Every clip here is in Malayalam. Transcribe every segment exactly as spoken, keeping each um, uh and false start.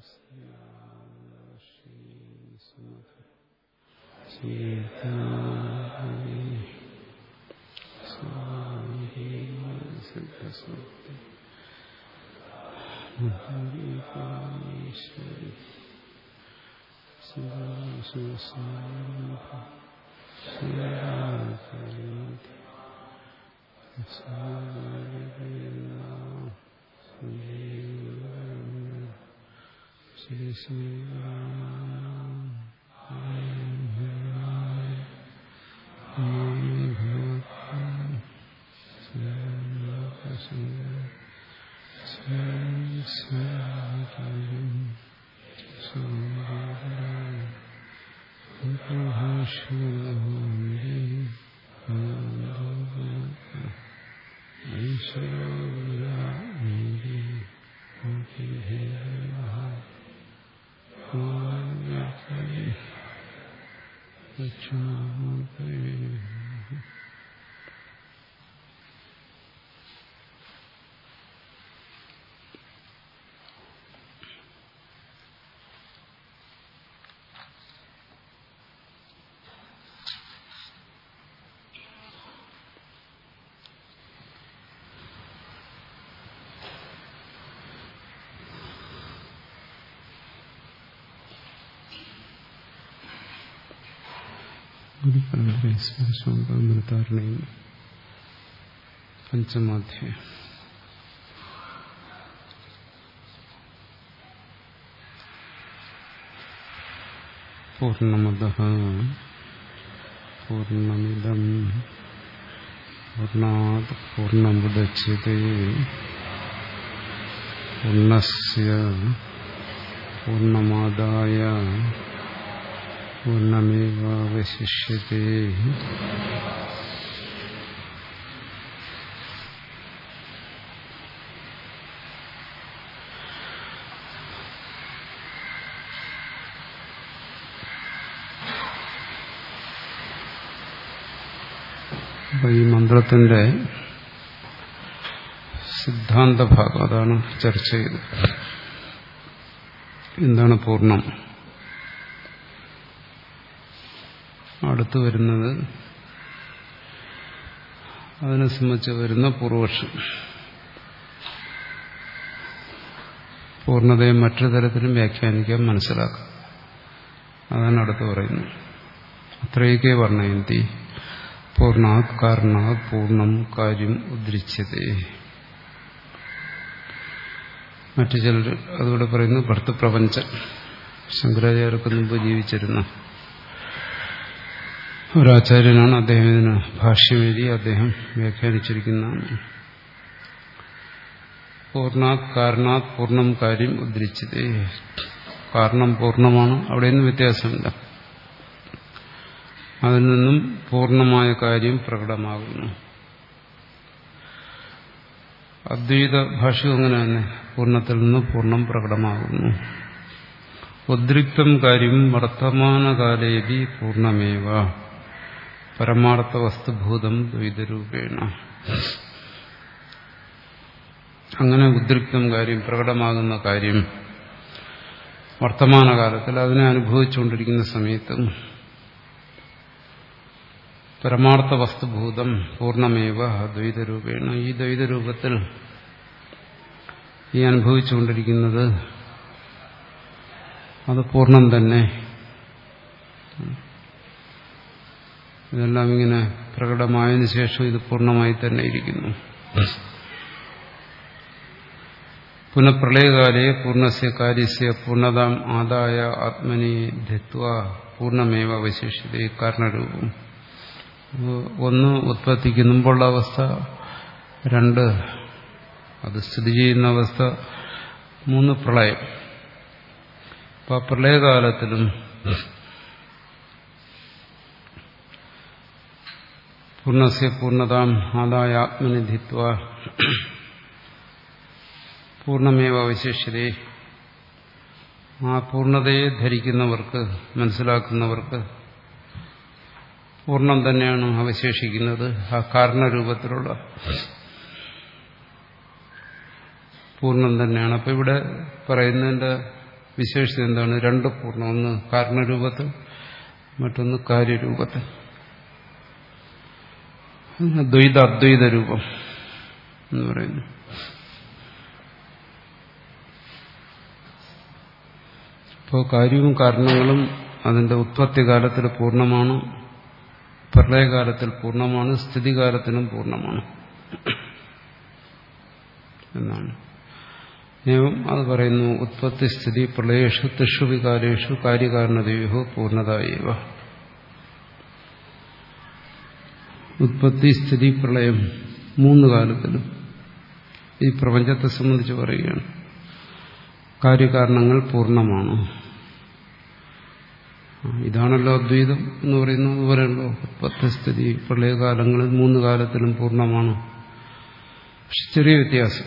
ഗുരുപരമ്പരയും പഞ്ചമാധ്യായം. പൂർണ്ണമദഃ പൂർണ്ണമിദം പൂർണ്ണാത് പൂർണ്ണമുദച്യതേ പൂർണ്ണസ്യ പൂർണ്ണമാദായ പൂർണ്ണമേവാവശിഷ്യതേ. അപ്പൊ ഈ മന്ത്രത്തിന്റെ സിദ്ധാന്ത ഭാഗം അതാണ് ചർച്ച ചെയ്തത്. എന്താണ് പൂർണ്ണം? അടുത്തു വരുന്നത് അതിനെ സംബന്ധിച്ച് വരുന്ന പൂർവപക്ഷം. പൂർണ്ണതയെ മറ്റൊരു തരത്തിലും വ്യാഖ്യാനിക്കാൻ മനസ്സിലാക്കാം. അതാണ് അടുത്ത് പറയുന്നത്. അത്രയൊക്കെ വർണ്ണയന്തി പൂർണ്ണാത് കാരണാത് പൂർണ്ണം കാര്യം ഉദ്ധരിച്ചതേ. മറ്റു ചിലർ അതുകൂടെ പറയുന്നു ഭർത്തൃപ്രപഞ്ചം. ശങ്കരാചാര്യർക്ക് മുമ്പ് ജീവിച്ചിരുന്ന ഒരാചാര്യനാണ്. അദ്ദേഹം ഇതിന് ഭാഷ്യം എഴുതി അദ്ദേഹം വ്യാഖ്യാനിച്ചിരിക്കുന്നതാണ്. പൂർണ്ണാത് കാരണാത് പൂർണ്ണം കാര്യം ഉദ്ധരിച്ചത്. കാരണം പൂർണ്ണമാണ്, അവിടെയൊന്നും വ്യത്യാസമില്ല. അതിൽ നിന്നും പൂർണ്ണമായ കാര്യം പ്രകടമാകുന്നു. അദ്വൈത ഭാഷ്യം അങ്ങനെ തന്നെ, പൂർണ്ണത്തിൽ നിന്ന് പൂർണ്ണം പ്രകടമാകുന്നു. ഉദ്രിക്തം കാര്യം വർത്തമാനകാലേപി പൂർണ്ണമേവ പരമാർത്ഥ വസ്തുഭൂതം ദ്വൈതരൂപേണ. അങ്ങനെ ഉദ്രിക്തം കാര്യം പ്രകടമാകുന്ന കാര്യം വർത്തമാനകാലത്തിൽ അതിനെ അനുഭവിച്ചുകൊണ്ടിരിക്കുന്ന സമയത്തും പരമാർത്ഥ വസ്തുഭൂതം പൂർണ്ണമേവ ദ്വൈതരൂപേണ, ഈ ദ്വൈതരൂപത്തിൽ ഈ അനുഭവിച്ചുകൊണ്ടിരിക്കുന്നത് അത് പൂർണ്ണം തന്നെ. ഇതെല്ലാം ഇങ്ങനെ പ്രകടമായതിനു ശേഷം ഇത് പൂർണ്ണമായി തന്നെ ഇരിക്കുന്നു. പുനഃപ്രളയകാലേ പൂർണ്ണസ്യ കാര്യസ്യ പൂർണ്ണതാം ആദായ ആത്മനി ധത്വ പൂർണ്ണമേവ അവശേഷിത. കാരണരൂപം ഒന്ന് ഉത്പത്തിക്ക് മുമ്പുള്ള അവസ്ഥ, രണ്ട് അത് സ്ഥിതി ചെയ്യുന്ന അവസ്ഥ, മൂന്ന് പ്രളയം. അപ്പൊ പ്രളയകാലത്തിലും പൂർണ്ണസ്യ പൂർണ്ണതാം ആദായ ആത്മനിധിത്വ പൂർണ്ണമേവ അവശേഷ്യതേ. ആ പൂർണ്ണതയെ ധരിക്കുന്നവർക്ക്, മനസ്സിലാക്കുന്നവർക്ക് പൂർണ്ണം തന്നെയാണ് അവശേഷിക്കുന്നത്. ആ കാരണരൂപത്തിലുള്ള പൂർണ്ണം തന്നെയാണ്. അപ്പൊ ഇവിടെ പറയുന്നതിന്റെ വിശേഷിച്ച് എന്താണ്? രണ്ട് പൂർണ്ണം. ഒന്ന് കാരണരൂപത്തിൽ, മറ്റൊന്ന് കാര്യരൂപത്തിൽ. ദ്വൈത അദ്വൈത രൂപം എന്ന് പറയുന്നു. ഇപ്പോൾ കാര്യവും കാരണങ്ങളും അതിന്റെ ഉത്പത്തി കാലത്തിൽ പൂർണ്ണമാണ്, പ്രളയകാലത്തിൽ പൂർണ്ണമാണ്, സ്ഥിതികാലത്തിനും പൂർണ്ണമാണ് എന്നാണ് നിയമം. അത് പറയുന്നു ഉത്പത്തി സ്ഥിതി പ്രളയേഷു തിഷു വികാരേഷു കാര്യകാരണതയോ പൂർണ്ണതായവ. ഉത്പത്തി സ്ഥിതി പ്രളയം മൂന്ന് കാലത്തിലും ഈ പ്രപഞ്ചത്തെ സംബന്ധിച്ച് പറയുകയാണ് കാര്യകാരണങ്ങൾ പൂർണ്ണമാണ്. ഇതാണല്ലോ അദ്വൈതം എന്ന് പറയുന്നത്. അതുപോലെയല്ലോ ഉത്പത്തി സ്ഥിതി പ്രളയകാലങ്ങളിൽ മൂന്ന് കാലത്തിലും പൂർണ്ണമാണ്. പക്ഷെ ചെറിയ വ്യത്യാസം.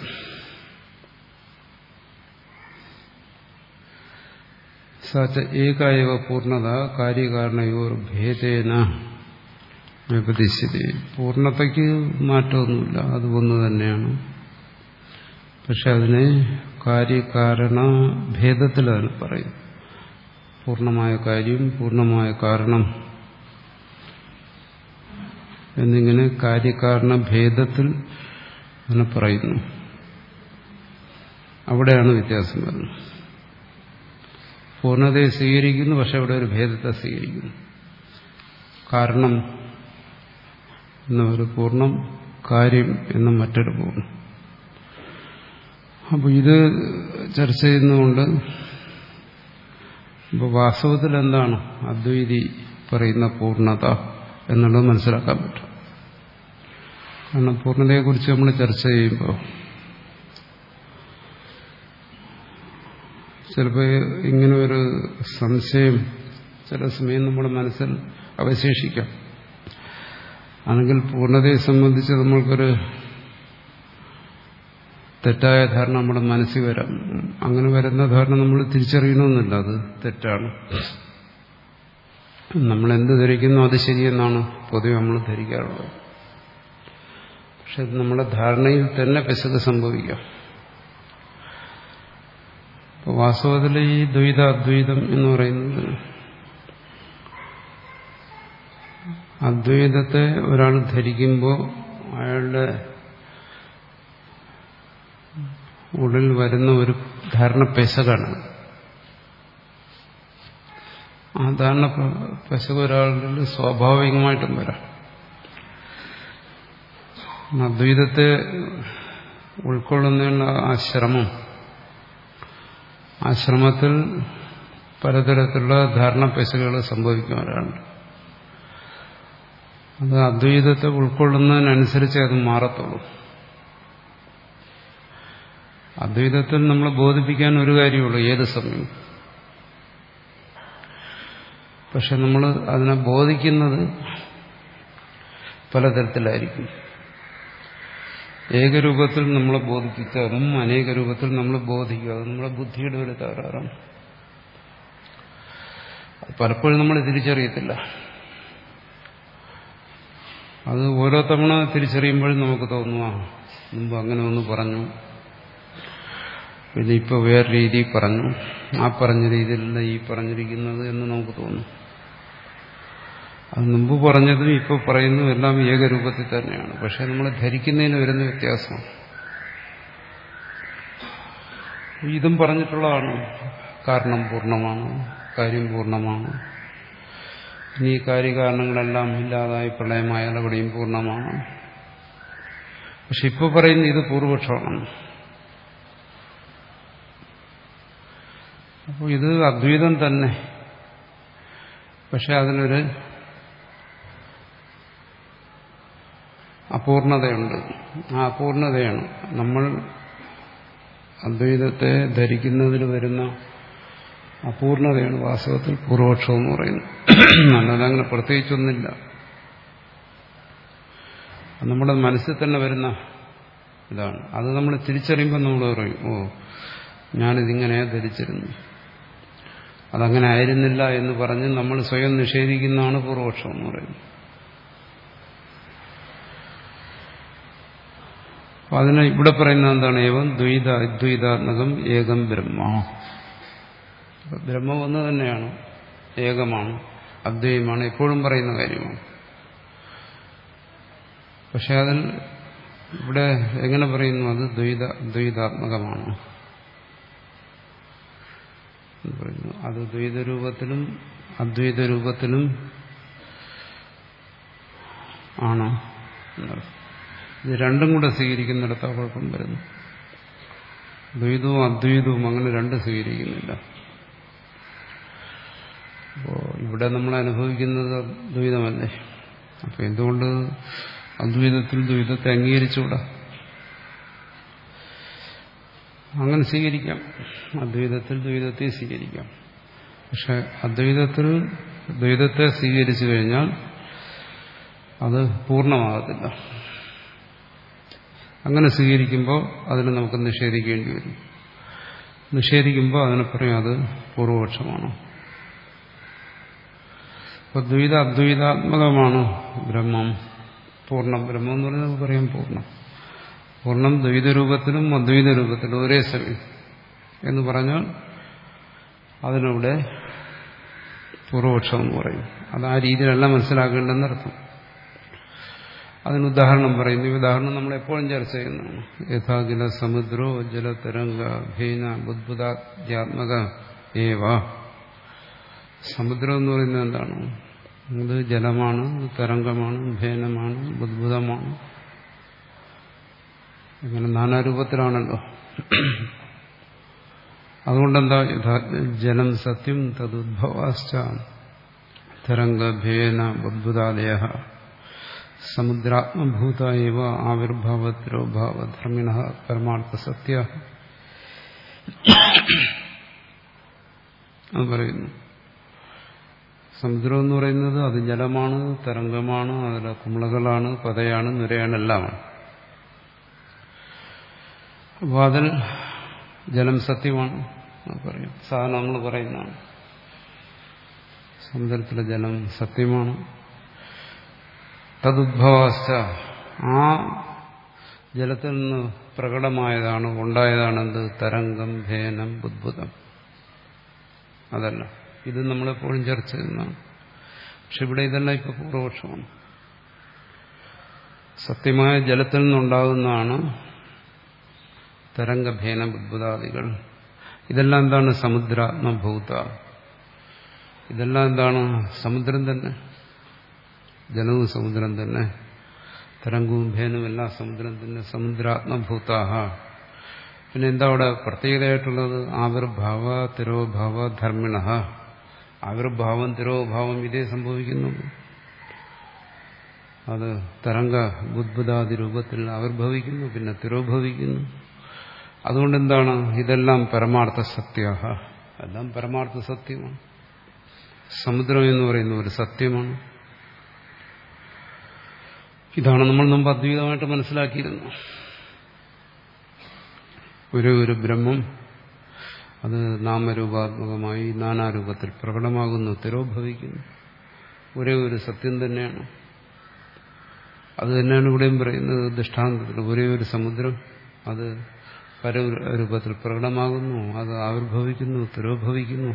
സാച്ച ഏകായവ പൂർണ്ണത കാര്യകാരണയോർ ഭേദേന വ്യപദിശ്യത. പൂർണ്ണതയ്ക്ക് മാറ്റമൊന്നുമില്ല, അത് ഒന്ന് തന്നെയാണ്. പക്ഷെ അതിനെ കാര്യകാരണ ഭേദത്തിൽ അതിന് പറയും. പൂർണ്ണമായ കാര്യം, പൂർണ്ണമായ കാരണം എന്നിങ്ങനെ കാര്യകാരണ ഭേദത്തിൽ അതിനെ പറയുന്നു. അവിടെയാണ് വ്യത്യാസം വരുന്നത്. പൂർണ്ണതയെ സ്വീകരിക്കുന്നു, പക്ഷെ അവിടെ ഒരു ഭേദത്തെ സ്വീകരിക്കുന്നു. കാരണം എന്ന ഒരു പൂർണ്ണം, കാര്യം എന്ന മറ്റൊരു പൂർണ്ണം. അപ്പോൾ ഇത് ചർച്ച ചെയ്യുന്നതുകൊണ്ട് ഇപ്പോൾ വാസ്തവത്തിൽ എന്താണ് അദ്വൈതി പറയുന്ന പൂർണ്ണത എന്നുള്ളത് മനസ്സിലാക്കാൻ പറ്റും. കാരണം പൂർണ്ണതയെക്കുറിച്ച് നമ്മൾ ചർച്ച ചെയ്യുമ്പോൾ ചിലപ്പോൾ ഇങ്ങനെ ഒരു സംശയം ചില സമയം നമ്മുടെ മനസ്സിൽ അവശേഷിക്കാം. ആണെങ്കിൽ പൂർണ്ണതയെ സംബന്ധിച്ച് നമ്മൾക്കൊരു തെറ്റായ ധാരണ നമ്മുടെ മനസ്സിൽ വരാം. അങ്ങനെ വരുന്ന ധാരണ നമ്മൾ തിരിച്ചറിയണമെന്നില്ല, അത് തെറ്റാണ്. നമ്മളെന്ത് ധരിക്കുന്നു അത് ശരിയെന്നാണ് പൊതുവെ നമ്മൾ ധരിക്കാറുള്ളത്. പക്ഷെ നമ്മുടെ ധാരണയിൽ തന്നെ പിശക് സംഭവിക്കാം. അപ്പോൾ വാസ്തവത്തിൽ ഈ ദ്വൈത അദ്വൈതം എന്ന് പറയുന്നത് അദ്വൈതത്തെ ഒരാൾ ധരിക്കുമ്പോൾ അയാളുടെ ഉള്ളിൽ വരുന്ന ഒരു ധാരണ പെശകാണ്. ആ ധാരണ പെശക് ഒരാളുടെ സ്വാഭാവികമായിട്ടും വരാം. അദ്വൈതത്തെ ഉൾക്കൊള്ളുന്നതിനുള്ള ആ ശ്രമം, ആ ശ്രമത്തിൽ പലതരത്തിലുള്ള ധാരണ പെശകുകൾ സംഭവിക്കുന്നവരാണ്. അത് അദ്വൈതത്തെ ഉൾക്കൊള്ളുന്നതിനനുസരിച്ച് അത് മാറത്തുള്ളൂ. അദ്വൈതത്തിൽ നമ്മളെ ബോധിപ്പിക്കാൻ ഒരു കാര്യമുള്ളൂ, ഏത് സമയവും. പക്ഷെ നമ്മൾ അതിനെ ബോധിക്കുന്നത് പലതരത്തിലായിരിക്കും. ഏകരൂപത്തിൽ നമ്മളെ ബോധിപ്പിച്ചാലും അനേക രൂപത്തിൽ നമ്മൾ ബോധിക്കുക, അത് നമ്മളെ ബുദ്ധിയുടെ ഒരു തകരാറാണ്. അത് പലപ്പോഴും നമ്മൾ തിരിച്ചറിയത്തില്ല. അത് ഓരോ തവണ തിരിച്ചറിയുമ്പോഴും നമുക്ക് തോന്നുക മുമ്പ് അങ്ങനെ ഒന്ന് പറഞ്ഞു, പിന്നെ ഇപ്പോൾ വേറെ രീതിയിൽ പറഞ്ഞു, ആ പറഞ്ഞ രീതിയിലല്ല ഈ പറഞ്ഞിരിക്കുന്നത് എന്ന് നമുക്ക് തോന്നും. അത് മുമ്പ് പറഞ്ഞതും ഇപ്പോൾ പറയുന്നതും എല്ലാം ഏകരൂപത്തിൽ തന്നെയാണ്. പക്ഷെ നമ്മൾ ധരിക്കുന്നതിന് വരുന്ന വ്യത്യാസമാണ്. ഇതും പറഞ്ഞിട്ടുള്ളതാണ്. കാരണം പൂർണ്ണമാണ്, കാര്യം പൂർണ്ണമാണ്. ഇനി കാര്യകാരണങ്ങളെല്ലാം ഇല്ലാതായി പ്രളയമായാൽ അവിടെയും പൂർണ്ണമാണ്. പക്ഷെ ഇപ്പോൾ പറയുന്നത് ഇത് പൂർവപക്ഷമാണ്. അപ്പോൾ ഇത് അദ്വൈതം തന്നെ. പക്ഷെ അതിനൊരു അപൂർണതയുണ്ട്. ആ അപൂർണതയാണ് നമ്മൾ അദ്വൈതത്തെ ധരിക്കുന്നതിൽ വരുന്ന അപൂർണതയാണ് വാസ്തവത്തിൽ പൂർവപക്ഷം എന്ന് പറയുന്നത്. അല്ലാതങ്ങനെ പ്രത്യേകിച്ചൊന്നില്ല. നമ്മുടെ മനസ്സിൽ തന്നെ വരുന്ന ഇതാണ്. അത് നമ്മൾ തിരിച്ചറിയുമ്പോൾ നമ്മൾ പറയും, ഓ ഞാനിതിങ്ങനെ ധരിച്ചിരുന്നു, അതങ്ങനെ ആയിരുന്നില്ല എന്ന് പറഞ്ഞ് നമ്മൾ സ്വയം നിഷേധിക്കുന്നതാണ് പൂർവപക്ഷം എന്ന് പറയുന്നത്. അപ്പൊ അതിനെ ഇവിടെ പറയുന്നത് എന്താണ്? ഏവം ദ്വൈത അദ്വൈതാത്മകം ഏകം ബ്രഹ്മ. ബ്രഹ്മം ഒന്ന് തന്നെയാണ്, ഏകമാണ്, അദ്വൈതമാണ്, എപ്പോഴും പറയുന്ന കാര്യമാണ്. പക്ഷെ അതിൽ ഇവിടെ എങ്ങനെ പറയുന്നു? അത് ദ്വൈത ദ്വൈതാത്മകമാണ് എന്ന് പറയുന്നു. അത് ദ്വൈത രൂപത്തിലും അദ്വൈത രൂപത്തിലും ആണ് എന്നർത്ഥം. ഇത് രണ്ടും കൂടെ സ്വീകരിക്കുന്നിടത്ത് കുഴപ്പം വരുന്നു. ദ്വൈതവും അദ്വൈതവും അങ്ങനെ രണ്ടും സ്വീകരിക്കുന്നില്ല. അപ്പോൾ ഇവിടെ നമ്മൾ അനുഭവിക്കുന്നത് ദ്വൈതമല്ലേ? അപ്പൊ എന്തുകൊണ്ട് അദ്വൈതത്തിൽ ദ്വൈതത്തെ അംഗീകരിച്ചുകൂടാ? അങ്ങനെ സ്വീകരിക്കാം, അദ്വൈതത്തിൽ ദ്വൈതത്തെ സ്വീകരിക്കാം. പക്ഷെ അദ്വൈതത്തിൽ ദ്വൈതത്തെ സ്വീകരിച്ചു കഴിഞ്ഞാൽ അത് പൂർണ്ണമാകത്തില്ല. അങ്ങനെ സ്വീകരിക്കുമ്പോൾ അതിനെ നമുക്ക് നിഷേധിക്കേണ്ടി വരും. നിഷേധിക്കുമ്പോൾ അതിനെ പറയും അത് പൂർവപക്ഷമാണ്. അപ്പോൾ ദ്വൈത അദ്വൈതാത്മകമാണ് ബ്രഹ്മം, പൂർണ്ണം. ബ്രഹ്മം എന്ന് പറഞ്ഞാൽ നമുക്ക് പറയാം പൂർണ്ണം. പൂർണ്ണം ദ്വൈത രൂപത്തിലും അദ്വൈത രൂപത്തിലും ഒരേ സമയം എന്ന് പറഞ്ഞാൽ അതിലൂടെ പൂർവപക്ഷം എന്ന് പറയും. അത് ആ രീതിയിലല്ല മനസ്സിലാക്കേണ്ടെന്നർത്ഥം. അതിന് ഉദാഹരണം പറയുന്നു. ഈ ഉദാഹരണം നമ്മൾ എപ്പോഴും ചർച്ച ചെയ്യുന്നതാണ്. യഥാ ജല സമുദ്രോ ജലതരംഗ ഭേന ബുദ്ബുദാത്മക ഏവ. സമുദ്രം എന്ന് പറയുന്നത് എന്താണ്? ഇത് ജലമാണ്, തരംഗമാണ്, ഭേനമാണ്, ബുദ്ബുദമാണ്. ഇങ്ങനെ നാനാരൂപത്തിലാണല്ലോ. അതുകൊണ്ടെന്താ? യഥാ ജലം സത്യം തദുദ്ഭവാശ്ച തരംഗഭേന ബുദ്ബുദാദയ സമുദ്രാത്മഭൂത ഏവ ആവിർഭാവത്തിരോഭാവധർമ്മിണ പരമാർത്ഥ സത്യ. അത് പറയുന്നു. സമുദ്രം എന്ന് പറയുന്നത് അത് ജലമാണ്, തരംഗമാണ്, അതിലെ കുമിളകളാണ്, പതയാണ്, നുരയാണ്, എല്ലാമാണ്. അപ്പോൾ അതിൽ ജലം സത്യമാണ് പറയും. സാധാരണ നമ്മൾ പറയുന്നതാണ് സമുദ്രത്തിലെ ജലം സത്യമാണ്. തദുദ്ഭവാശ്ച, ആ ജലത്തിൽ നിന്ന് പ്രകടമായതാണ്, ഉണ്ടായതാണെന്ത്? തരംഗം, ഭേനം, ബുദ്ബുദം. അതല്ല, ഇത് നമ്മളെപ്പോഴും ചർച്ച ചെയ്യുന്നതാണ്. പക്ഷെ ഇവിടെ ഇതെല്ലാം ഇപ്പൊ പൂർവപക്ഷമാണ്. സത്യമായ ജലത്തിൽ നിന്നുണ്ടാകുന്നതാണ് തരംഗഭേന ബുദ്ബുദാദികൾ. ഇതെല്ലാം എന്താണ്? സമുദ്രാത്മഭൂത. ഇതെല്ലാം എന്താണ്? സമുദ്രം തന്നെ. ജലവും സമുദ്രം തന്നെ, തരംഗവും ഭേനവും എല്ലാം സമുദ്രം തന്നെ. സമുദ്രാത്മഭൂതാഹ. പിന്നെ എന്താ അവിടെ പ്രത്യേകതയായിട്ടുള്ളത്? ആവിർഭാവ തിരോഭാവ ധർമ്മിണ. ആവിർഭാവം തിരോഭാവം ഇതേ സംഭവിക്കുന്നു. അത് തരംഗ ബുദ്ബുദാദി രൂപത്തിൽ ആവിർഭവിക്കുന്നു, പിന്നെ തിരോഭവിക്കുന്നു. അതുകൊണ്ട് എന്താണ്? ഇതെല്ലാം പരമാർത്ഥ സത്യാഹ. എല്ലാം പരമാർത്ഥ സത്യമാണ്. സമുദ്രം എന്ന് പറയുന്ന ഒരു സത്യമാണ്. ഇതാണ് നമ്മൾ മുമ്പ് അദ്വൈതമായിട്ട് മനസ്സിലാക്കിയിരുന്നത്. ഒരു ഒരു ബ്രഹ്മം അത് നാമരൂപാത്മകമായി നാനാരൂപത്തിൽ പ്രകടമാകുന്നു, തിരോഭവിക്കുന്നു. ഒരേ ഒരു സത്യം തന്നെയാണ്. അത് തന്നെയാണ് ഇവിടെയും പറയുന്നത് ദൃഷ്ടാന്തത്തിൽ. ഒരേ ഒരു സമുദ്രം അത് പല രൂപത്തിൽ പ്രകടമാകുന്നു, അത് ആവിർഭവിക്കുന്നു, തിരോഭവിക്കുന്നു.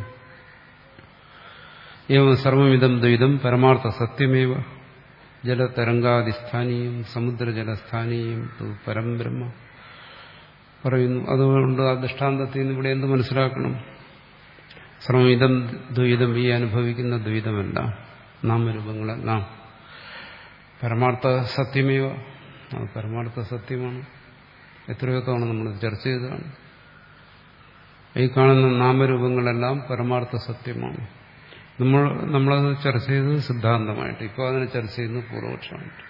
ഏവം സർവമിതം ദ്വൈതം പരമാർത്ഥ സത്യമേവ ജലതരംഗാധിസ്ഥാനീയം സമുദ്രജലസ്ഥാനീയം പരം ബ്രഹ്മ പറയുന്നു. അതുകൊണ്ട് ആ ദൃഷ്ടാന്തത്തിൽ നിന്ന് ഇവിടെ എന്ത് മനസ്സിലാക്കണം? സർവമിതം ദ്വൈതം, ഈ അനുഭവിക്കുന്ന ദ്വൈതമല്ല, നാമരൂപങ്ങളെല്ലാം പരമാർത്ഥ സത്യമേവ. അത് പരമാർത്ഥ സത്യമാണ്. എത്രയോ തവണ നമ്മൾ ചർച്ച ചെയ്തതാണ്. ഈ കാണുന്ന നാമരൂപങ്ങളെല്ലാം പരമാർത്ഥ സത്യമാണ്. നമ്മൾ നമ്മളത് ചർച്ച ചെയ്തത് സിദ്ധാന്തമായിട്ട്. ഇപ്പോൾ അതിനെ ചർച്ച ചെയ്യുന്നത് പൂർവപക്ഷമായിട്ട്.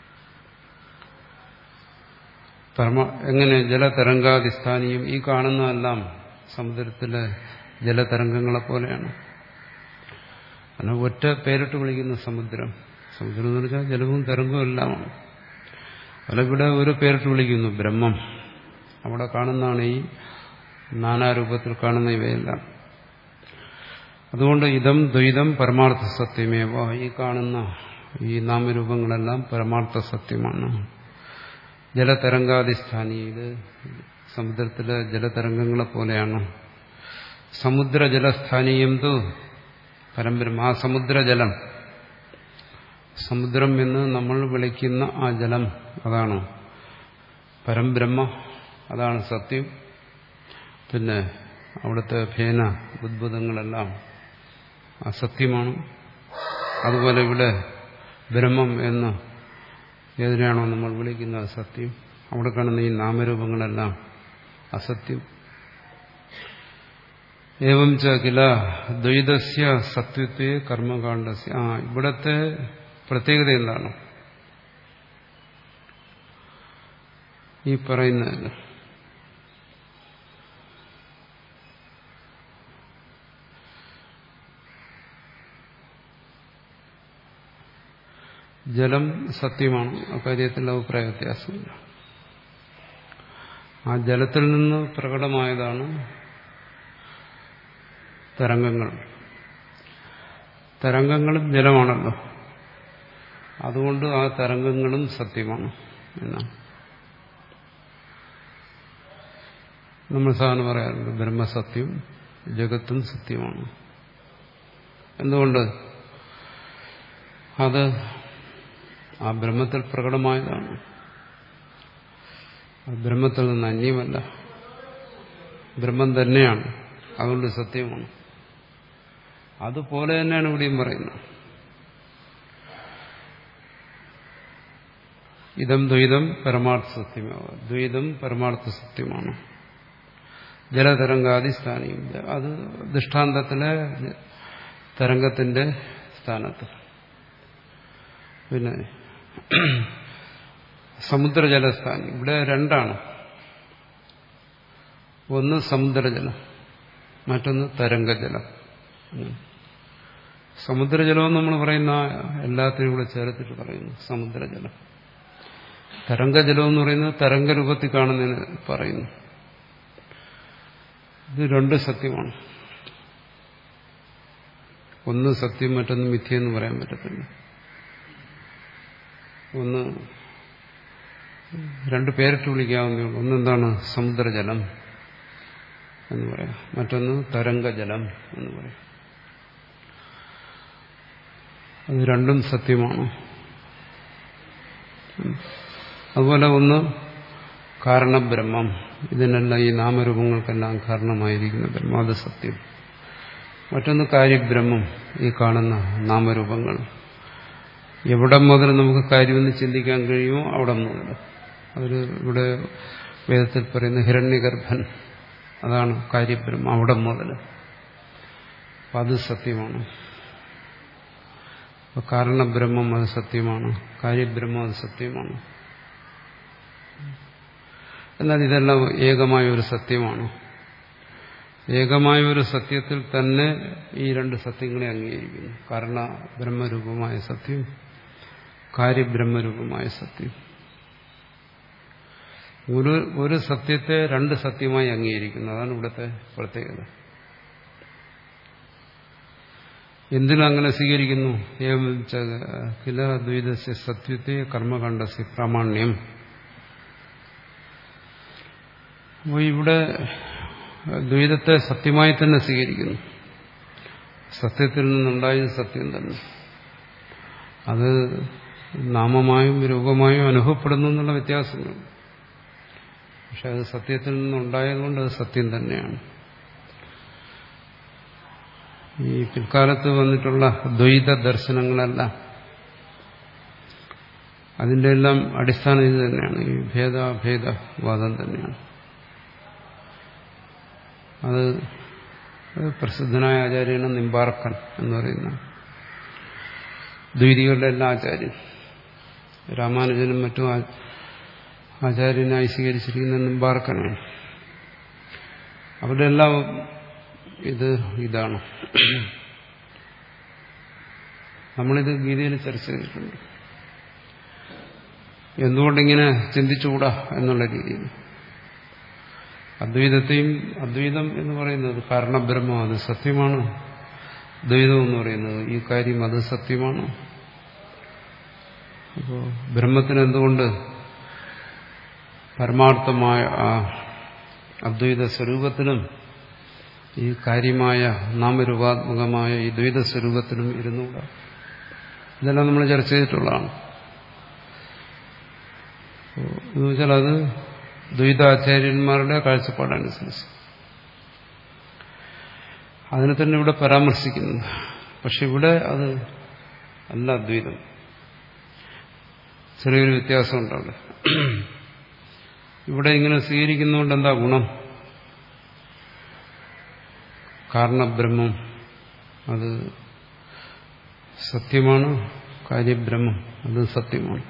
പരമ എങ്ങനെ? ജലതരംഗാധിസ്ഥാനീയം. ഈ കാണുന്നതെല്ലാം സമുദ്രത്തിലെ ജലതരംഗങ്ങളെ പോലെയാണ്. അങ്ങനെ ഒറ്റ പേരിട്ട് വിളിക്കുന്ന സമുദ്രം. സമുദ്രം എന്ന് പറഞ്ഞാൽ ജലവും തരംഗവും എല്ലാമാണ്. അതിലിവിടെ ഒരു പേരിട്ട് വിളിക്കുന്നു, ബ്രഹ്മം. അവിടെ കാണുന്നതാണ് ഈ നാനാരൂപത്തിൽ കാണുന്ന ഇവയെല്ലാം. അതുകൊണ്ട് ഇതം ദ്വൈതം പരമാർത്ഥ സത്യമേവ. ഈ കാണുന്ന ഈ നാമരൂപങ്ങളെല്ലാം പരമാർത്ഥ സത്യമാണ്. ജലതരംഗാധിസ്ഥാനി, ഇത് സമുദ്രത്തിലെ ജലതരംഗങ്ങളെ പോലെയാണ്. സമുദ്രജലസ്ഥാനീയം തു പരബ്രഹ്മ. ആ സമുദ്രജലം, സമുദ്രം എന്ന് നമ്മൾ വിളിക്കുന്ന ആ ജലം, അതാണ് പരബ്രഹ്മ, അതാണ് സത്യം. പിന്നെ അവിടുത്തെ ഭേന ബുദ്ബുദങ്ങളെല്ലാം അസത്യമാണ്. അതുപോലെ ഇവിടെ ബ്രഹ്മം എന്ന് ഏതിനാണോ നമ്മൾ വിളിക്കുന്നത് സത്യം, അവിടെ കാണുന്ന ഈ നാമരൂപങ്ങളെല്ലാം അസത്യം. ഏവം ച കില ദ്വൈതസ്യ സത്വത്വേ കർമ്മകാണ്ഡസ്യ. ആ ഇവിടത്തെ പ്രത്യേകത എന്താണ്? ഈ പറയുന്നത് ജലം സത്യമാണ്, അക്കാര്യത്തിൽ അഭിപ്രായ വ്യത്യാസമില്ല. ആ ജലത്തിൽ നിന്ന് പ്രകടമായതാണ് തരംഗങ്ങൾ. തരംഗങ്ങളും ജലമാണല്ലോ, അതുകൊണ്ട് ആ തരംഗങ്ങളും സത്യമാണ് എന്നാണ് നമ്മൾ സാധാരണ പറയാറുണ്ട്. ബ്രഹ്മസത്യം, ജഗത്തും സത്യമാണ്. എന്തുകൊണ്ട്? അത് ആ ബ്രഹ്മത്തിൽ പ്രകടമായതാണ്. ബ്രഹ്മത്തിൽ നിന്ന് അന്യമല്ല, ബ്രഹ്മം തന്നെയാണ്, അതുകൊണ്ട് സത്യമാണ്. അതുപോലെ തന്നെയാണ് ഇവിടെയും പറയുന്നത്. ഇതം ദ്വൈതം പരമാർത്ഥ സത്യമാവുക. ദ്വൈതം പരമാർത്ഥ സത്യമാണ്. ജലതരംഗാദി സ്ഥാനീയം, അത് ദൃഷ്ടാന്തത്തിലെ തരംഗത്തിന്റെ സ്ഥാനത്ത്. പിന്നെ സമുദ്രജലസ്ഥാനം, ഇവിടെ രണ്ടാണ്. ഒന്ന് സമുദ്രജലം, മറ്റൊന്ന് തരംഗജലം. സമുദ്രജലം നമ്മൾ പറയുന്ന എല്ലാത്തിനും കൂടെ ചേർത്തിട്ട് പറയുന്നു സമുദ്രജലം. തരംഗജലം എന്ന് പറയുന്നത് തരംഗരൂപത്തിൽ കാണുന്നതിന് പറയുന്നു. ഇത് രണ്ട് സത്യമാണ്. ഒന്ന് സത്യം, മറ്റൊന്ന് മിഥ്യയെന്ന് പറയാൻ പറ്റത്തില്ല. ഒന്ന് രണ്ട് പേരിട്ട് വിളിക്കാവുന്നേ ഉള്ളൂ. ഒന്നെന്താണ്? സമുദ്രജലം എന്ന് പറയാം, മറ്റൊന്ന് തരംഗജലം എന്ന് പറയാം. അത് രണ്ടും സത്യമാണ്. അതുപോലെ ഒന്ന് കാരണബ്രഹ്മം, ഇതിനെല്ലാം ഈ നാമരൂപങ്ങൾക്കെല്ലാം കാരണമായിരിക്കുന്ന ബ്രഹ്മം, അത് സത്യം. മറ്റൊന്ന് കാര്യബ്രഹ്മം, ഈ കാണുന്ന നാമരൂപങ്ങൾ. എവിടെ മുതൽ നമുക്ക് കാര്യമെന്ന് ചിന്തിക്കാൻ കഴിയുമോ അവിടെ മുതൽ. അതിൽ ഇവിടെ വേദത്തിൽ പറയുന്ന ഹിരണ്യഗർഭൻ, അതാണ് കാര്യബ്രഹ്മം, അവിടെ മുതൽ. അപ്പം അത് സത്യമാണ്. അപ്പം കാരണബ്രഹ്മം അത് സത്യമാണ്, കാര്യബ്രഹ്മം അത് സത്യമാണ്. എന്നാൽ ഇതെല്ലാം ഏകമായ ഒരു സത്യമാണ്. ഏകമായ ഒരു സത്യത്തിൽ തന്നെ ഈ രണ്ട് സത്യങ്ങളെ അംഗീകരിക്കുന്നു. കാരണ ബ്രഹ്മരൂപമായ സത്യം, കാര്യബ്രഹ്മരൂപമായ സത്യം. ഒരു ഒരു സത്യത്തെ രണ്ട് സത്യമായി അംഗീകരിക്കുന്നു. അതാണ് ഇവിടുത്തെ പ്രത്യേകത. എന്തിനങ്ങനെ സ്വീകരിക്കുന്നു? ഏവം കില ദ്വൈതസ്യ സത്യത്തെ കർമ്മകാണ്ഡസ്യ പ്രാമാണ്യം. അപ്പോൾ ഇവിടെ ദ്വൈതത്തെ സത്യമായി തന്നെ സ്വീകരിക്കുന്നു. സത്യത്തിൽ നിന്നുണ്ടായത് സത്യം തന്നെ. അത് നാമമായും രൂപമായും അനുഭവപ്പെടുന്നു എന്നുള്ള വ്യത്യാസങ്ങളുണ്ട്. പക്ഷെ അത് സത്യത്തിൽ നിന്നുണ്ടായതുകൊണ്ട് അത് സത്യം തന്നെയാണ്. ഈ പിൽക്കാലത്ത് വന്നിട്ടുള്ള ദ്വൈത ദർശനങ്ങളെല്ലാം അതിൻ്റെ എല്ലാം അടിസ്ഥാനം ഇത് തന്നെയാണ്. ഈ ഭേദാഭേദവാദം തന്നെയാണ്. അത് പ്രസിദ്ധനായ ആചാര്യനാണ് നിംബാർക്കൻ എന്ന് പറയുന്ന ദ്വൈതികളുടെ എല്ലാ ആചാര്യൻ. രാമാനുജനും മറ്റും ആചാര്യനായി സ്വീകരിച്ചിരിക്കുന്ന നിംബാർക്കനാണ്. അവരുടെ എല്ലാം ഇത് ഇതാണ്. നമ്മളിത് ഗീതയിൽ ചർച്ച ചെയ്തിട്ടുണ്ട്. എന്തുകൊണ്ടിങ്ങനെ ചിന്തിച്ചുകൂടാ എന്നുള്ള രീതിയിൽ. അദ്വൈതത്തെയും അദ്വൈതം എന്ന് പറയുന്നത് കാരണബ്രഹ്മം, അത് സത്യമാണ്. ദ്വൈതം എന്ന് പറയുന്നത് ഈ കാര്യം അത് സത്യമാണ്. അപ്പോൾ ബ്രഹ്മത്തിന് എന്തുകൊണ്ട് പരമാർത്ഥമായ ആ അദ്വൈത സ്വരൂപത്തിനും ഈ കാര്യമായ നാമരൂപാത്മകമായ ഈ ദ്വൈത സ്വരൂപത്തിനും ഇരുന്നുകൂടാ. ഇതെല്ലാം നമ്മൾ ചർച്ച ചെയ്തിട്ടുള്ളതാണ്. എന്ന് വെച്ചാൽ അത് ദ്വൈതാചാര്യന്മാരുടെ കാഴ്ചപ്പാടനുസരിച്ച് അതിനെ തന്നെ ഇവിടെ പരാമർശിക്കുന്നു. പക്ഷെ ഇവിടെ അത് അല്ല അദ്വൈതം. ചെറിയൊരു വ്യത്യാസമുണ്ട് അവിടെ. ഇവിടെ ഇങ്ങനെ സ്വീകരിക്കുന്നതുകൊണ്ട് എന്താ ഗുണം? കാരണബ്രഹ്മം അത് സത്യമാണ്, കാര്യബ്രഹ്മം അത് സത്യമാണ്.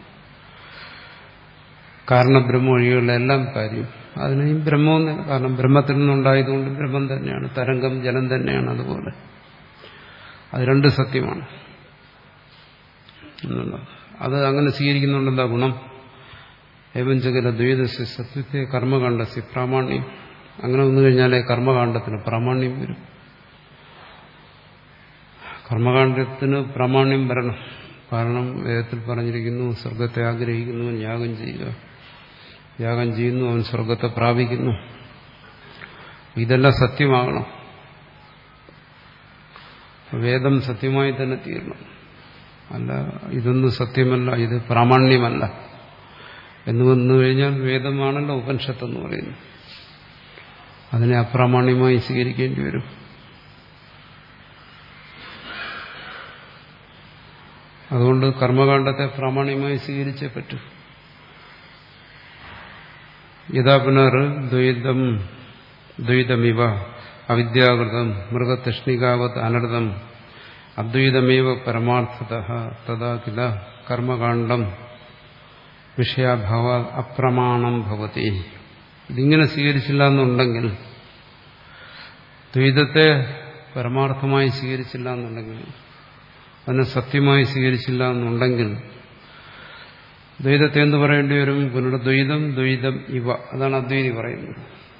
കാരണബ്രഹ്മം ഒഴികെയുള്ള എല്ലാം കാര്യം അതിന് ഈ ബ്രഹ്മം, കാരണം ബ്രഹ്മത്തിൽ നിന്നുണ്ടായതുകൊണ്ട് ബ്രഹ്മം തന്നെയാണ്, തരംഗം ജലം തന്നെയാണ്. അതുപോലെ അത് രണ്ട് സത്യമാണ് എന്നുള്ളത്. അത് അങ്ങനെ സ്വീകരിക്കുന്നുണ്ട് എന്താ ഗുണം? ഏവഞ്ചകല ദ്വൈതസ്യ സത്യത്തെ കർമ്മകാണ്ഡസ്യ പ്രാമാണ്യം. അങ്ങനെ വന്നു കഴിഞ്ഞാലേ കർമ്മകാണ്ഡത്തിന് പ്രാമാണ്യം വരും. കർമ്മകാണ്ഡത്തിന് പ്രാമാണ്യം വരണം. കാരണം വേദത്തിൽ പറഞ്ഞിരിക്കുന്നു, സ്വർഗത്തെ ആഗ്രഹിക്കുന്നു യാഗം ചെയ്യുക, യാഗം ചെയ്യുന്നു അവൻ സ്വർഗത്തെ പ്രാപിക്കുന്നു. ഇതെല്ലാം സത്യമാകണം. വേദം സത്യമായി തന്നെ തീരണം. അല്ല ഇതൊന്നും സത്യമല്ല, ഇത് പ്രാമാണ്യമല്ല എന്ന് വന്നു കഴിഞ്ഞാൽ വേദമാണല്ലോ ഉപനിഷത്തെന്ന് പറയുന്നു, അതിനെ അപ്രാമാണ്യമായി സ്വീകരിക്കേണ്ടി വരും. അതുകൊണ്ട് കർമ്മകാണ്ഡത്തെ പ്രാമാണ്യമായി സ്വീകരിച്ചേ പറ്റൂ. യഥാ പുനർ ദ്വൈതം ദ്വൈതമിവ അവിദ്യാകൃതം മൃഗതഷ്ണികാവത് അനർത്ഥം അദ്വൈതമേവ പരമാർത്ഥതഃ തഥാ കില കർമ്മകാണ്ഡം വിഷയാഭാവ അപ്രമാണം ഭവതി. ഇതിങ്ങനെ സ്വീകരിച്ചില്ല എന്നുണ്ടെങ്കിൽ, ദ്വൈതത്തെ പരമാർത്ഥമായി സ്വീകരിച്ചില്ല എന്നുണ്ടെങ്കിൽ, അതിനെ സത്യമായി സ്വീകരിച്ചില്ല എന്നുണ്ടെങ്കിൽ ദ്വൈതത്തെ എന്ത് പറയേണ്ടി വരും? പുനർദ്വൈതം ദ്വൈതം ഇവ. അതാണ് അദ്വൈതി പറയുന്നത്.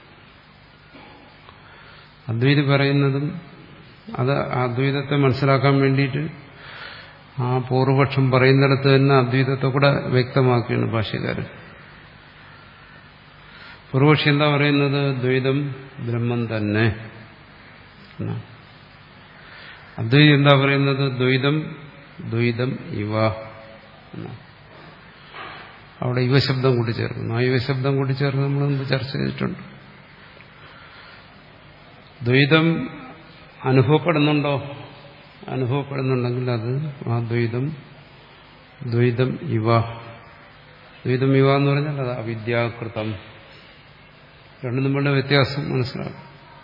അദ്വൈതി പറയുന്നതും അത് അദ്വൈതത്തെ മനസ്സിലാക്കാൻ വേണ്ടിയിട്ട് ആ പൂർവപക്ഷം പറയുന്നിടത്ത് തന്നെ അദ്വൈതത്തെ കൂടെ വ്യക്തമാക്കുകയാണ് ഭാഷ്യകാരൻ. പൂർവപക്ഷി എന്താ പറയുന്നത്? ദ്വൈതം ബ്രഹ്മം തന്നെ. അദ്വൈതി എന്താ പറയുന്നത്? ദ്വൈതം ദ്വൈതം ഇവ. അവിടെ ഇവശബ്ദം കൂട്ടിച്ചേർക്കുന്നു. ആ ഇവശബ്ദം കൂട്ടിച്ചേർന്ന് നമ്മൾ മുമ്പ് ചർച്ച ചെയ്തിട്ടുണ്ട്. ദ്വൈതം അനുഭവപ്പെടുന്നുണ്ടോ? അനുഭവപ്പെടുന്നുണ്ടെങ്കിൽ അത് ആ ദ്വൈതം ദ്വൈതം ഇവ. ദ്വൈതം ഇവ എന്ന് പറഞ്ഞാൽ അത് അവിദ്യാകൃതം. രണ്ടും തമ്മിലുള്ള വ്യത്യാസം മനസ്സിലാക്കും.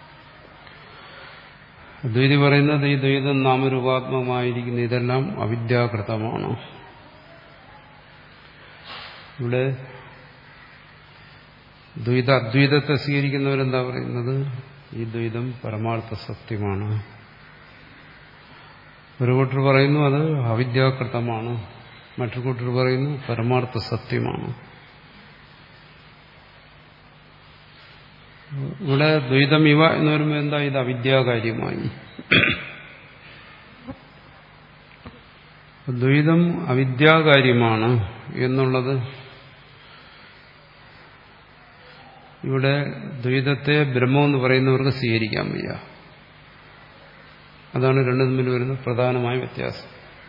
അദ്വൈതി പറയുന്നത് ഈ ദ്വൈതം നാമരൂപാത്മകമായിരിക്കുന്ന ഇതെല്ലാം അവിദ്യാകൃതമാണ്. ഇവിടെ ദ്വൈത അദ്വൈതത്തെ സ്വീകരിക്കുന്നവരെന്താ പറയുന്നത്? ഈ ദ്വൈതം പരമാർത്ഥ സത്യമാണ്. ഒരു കൂട്ടർ പറയുന്നു അത് അവിദ്യാകൃതമാണ്, മറ്റൊരു കൂട്ടർ പറയുന്നു പരമാർത്ഥ സത്യമാണ്. ഇവിടെ ദ്വൈതം ഇവ എന്ന് പറയുമ്പോൾ എന്താ? ഇത് അവിദ്യാകാര്യമായി. ദ്വൈതം അവിദ്യാകാര്യമാണ് എന്നുള്ളത് ഇവിടെ ദ്വൈതത്തെ ബ്രഹ്മമെന്ന് പറയുന്നവർക്ക് സ്വീകരിക്കാൻ വയ്യ. അതാണ് രണ്ടു തമ്മിൽ വരുന്ന പ്രധാനമായ വ്യത്യാസം.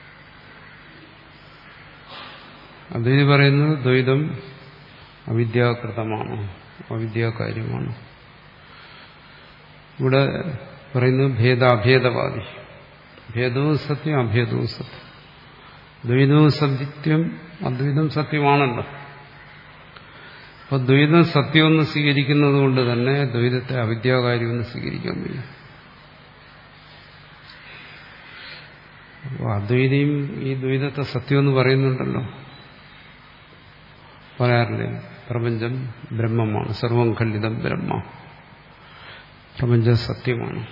അദ്വൈതി പറയുന്നത് ദ്വൈതം അവിദ്യാകൃതമാണ്, അവിദ്യാകാര്യമാണ്. ഇവിടെ പറയുന്നത് ഭേദാഭേദവാദി. ഭേദവും സത്യം, അഭേദവും സത്യം. ദ്വൈതവും സത്യം, അദ്വൈതം സത്യമാണല്ലോ. അപ്പൊ ദ്വൈതം സത്യമെന്ന് സ്വീകരിക്കുന്നത് കൊണ്ട് തന്നെ ദ്വൈതത്തെ അവിദ്യാകാര്യമെന്ന് സ്വീകരിക്കാൻ വയ്യ. അപ്പോൾ അദ്വൈതിയും ഈ ദ്വൈതത്തെ സത്യമെന്ന് പറയുന്നുണ്ടല്ലോ, പറയാറില്ലേ? പ്രപഞ്ചം ബ്രഹ്മമാണ്, സർവം ഖണ്ഡിതം ബ്രഹ്മ, പ്രപഞ്ചം സത്യമാണ്,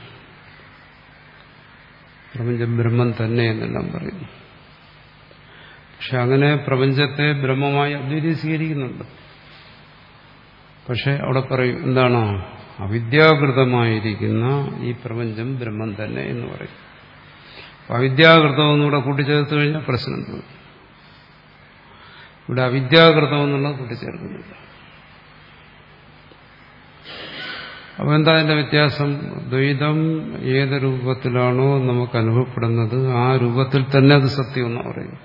പ്രപഞ്ചം ബ്രഹ്മം തന്നെ എന്നെല്ലാം പറയുന്നു. പക്ഷെ അങ്ങനെ പ്രപഞ്ചത്തെ ബ്രഹ്മമായി അദ്വൈതി സ്വീകരിക്കുന്നുണ്ട്. പക്ഷെ അവിടെ പറയും എന്താണ്? അവിദ്യാകൃതമായിരിക്കുന്ന ഈ പ്രപഞ്ചം ബ്രഹ്മം തന്നെ എന്ന് പറയും. അവിദ്യാകൃതമെന്നൂടെ കൂട്ടിച്ചേർത്ത് കഴിഞ്ഞാൽ പ്രശ്നം തോന്നും. ഇവിടെ അവിദ്യാകൃതമെന്നുള്ളത് കൂട്ടിച്ചേർക്കുന്നില്ല. അപ്പോൾ എന്താ അതിന്റെ വ്യത്യാസം? ദ്വൈതം ഏത് രൂപത്തിലാണോ നമുക്ക് അനുഭവപ്പെടുന്നത് ആ രൂപത്തിൽ തന്നെ അത് സത്യം എന്നാണ് പറയുന്നത്.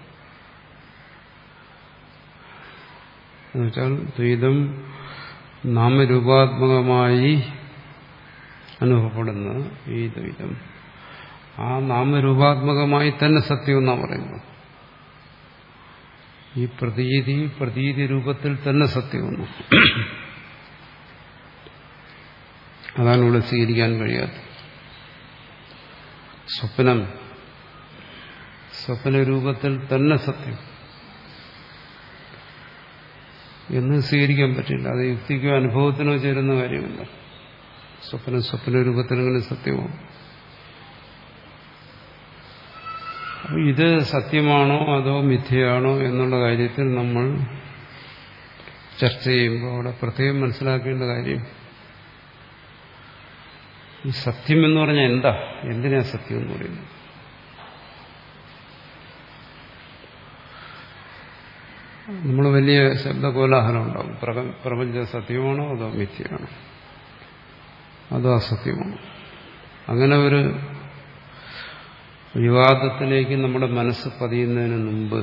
എന്നുവെച്ചാൽ ദ്വൈതം നാമരൂപാത്മകമായി അനുഭവപ്പെടുന്ന ഈ ദ്വൈതം ആ നാമരൂപാത്മകമായി തന്നെ സത്യം എന്നാണ് പറയുന്നത്. ഈ പ്രതീതി പ്രതീതി രൂപത്തിൽ തന്നെ സത്യമെന്ന്. അതാണ് ഇവിടെ സ്വീകരിക്കാൻ കഴിയാത്തത്. സ്വപ്നം സ്വപ്ന രൂപത്തിൽ തന്നെ സത്യം എന്ന് സ്വീകരിക്കാൻ പറ്റില്ല. അത് യുക്തിക്കോ അനുഭവത്തിനോ ചേരുന്ന കാര്യമില്ല. സ്വപ്നം സ്വപ്ന രൂപത്തിൽ അങ്ങനെ സത്യമാണ്. ഇത് സത്യമാണോ അതോ മിഥ്യയാണോ എന്നുള്ള കാര്യത്തിൽ നമ്മൾ ചർച്ച ചെയ്യുമ്പോൾ അവിടെ പ്രത്യേകം മനസ്സിലാക്കേണ്ട കാര്യം ഈ സത്യം എന്ന് പറഞ്ഞാൽ എന്താ, എന്തിനാ സത്യം എന്ന് പറയുന്നത്? നമ്മൾ വലിയ ശബ്ദകോലാഹലം ഉണ്ടാവും. പ്രപഞ്ച സത്യമാണോ അതോ മിഥ്യയാണോ അതോ അസത്യമാണോ? അങ്ങനെ ഒരു വിവാദത്തിലേക്ക് നമ്മുടെ മനസ്സ് പതിയുന്നതിന് മുമ്പ്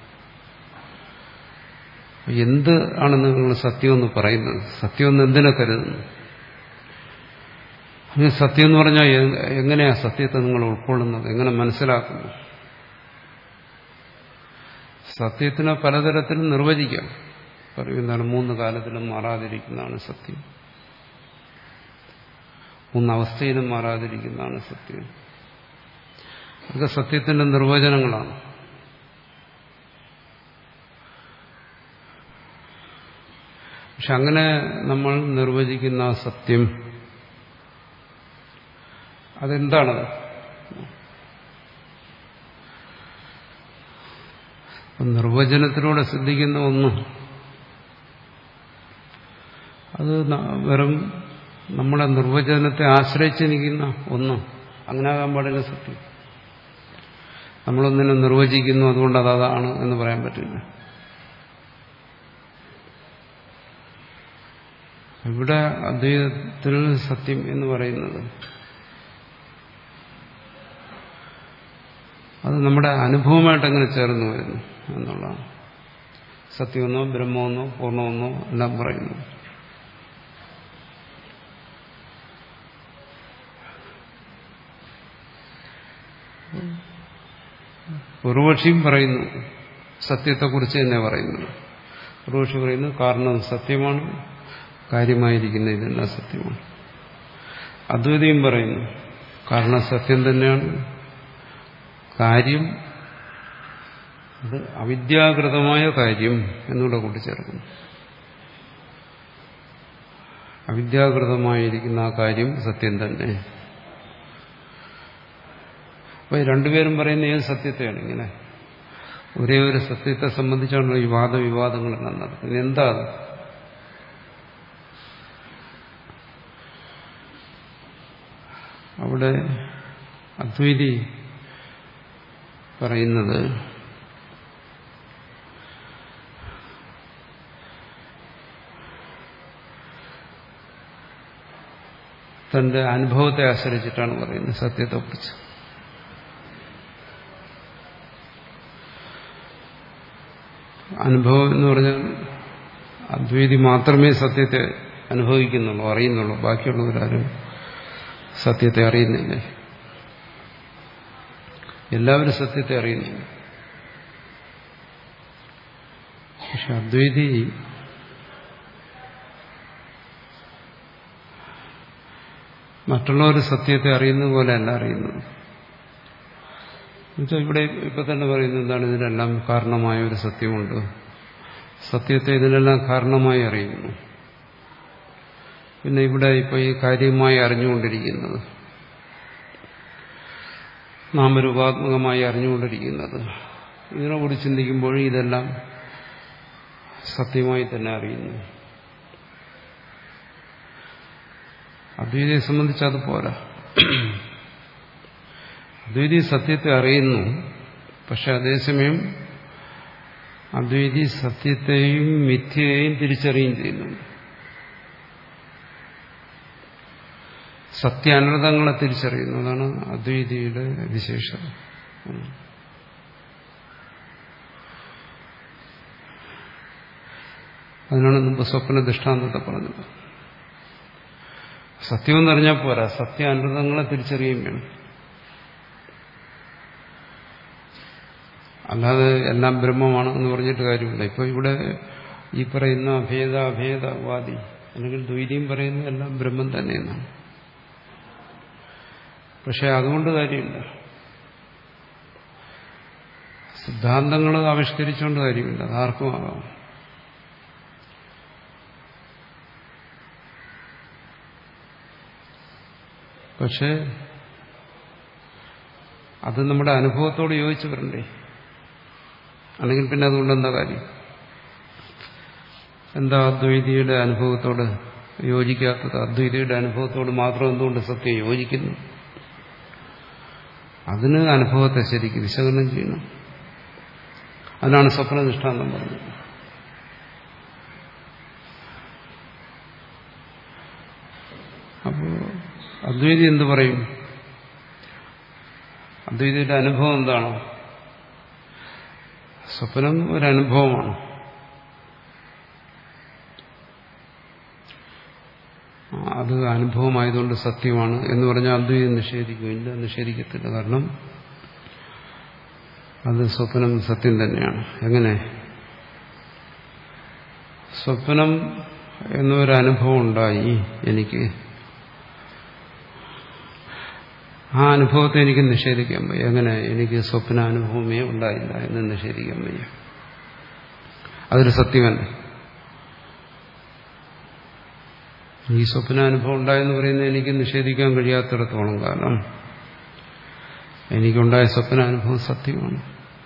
എന്ത് ആണെന്ന് നിങ്ങൾ സത്യമെന്ന് പറയുന്നത്? സത്യമെന്ന് എന്തിനെ കരുതുന്നു? അങ്ങനെ സത്യം എന്ന് പറഞ്ഞാൽ എങ്ങനെയാ സത്യത്തെ നിങ്ങൾ ഉൾക്കൊള്ളുന്നത്, എങ്ങനെ മനസ്സിലാക്കുന്നു? സത്യത്തിനെ പലതരത്തിൽ നിർവചിക്കാം. പറയുന്നതാണ് മൂന്ന് കാലത്തിലും മാറാതിരിക്കുന്നതാണ് സത്യം, മൂന്നവസ്ഥയിലും മാറാതിരിക്കുന്നതാണ് സത്യം. അതൊക്കെ സത്യത്തിന്റെ നിർവചനങ്ങളാണ്. പക്ഷെ അങ്ങനെ നമ്മൾ നിർവചിക്കുന്ന ആ സത്യം അതെന്താണത്? നിർവചനത്തിലൂടെ സിദ്ധിക്കുന്ന ഒന്ന് അത് വെറും നമ്മുടെ നിർവചനത്തെ ആശ്രയിച്ച് നിൽക്കുന്ന ഒന്ന്. അങ്ങനെ ആകാൻ പാടില്ല സത്യം. നമ്മളൊന്നിനെ നിർവചിക്കുന്നു അതുകൊണ്ട് അതാണ് എന്ന് പറയാൻ പറ്റില്ല. ഇവിടെ അദ്വൈതത്തിൽ സത്യം എന്ന് പറയുന്നത് അത് നമ്മുടെ അനുഭവമായിട്ട് എങ്ങനെ ചേർന്ന് വരുന്നു എന്നുള്ളതാണ്. സത്യമെന്നോ ബ്രഹ്മമെന്നോ പൂർണ്ണമെന്നോ എല്ലാം പറയുന്നു. പൂർവപക്ഷിയും പറയുന്നു സത്യത്തെക്കുറിച്ച് തന്നെ പറയുന്നത്. പൂർവപക്ഷി പറയുന്നു കാരണം സത്യമാണ്, കാര്യമായിരിക്കുന്ന ഇതെല്ലാം സത്യമാണ്. അദ്വൈതിയും പറയുന്നു കാരണം സത്യം തന്നെയാണ്, കാര്യം അത് അവിദ്യാകൃതമായ കാര്യം എന്നൂടെ കൂട്ടിച്ചേർക്കുന്നു. അവിദ്യാകൃതമായിരിക്കുന്ന ആ കാര്യം സത്യം തന്നെ. അപ്പൊ രണ്ടുപേരും പറയുന്ന ഏത് സത്യത്തെയാണ്? ഇങ്ങനെ ഒരേ ഒരു സത്യത്തെ സംബന്ധിച്ചാണല്ലോ ഈ വാദവിവാദങ്ങളെല്ലാം നടക്കുന്നത്. എന്താ അത്? അവിടെ അദ്വൈതി പറയുന്നത് തന്റെ അനുഭവത്തെ ആശ്രയിച്ചിട്ടാണ് പറയുന്നത് സത്യത്തെക്കുറിച്ച്. അനുഭവം എന്ന് പറഞ്ഞാൽ അദ്വൈതി മാത്രമേ സത്യത്തെ അനുഭവിക്കുന്നുള്ളൂ, അറിയുന്നുള്ളൂ. ബാക്കിയുള്ളവരാരും സത്യത്തെ അറിയുന്നില്ല. എല്ലാവരും സത്യത്തെ അറിയുന്നു. പക്ഷെ അദ്വൈതി മറ്റുള്ളവർ സത്യത്തെ അറിയുന്നത് പോലെയല്ല അറിയുന്നത്. എന്നുവെച്ചാൽ ഇവിടെ ഇപ്പൊ തന്നെ പറയുന്നത് എന്താണ്? ഇതിനെല്ലാം കാരണമായ ഒരു സത്യമുണ്ട്. സത്യത്തെ ഇതിനെല്ലാം കാരണമായി അറിയുന്നു. പിന്നെ ഇവിടെ ഇപ്പൊ ഈ കാര്യമായി അറിഞ്ഞുകൊണ്ടിരിക്കുന്നത്, നാമരൂപാത്മകമായി അറിഞ്ഞുകൊണ്ടിരിക്കുന്നത്, ഇതിനെക്കുറി ചിന്തിക്കുമ്പോൾ ഇതെല്ലാം സത്യമായി തന്നെ അറിയുന്നു. അദ്വൈതിയെ സംബന്ധിച്ച് അത് പോരാ. അദ്വൈതി സത്യത്തെ അറിയുന്നു, പക്ഷെ അതേസമയം അദ്വൈതി സത്യത്തെയും മിഥ്യയെയും തിരിച്ചറിയുകയും ചെയ്യുന്നുണ്ട്. സത്യാനൃതങ്ങളെ തിരിച്ചറിയുന്നതാണ് അദ്വൈതിയുടെ വിശേഷത. അതിനാണ് മുമ്പ് സ്വപ്ന ദൃഷ്ടാന്തത്തെ പറഞ്ഞത്. സത്യമെന്ന് അറിഞ്ഞാൽ പോരാ, സത്യാനൃതങ്ങളെ തിരിച്ചറിയുകയും വേണം. അല്ലാതെ എല്ലാം ബ്രഹ്മമാണ് എന്ന് പറഞ്ഞിട്ട് കാര്യമില്ല. ഇപ്പൊ ഇവിടെ ഈ പറയുന്ന അഭേദ അഭേദവാദി അല്ലെങ്കിൽ ദ്വൈതിയും പറയുന്നത് എല്ലാം ബ്രഹ്മം തന്നെയെന്നാണ്. പക്ഷെ അതുകൊണ്ട് കാര്യമില്ല. സിദ്ധാന്തങ്ങൾ ആവിഷ്കരിച്ചുകൊണ്ട് കാര്യമില്ല. അതാർക്കും ആകാം. പക്ഷെ അത് നമ്മുടെ അനുഭവത്തോട് യോജിച്ച് വരണ്ടേ? അല്ലെങ്കിൽ പിന്നെ അതുകൊണ്ട് എന്താ കാര്യം? എന്താ അദ്വൈതിയുടെ അനുഭവത്തോട് യോജിക്കാത്തത്? അദ്വൈതിയുടെ അനുഭവത്തോട് മാത്രം എന്തുകൊണ്ട് സത്യം യോജിക്കുന്നു? അതിന് അനുഭവത്തെ ശരിക്കും വിശകലനം ചെയ്യണം. അതിനാണ് സ്വപ്ന ദൃഷ്ടാന്തം പറഞ്ഞത്. അപ്പോൾ അദ്വൈതി എന്ത് പറയും? അദ്വൈതിയുടെ അനുഭവം എന്താണ്? സ്വപ്നം ഒരനുഭവമാണ്. അത് അനുഭവമായതുകൊണ്ട് സത്യമാണ് എന്ന് പറഞ്ഞാൽ അദ്വൈതം നിഷേധിക്കുമില്ല, നിഷേധിക്കത്തില്ല. കാരണം അത് സ്വപ്നം സത്യം തന്നെയാണ്. എങ്ങനെ? സ്വപ്നം എന്നൊരനുഭവം ഉണ്ടായി എനിക്ക്. ആ അനുഭവത്തെ എനിക്ക് നിഷേധിക്കാൻ വയ്യ. എങ്ങനെ? എനിക്ക് സ്വപ്നാനുഭവമേ ഉണ്ടായില്ല എന്ന് നിഷേധിക്കാൻ വയ്യ. അതൊരു സത്യമല്ല. ഈ സ്വപ്നാനുഭവം ഉണ്ടായെന്ന് പറയുന്നത് എനിക്ക് നിഷേധിക്കാൻ കഴിയാത്തിടത്തോളം കാലം എനിക്കുണ്ടായ സ്വപ്നാനുഭവം സത്യമാണ്.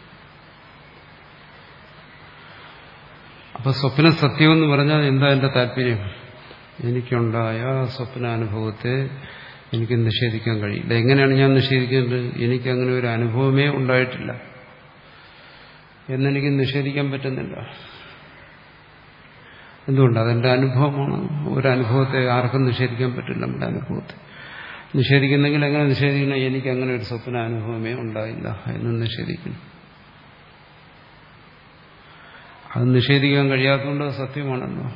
അപ്പൊ സ്വപ്ന സത്യമെന്ന് പറഞ്ഞാൽ എന്താ എന്റെ താല്പര്യം? എനിക്കുണ്ടായ സ്വപ്നാനുഭവത്തെ എനിക്ക് നിഷേധിക്കാൻ കഴിയില്ല. എങ്ങനെയാണ് ഞാൻ നിഷേധിക്കേണ്ടത്? എനിക്കങ്ങനെ ഒരു അനുഭവമേ ഉണ്ടായിട്ടില്ല എന്നെനിക്ക് നിഷേധിക്കാൻ പറ്റുന്നില്ല. എന്തുകൊണ്ട്? അതെന്റെ അനുഭവമാണ്. ഒരനുഭവത്തെ ആർക്കും നിഷേധിക്കാൻ പറ്റില്ല. നമ്മുടെ അനുഭവത്തെ നിഷേധിക്കുന്നെങ്കിൽ എങ്ങനെ നിഷേധിക്കണം? എനിക്ക് അങ്ങനെ ഒരു സ്വപ്ന അനുഭവമേ ഉണ്ടായില്ല എന്ന് നിഷേധിക്കണം. അത് നിഷേധിക്കാൻ കഴിയാത്തതുകൊണ്ട് സത്യമാണല്ലോ.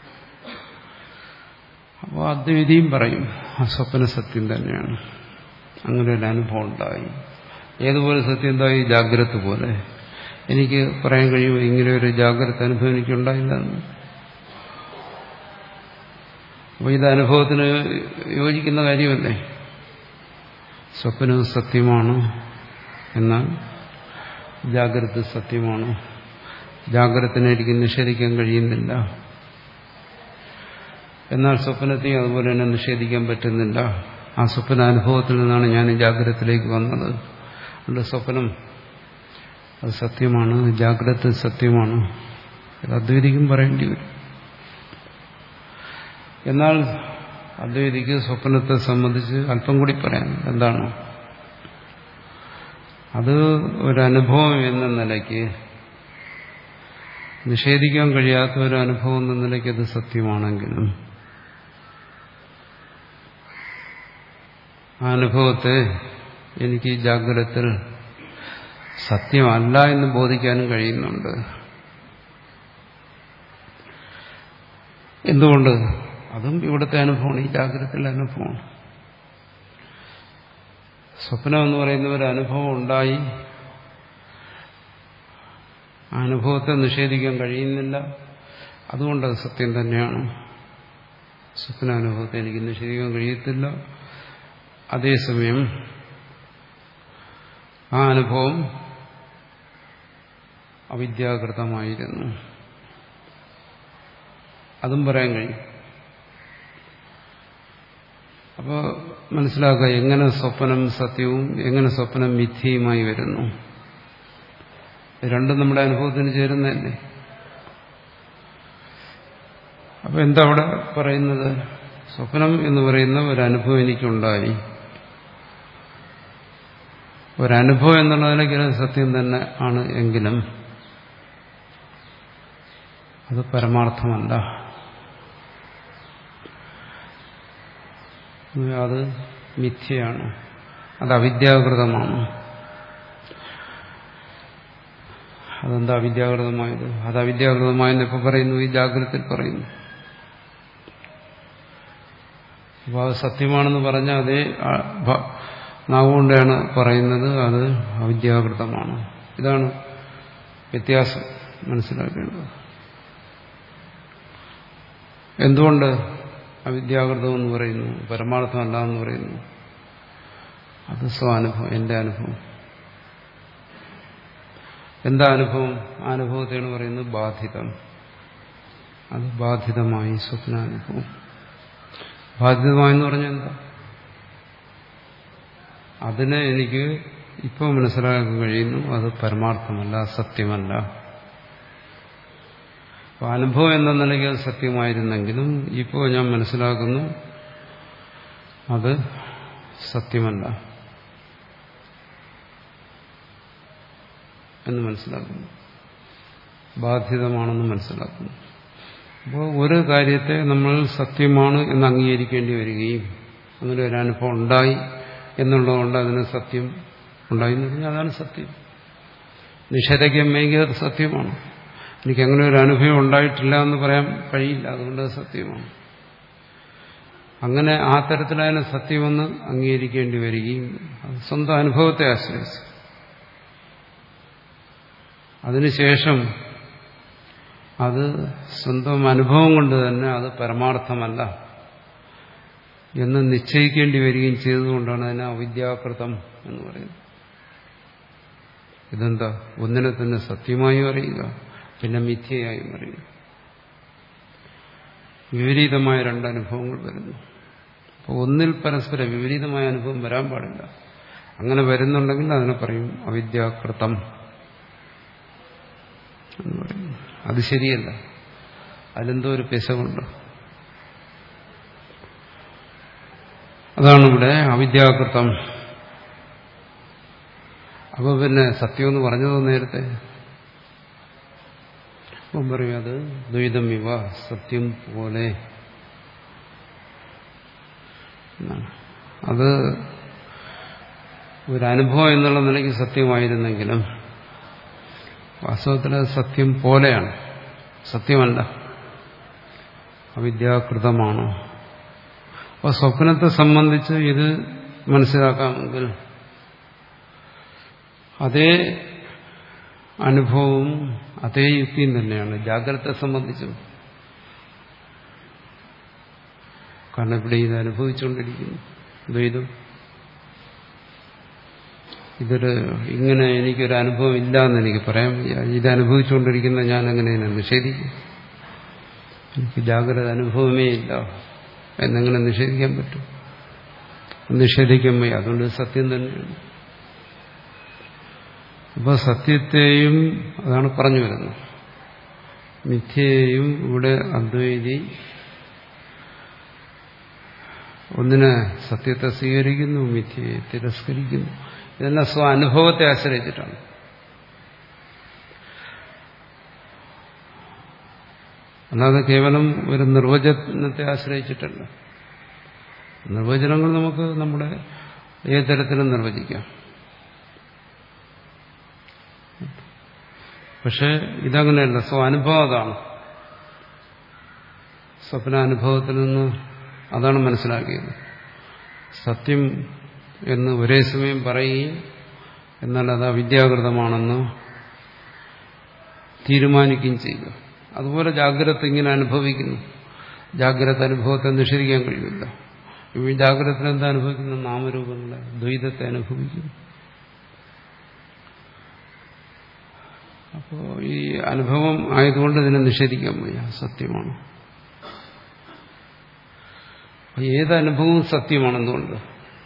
അപ്പോൾ അദ്വൈതിയും പറയും ആ സ്വപ്ന സത്യം തന്നെയാണ്. അങ്ങനെ ഒരു അനുഭവം ഉണ്ടായി. ഏതുപോലെ സത്യം എന്തായി? ജാഗ്രത പോലെ. എനിക്ക് പറയാൻ കഴിയുമോ ഇങ്ങനെ ഒരു ജാഗ്രത അനുഭവം എനിക്കുണ്ടായില്ല എന്ന്? അപ്പോൾ ഇത് അനുഭവത്തിന് യോജിക്കുന്ന കാര്യമല്ലേ? സ്വപ്നം സത്യമാണ്, എന്നാൽ ജാഗ്രത സത്യമാണ്. ജാഗ്രതനെ എനിക്ക് നിഷേധിക്കാൻ കഴിയുന്നില്ല, എന്നാൽ സ്വപ്നത്തെയും അതുപോലെ തന്നെ നിഷേധിക്കാൻ പറ്റുന്നില്ല. ആ സ്വപ്ന അനുഭവത്തിൽ നിന്നാണ് ഞാൻ ജാഗ്രതത്തിലേക്ക് വന്നത്. അതുകൊണ്ട് സ്വപ്നം അത് സത്യമാണ്, ജാഗ്രത സത്യമാണ്. ഇത് അദ്വൈതിക്കും പറയേണ്ടി വരും. എന്നാൽ അദ്വൈതിക്ക് സ്വപ്നത്തെ സംബന്ധിച്ച് അല്പം കൂടി പറയാം. എന്താണ്? അത് ഒരനുഭവം എന്ന നിലയ്ക്ക്, നിഷേധിക്കാൻ കഴിയാത്ത ഒരു അനുഭവം എന്ന നിലയ്ക്ക് അത് സത്യമാണെങ്കിലും ആ അനുഭവത്തെ എനിക്ക് ജാഗ്രതത്തിൽ സത്യമല്ല എന്ന് ബോധിക്കാനും കഴിയുന്നുണ്ട്. എന്തുകൊണ്ട്? അതും ഇവിടുത്തെ അനുഭവമാണ്, ഈ ജാഗ്രതത്തിലെ അനുഭവമാണ്. സ്വപ്നം എന്ന് പറയുന്ന ഒരു അനുഭവം ഉണ്ടായി, ആ അനുഭവത്തെ നിഷേധിക്കാൻ കഴിയുന്നില്ല, അതുകൊണ്ടത് സത്യം തന്നെയാണ്. സ്വപ്നാനുഭവത്തെ എനിക്ക് നിഷേധിക്കാൻ കഴിയത്തില്ല. അതേസമയം ആ അനുഭവം അവിദ്യാകൃതമായിരുന്നു, അതും പറയാൻ കഴിയും. അപ്പോൾ മനസ്സിലാക്കുക എങ്ങനെ സ്വപ്നം സത്യവും എങ്ങനെ സ്വപ്നം മിഥ്യയുമായി വരുന്നു. രണ്ടും നമ്മുടെ അനുഭവത്തിന് ചേരുന്നതല്ലേ. അപ്പൊ എന്താ അവിടെ പറയുന്നത്? സ്വപ്നം എന്ന് പറയുന്ന ഒരനുഭവം എനിക്കുണ്ടായി. ഒരനുഭവം എന്നുള്ളതിലേക്ക് സത്യം തന്നെ ആണ് എങ്കിലും അത് പരമാർത്ഥമല്ല. അത് മിഥ്യയാണ്, അത് അവിദ്യാകൃതമാണ്. അതെന്താ അവിദ്യാകൃതമായത്? അത് അവിദ്യാകൃതമായെന്ന് എപ്പോൾ പറയുന്നു? ഈ ജാഗ്രതയിൽ പറയുന്നു. അപ്പോൾ അത് സത്യമാണെന്ന് പറഞ്ഞ അതേ നാവുകൊണ്ടാണ് പറയുന്നത് അത് അവിദ്യാകൃതമാണ്. ഇതാണ് വ്യത്യാസം മനസ്സിലാക്കേണ്ടത്. എന്തുകൊണ്ട് അവിദ്യാകൃതം എന്ന് പറയുന്നു, പരമാർത്ഥമല്ല എന്ന് പറയുന്നു? അത് സ്വാനുഭവം, എന്റെ അനുഭവം. എന്താ അനുഭവം? അനുഭവത്തെയാണ് പറയുന്നത് ബാധിതം. അത് ബാധിതമായി സ്വപ്നാനുഭവം. ബാധിതമായെന്ന് പറഞ്ഞാൽ എന്താ? അതിനെ എനിക്ക് ഇപ്പോൾ മനസ്സിലാക്കാൻ കഴിയുന്നു, അത് പരമാർത്ഥമല്ല, സത്യമല്ല. അപ്പോൾ അനുഭവം എന്ന നിലയ്ക്ക് അത് സത്യമായിരുന്നെങ്കിലും ഇപ്പോൾ ഞാൻ മനസ്സിലാക്കുന്നു അത് സത്യമല്ല എന്ന് മനസ്സിലാക്കുന്നു, ബാധിതമാണെന്ന് മനസ്സിലാക്കുന്നു. അപ്പോൾ ഒരു കാര്യത്തെ നമ്മൾ സത്യമാണ് എന്ന് അംഗീകരിക്കേണ്ടി വരികയും അങ്ങനെ ഒരു അനുഭവം ഉണ്ടായി എന്നുള്ളതുകൊണ്ട് അതിന് സത്യം ഉണ്ടായി എന്ന് പറഞ്ഞാൽ അതാണ് സത്യം. നിഷേധിക്കുമെങ്കിൽ അത് സത്യമാണ്. എനിക്ക് അങ്ങനെ ഒരു അനുഭവം ഉണ്ടായിട്ടില്ല എന്ന് പറയാൻ കഴിയില്ല, അതുകൊണ്ട് അത് സത്യമാണ്. അങ്ങനെ ആ തരത്തിലതിനെ സത്യമെന്ന് അംഗീകരിക്കേണ്ടി വരികയും സ്വന്തം അനുഭവത്തെ ആശ്രയിച്ച് അതിനുശേഷം അത് സ്വന്തം അനുഭവം കൊണ്ട് തന്നെ അത് പരമാർത്ഥമല്ല എന്ന് നിശ്ചയിക്കേണ്ടി വരികയും ചെയ്തതുകൊണ്ടാണ് അതിനെ അവിദ്യാകൃതം എന്ന് പറയുന്നത്. ഇതെന്താ? ഒന്നിനെ തന്നെ സത്യമായും അറിയുക, പിന്നെ മിഥ്യയായും അറിയുക. വിപരീതമായ രണ്ടനുഭവങ്ങൾ വരുന്നു. അപ്പോൾ ഒന്നിൽ പരസ്പരം വിപരീതമായ അനുഭവം വരാൻ പാടില്ല. അങ്ങനെ വരുന്നുണ്ടെങ്കിൽ അതിനെ പറയും അവിദ്യാകൃതം എന്ന് പറയുന്നു. അത് ശരിയല്ല, അതിലെന്തോ ഒരു പിശകുണ്ട്. അതാണ് ഇവിടെ അവിദ്യാകൃതം. അപ്പോൾ പിന്നെ സത്യമെന്ന് പറഞ്ഞതോ നേരത്തെ? അപ്പം പറയും അത് ദ്വൈതം ഇവ, സത്യം പോലെ. അത് ഒരനുഭവം എന്നുള്ള നിലയ്ക്ക് സത്യമായിരുന്നെങ്കിലും വാസ്തവത്തിൽ അത് സത്യം പോലെയാണ്, സത്യമല്ല, അവിദ്യാകൃതമാണ്. അപ്പോൾ സ്വപ്നത്തെ സംബന്ധിച്ച് ഇത് മനസ്സിലാക്കാമെങ്കിൽ അതേ അനുഭവവും അതേ യുക്തിയും തന്നെയാണ് ജാഗ്രതയെ സംബന്ധിച്ചും. കാരണം ഇവിടെ ഇത് അനുഭവിച്ചുകൊണ്ടിരിക്കുന്നു ദ്വൈതം. ഇതൊരു ഇങ്ങനെ എനിക്കൊരു അനുഭവം ഇല്ല എന്ന് എനിക്ക് പറയാൻ വയ്യ. ഇത് അനുഭവിച്ചുകൊണ്ടിരിക്കുന്ന ഞാൻ എങ്ങനെയാണ് നിഷേധിക്കും? എനിക്ക് ജാഗ്രത അനുഭവമേ ഇല്ല എന്നെങ്ങനെ നിഷേധിക്കാൻ പറ്റും? നിഷേധിക്കാൻ വയ്യ. അതുകൊണ്ട് സത്യം തന്നെയാണ്. അപ്പോൾ സത്യത്തെയും അതാണ് പറഞ്ഞു വരുന്നത്, മിഥ്യയെയും ഇവിടെ അദ്വൈതി ഒന്നിനെ സത്യത്തെ സ്വീകരിക്കുന്നു, മിഥ്യയെ തിരസ്കരിക്കുന്നു. ഇതെല്ലാം സ്വ അനുഭവത്തെ ആശ്രയിച്ചിട്ടാണ്. അല്ലാതെ കേവലം ഒരു നിർവചനത്തെ ആശ്രയിച്ചിട്ടല്ല. നിർവചനങ്ങൾ നമുക്ക് നമ്മുടെ ഏത് തരത്തിലും നിർവചിക്കാം. പക്ഷെ ഇതങ്ങനെയല്ല, സ്വ അനുഭവം അതാണ്. സ്വപ്നാനുഭവത്തിൽ നിന്ന് അതാണ് മനസ്സിലാക്കിയത്. സത്യം എന്ന് ഒരേ സമയം പറയുകയും എന്നാൽ അത് അവിദ്യാകൃതമാണെന്ന് തീരുമാനിക്കുകയും ചെയ്യുക. അതുപോലെ ജാഗ്രത ഇങ്ങനെ അനുഭവിക്കുന്നു. ജാഗ്രത അനുഭവത്തെ നിഷേധിക്കാൻ കഴിയില്ല. ഈ ജാഗ്രത എന്താ അനുഭവിക്കുന്ന? നാമരൂപങ്ങളെ, ദ്വൈതത്തെ അനുഭവിക്കുന്നു. അപ്പോൾ ഈ അനുഭവം ആയതുകൊണ്ട് ഇതിനെ നിഷേധിക്കാൻ വയ്യ, സത്യമാണ്. ഏത് അനുഭവവും സത്യമാണെന്നുകൊണ്ട്.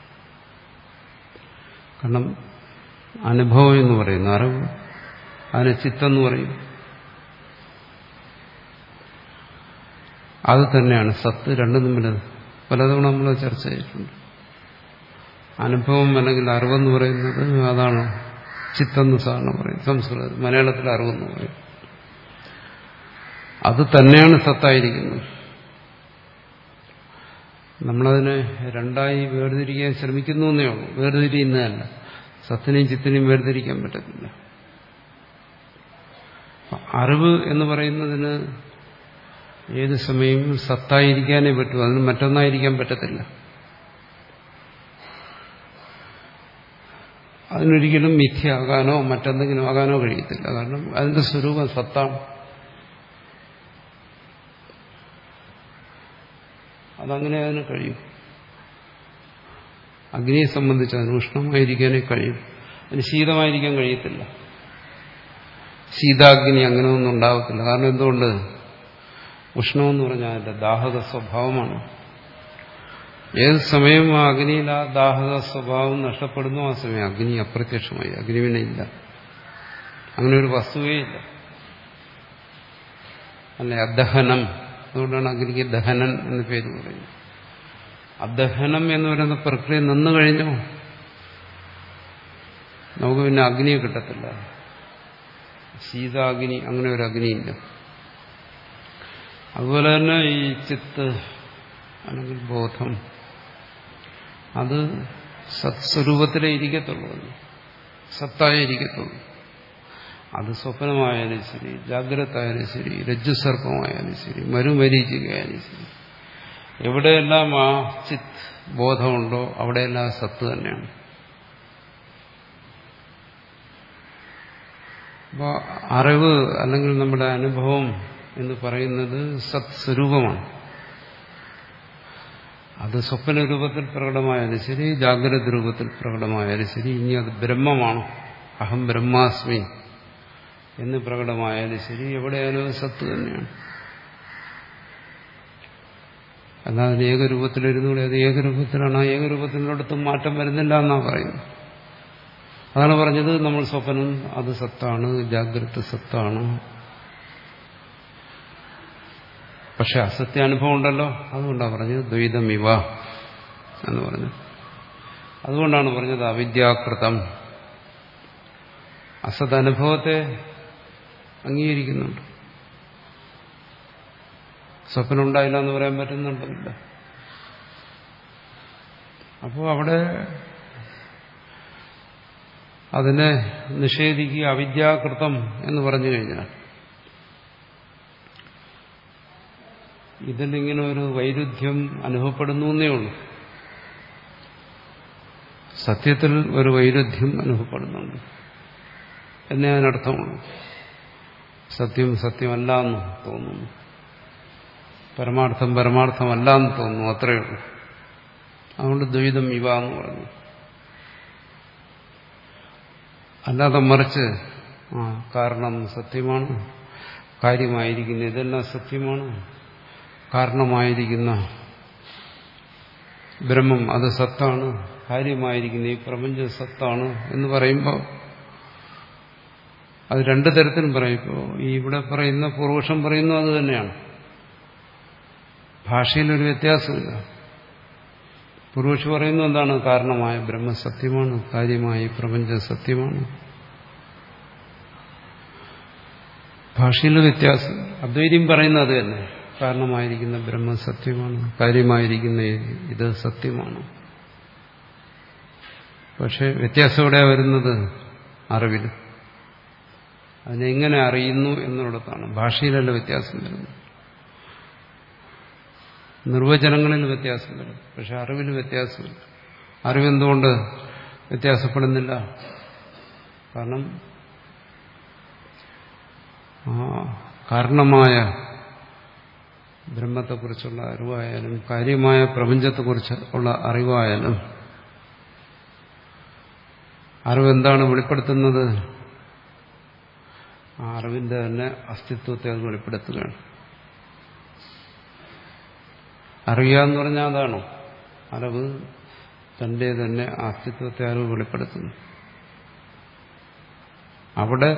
കാരണം അനുഭവം എന്ന് പറയുന്ന അറിവ്, അതിനെ ചിത്തെന്ന് പറയും. അത് തന്നെയാണ് സത്ത്. രണ്ടും തമ്മിൽ പലതവണ നമ്മൾ ചർച്ച ചെയ്തിട്ടുണ്ട്. അനുഭവം അല്ലെങ്കിൽ അറിവെന്ന് പറയുന്നത് അതാണ് ചിത്തെന്ന് സാധാരണ പറയും. സംസ്കൃതത്തിൽ, മലയാളത്തിൽ അറിവെന്ന് പറയും. അത് തന്നെയാണ് സത്തായിരിക്കുന്നത്. നമ്മളതിനെ രണ്ടായി വേർതിരിക്കാൻ ശ്രമിക്കുന്നു എന്നേ ഉള്ളൂ. വേർതിരിയുന്നതല്ല. സത്തിനെയും ചിത്തിനെയും വേർതിരിക്കാൻ പറ്റത്തില്ല. അറിവ് എന്ന് പറയുന്നതിന് ഏത് സമയവും സത്തായിരിക്കാനേ പറ്റൂ. അതിന് മറ്റൊന്നായിരിക്കാൻ പറ്റത്തില്ല. അതിനൊരിക്കലും മിഥ്യയാകാനോ മറ്റെന്തെങ്കിലും ആകാനോ കഴിയത്തില്ല. കാരണം അതിന്റെ സ്വരൂപം സത്താണ്. അതങ്ങനെ അതിന് കഴിയും. അഗ്നിയെ സംബന്ധിച്ച് അതിന് ഉഷ്ണമായിരിക്കാനേ കഴിയും. അതിന് ശീതമായിരിക്കാൻ കഴിയത്തില്ല. ശീതാഗ്നി അങ്ങനെ ഒന്നും ഉണ്ടാവത്തില്ല. കാരണം എന്തുകൊണ്ട്? ഉഷ്ണമെന്ന് പറഞ്ഞാൽ അതിന്റെ ദാഹക സ്വഭാവമാണ്. ഏത് സമയം ആ അഗ്നിയിൽ ആ ദാഹക സ്വഭാവം നഷ്ടപ്പെടുന്നു, ആ സമയം അഗ്നി അപ്രത്യക്ഷമായി. അഗ്നി പിന്നെ ഇല്ല. അങ്ങനെ ഒരു വസ്തുവേ ഇല്ല. അല്ലെ അദഹനം. അതുകൊണ്ടാണ് അഗ്നിക്ക് ദഹനൻ എന്ന് പേര് പറയുന്നത്. അദഹനം എന്ന് പറയുന്ന പ്രക്രിയ നിന്നു കഴിഞ്ഞോ നമുക്ക് പിന്നെ അഗ്നിയെ കിട്ടത്തില്ല. ശീതാഗ്നി, അങ്ങനെ ഒരു അഗ്നിയില്ല. അതുപോലെ തന്നെ ഈ ചിത്ത് അല്ലെങ്കിൽ ബോധം, അത് സത്സ്വരൂപത്തിലേ ഇരിക്കത്തുള്ളൂ. സത്തായേ ഇരിക്കത്തുള്ളൂ. അത് സ്വപ്നമായാലും ശരി, ജാഗ്രത ആയാലും ശരി, രജ്ജുസർപ്പമായാലും ശരി, മരുമരീചികയായാലും ശരി, എവിടെയെല്ലാം ആ ചിത്ത് ബോധമുണ്ടോ അവിടെയെല്ലാം സത്ത് തന്നെയാണ്. അപ്പോൾ അറിവ് അല്ലെങ്കിൽ നമ്മുടെ അനുഭവം എന്ന് പറയുന്നത് സത് സ്വരൂപമാണ്. അത് സ്വപ്ന രൂപത്തിൽ പ്രകടമായാലും ശരി, ജാഗ്രത രൂപത്തിൽ പ്രകടമായാലും ശരി, ഇനി അത് ബ്രഹ്മമാണ്, അഹം ബ്രഹ്മാസ്മി എന്ന് പ്രകടമായാലും ശരി, എവിടെയായാലും അത് സത്ത് തന്നെയാണ്. എന്നാൽ അതിന് ഏകരൂപത്തിലിരുന്നൂടെ? അത് ഏകരൂപത്തിലാണ്. ആ ഏകരൂപത്തിനടുത്തും മാറ്റം വരുന്നില്ല എന്നാണ് പറയുന്നത്. അതാണ് പറഞ്ഞത്, നമ്മൾ സ്വപ്നം അത് സത്താണ്, ജാഗ്രത സത്താണ്. പക്ഷെ അസത്യാനുഭവം ഉണ്ടല്ലോ, അതുകൊണ്ടാണ് പറഞ്ഞത് ദ്വൈതമിവ എന്ന് പറഞ്ഞത്. അതുകൊണ്ടാണ് പറഞ്ഞത് അവിദ്യാകൃതം. അസദനുഭവത്തെ അംഗീകരിക്കുന്നുണ്ട്. സ്വപ്നം ഉണ്ടായില്ല എന്ന് പറയാൻ പറ്റുന്നുണ്ടല്ല. അപ്പോൾ അവിടെ അതിനെ നിഷേധിക്കുക അവിദ്യാകൃതം എന്ന് പറഞ്ഞു കഴിഞ്ഞാൽ ഇതിലിങ്ങനെ ഒരു വൈരുദ്ധ്യം അനുഭവപ്പെടുന്നു എന്നേ ഉള്ളൂ. സത്യത്തിൽ ഒരു വൈരുദ്ധ്യം അനുഭവപ്പെടുന്നുണ്ട് എന്നേ അതിനർത്ഥമുള്ളൂ. സത്യം സത്യമല്ല എന്ന് തോന്നുന്നു, പരമാർത്ഥം പരമാർത്ഥമല്ല എന്ന് തോന്നുന്നു, അത്രയേ ഉള്ളൂ. അതുകൊണ്ട് ദ്വൈതം ഇവ എന്ന് പറഞ്ഞു. അല്ലാതെ മറിച്ച് ആ കാരണം സത്യമാണ്, കാര്യമായിരിക്കുന്ന ഇതെല്ലാം സത്യമാണ്, കാരണമായിരിക്കുന്ന ബ്രഹ്മം അത് സത്താണ്, കാര്യമായിരിക്കുന്ന ഈ പ്രപഞ്ചം സത്താണ് എന്ന് പറയുമ്പോൾ അത് രണ്ടു തരത്തിലും പറയും. ഇപ്പോൾ ഈ ഇവിടെ പറയുന്ന പൂർവക്ഷം പറയുന്നു അത് തന്നെയാണ്. ഭാഷയിലൊരു വ്യത്യാസമില്ല. പൂർവക്ഷി പറയുന്നു എന്താണ്? കാരണമായ ബ്രഹ്മ സത്യമാണ്, കാര്യമായ പ്രപഞ്ചം സത്യമാണ്. ഭാഷയിൽ വ്യത്യാസം. അദ്വൈതം പറയുന്നത് അത് തന്നെ. കാരണമായിരിക്കുന്ന ബ്രഹ്മ സത്യമാണ്, കാര്യമായിരിക്കുന്ന ഇത് സത്യമാണ്. പക്ഷെ വ്യത്യാസം എവിടെയാണ് വരുന്നത്? അറിവിൽ. അതിനെങ്ങനെ അറിയുന്നു എന്നുള്ളതാണ്. ഭാഷയിലല്ല വ്യത്യാസം വരുന്നത്. നിർവചനങ്ങളിൽ വ്യത്യാസം വരും, പക്ഷെ അറിവിൽ വ്യത്യാസമില്ല. അറിവെന്തുകൊണ്ട് വ്യത്യാസപ്പെടുന്നില്ല? കാരണം ആ കാരണമായ ബ്രഹ്മത്തെക്കുറിച്ചുള്ള അറിവായാലും കാര്യമായ പ്രപഞ്ചത്തെക്കുറിച്ച് ഉള്ള അറിവായാലും അറിവെന്താണ് വെളിപ്പെടുത്തുന്നത്? ആ അറിവിന്റെ തന്നെ അസ്തിത്വത്തെ അത് വെളിപ്പെടുത്തുകയാണ്. അറിയുക എന്ന് പറഞ്ഞാൽ അതാണോ? അറിവ് തന്റെ തന്നെ അസ്തിത്വത്തെ അറിവ് വെളിപ്പെടുത്തുന്നു. അവിടെ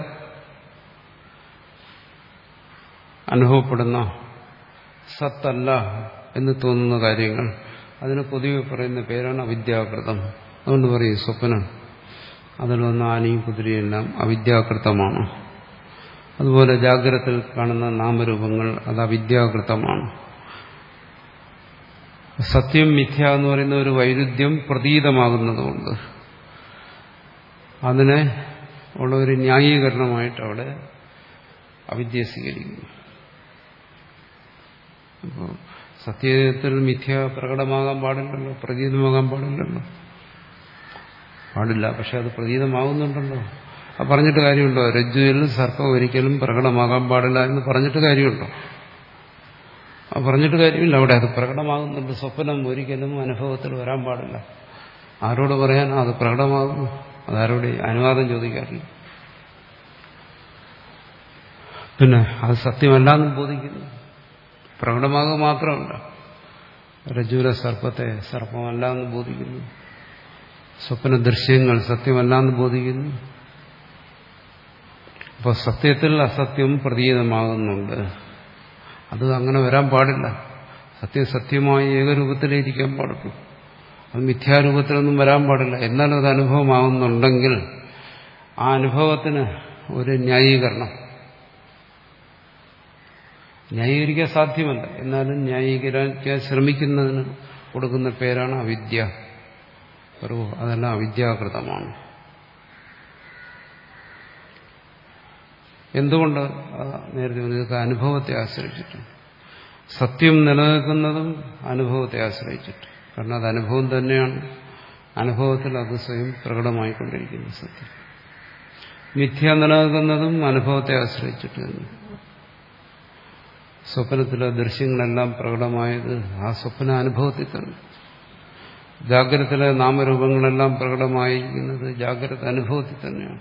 അനുഭവപ്പെടുന്ന സത്തല്ല എന്ന് തോന്നുന്ന കാര്യങ്ങൾ, അതിന് പൊതുവെ പറയുന്ന പേരാണ് അവിദ്യാകൃതം. അതുകൊണ്ട് പറയും സ്വപ്നം, അതിൽ വന്ന ആനയും കുതിരയും എല്ലാം അവിദ്യാകൃതമാണ്. അതുപോലെ ജാഗ്രതയിൽ കാണുന്ന നാമരൂപങ്ങൾ അത് അവിദ്യാകൃതമാണ്. സത്യം മിഥ്യ എന്ന് പറയുന്ന ഒരു വൈരുദ്ധ്യം പ്രതീതമാകുന്നതുകൊണ്ട് അതിനെ ഉള്ള ഒരു ന്യായീകരണമായിട്ട് അവിടെ അവിദ്യ സ്വീകരിക്കുന്നു. അപ്പോൾ സത്യത്തിൽ മിഥ്യ പ്രകടമാകാൻ പാടില്ലല്ലോ, പ്രതീതമാകാൻ പാടില്ലല്ലോ, പാടില്ല. പക്ഷെ അത് പ്രതീതമാകുന്നുണ്ടല്ലോ. അത് പറഞ്ഞിട്ട് കാര്യമുണ്ടോ? രജ്ജുവിൽ സർപ്പം ഒരിക്കലും പ്രകടമാകാൻ പാടില്ല എന്ന് പറഞ്ഞിട്ട് കാര്യമുണ്ടോ? അത് പറഞ്ഞിട്ട് കാര്യമില്ല. അവിടെ അത് പ്രകടമാകുന്നുണ്ട്. സ്വപ്നം ഒരിക്കലും അനുഭവത്തിൽ വരാൻ പാടില്ല. ആരോട് പറയാനോ അത് പ്രകടമാകുന്നു? അതാരോട് അനുവാദം ചോദിക്കാറില്ല. പിന്നെ അത് സത്യമല്ലാന്നും ബോധിക്കുന്നു. പ്രകടമാകുക മാത്രമല്ല, രജ്ജുവിലെ സർപ്പത്തെ സർപ്പമല്ല എന്ന് ബോധിക്കുന്നു. സ്വപ്ന ദൃശ്യങ്ങൾ സത്യമല്ലാന്ന് ബോധിക്കുന്നു. അപ്പോൾ സത്യത്തിൽ അസത്യം പ്രതീതമാകുന്നുണ്ട്. അത് അങ്ങനെ വരാൻ പാടില്ല. സത്യം സത്യമായി ഏകരൂപത്തിലിരിക്കാൻ പാടുള്ളൂ. അത് മിഥ്യാരൂപത്തിലൊന്നും വരാൻ പാടില്ല. എന്നാലും അത് അനുഭവമാകുന്നുണ്ടെങ്കിൽ ആ അനുഭവത്തിന് ഒരു ന്യായീകരണം, ന്യായീകരിക്കാൻ സാധ്യമല്ല, എന്നാലും ന്യായീകരിക്കാൻ ശ്രമിക്കുന്നതിന് കൊടുക്കുന്ന പേരാണ് അവിദ്യ. ഒരു അതെല്ലാം അവിദ്യാകൃതമാണ്. എന്തുകൊണ്ട്? നേരത്തെ ഇതൊക്കെ അനുഭവത്തെ ആശ്രയിച്ചിട്ടുണ്ട്. സത്യം നിലനിൽക്കുന്നതും അനുഭവത്തെ ആശ്രയിച്ചിട്ട്. കാരണം അത് അനുഭവം തന്നെയാണ്. അനുഭവത്തിൽ അത് സ്വയം പ്രകടമായിക്കൊണ്ടിരിക്കുന്നു സത്യം. മിഥ്യ നിലനിൽക്കുന്നതും അനുഭവത്തെ ആശ്രയിച്ചിട്ട് തന്നെ. സ്വപ്നത്തിലെ ദൃശ്യങ്ങളെല്ലാം പ്രകടമായത് ആ സ്വപ്ന അനുഭവത്തിൽ തന്നെ. ജാഗ്രതയിലെ നാമരൂപങ്ങളെല്ലാം പ്രകടമായിരിക്കുന്നത് ജാഗ്രത അനുഭവത്തിൽ തന്നെയാണ്.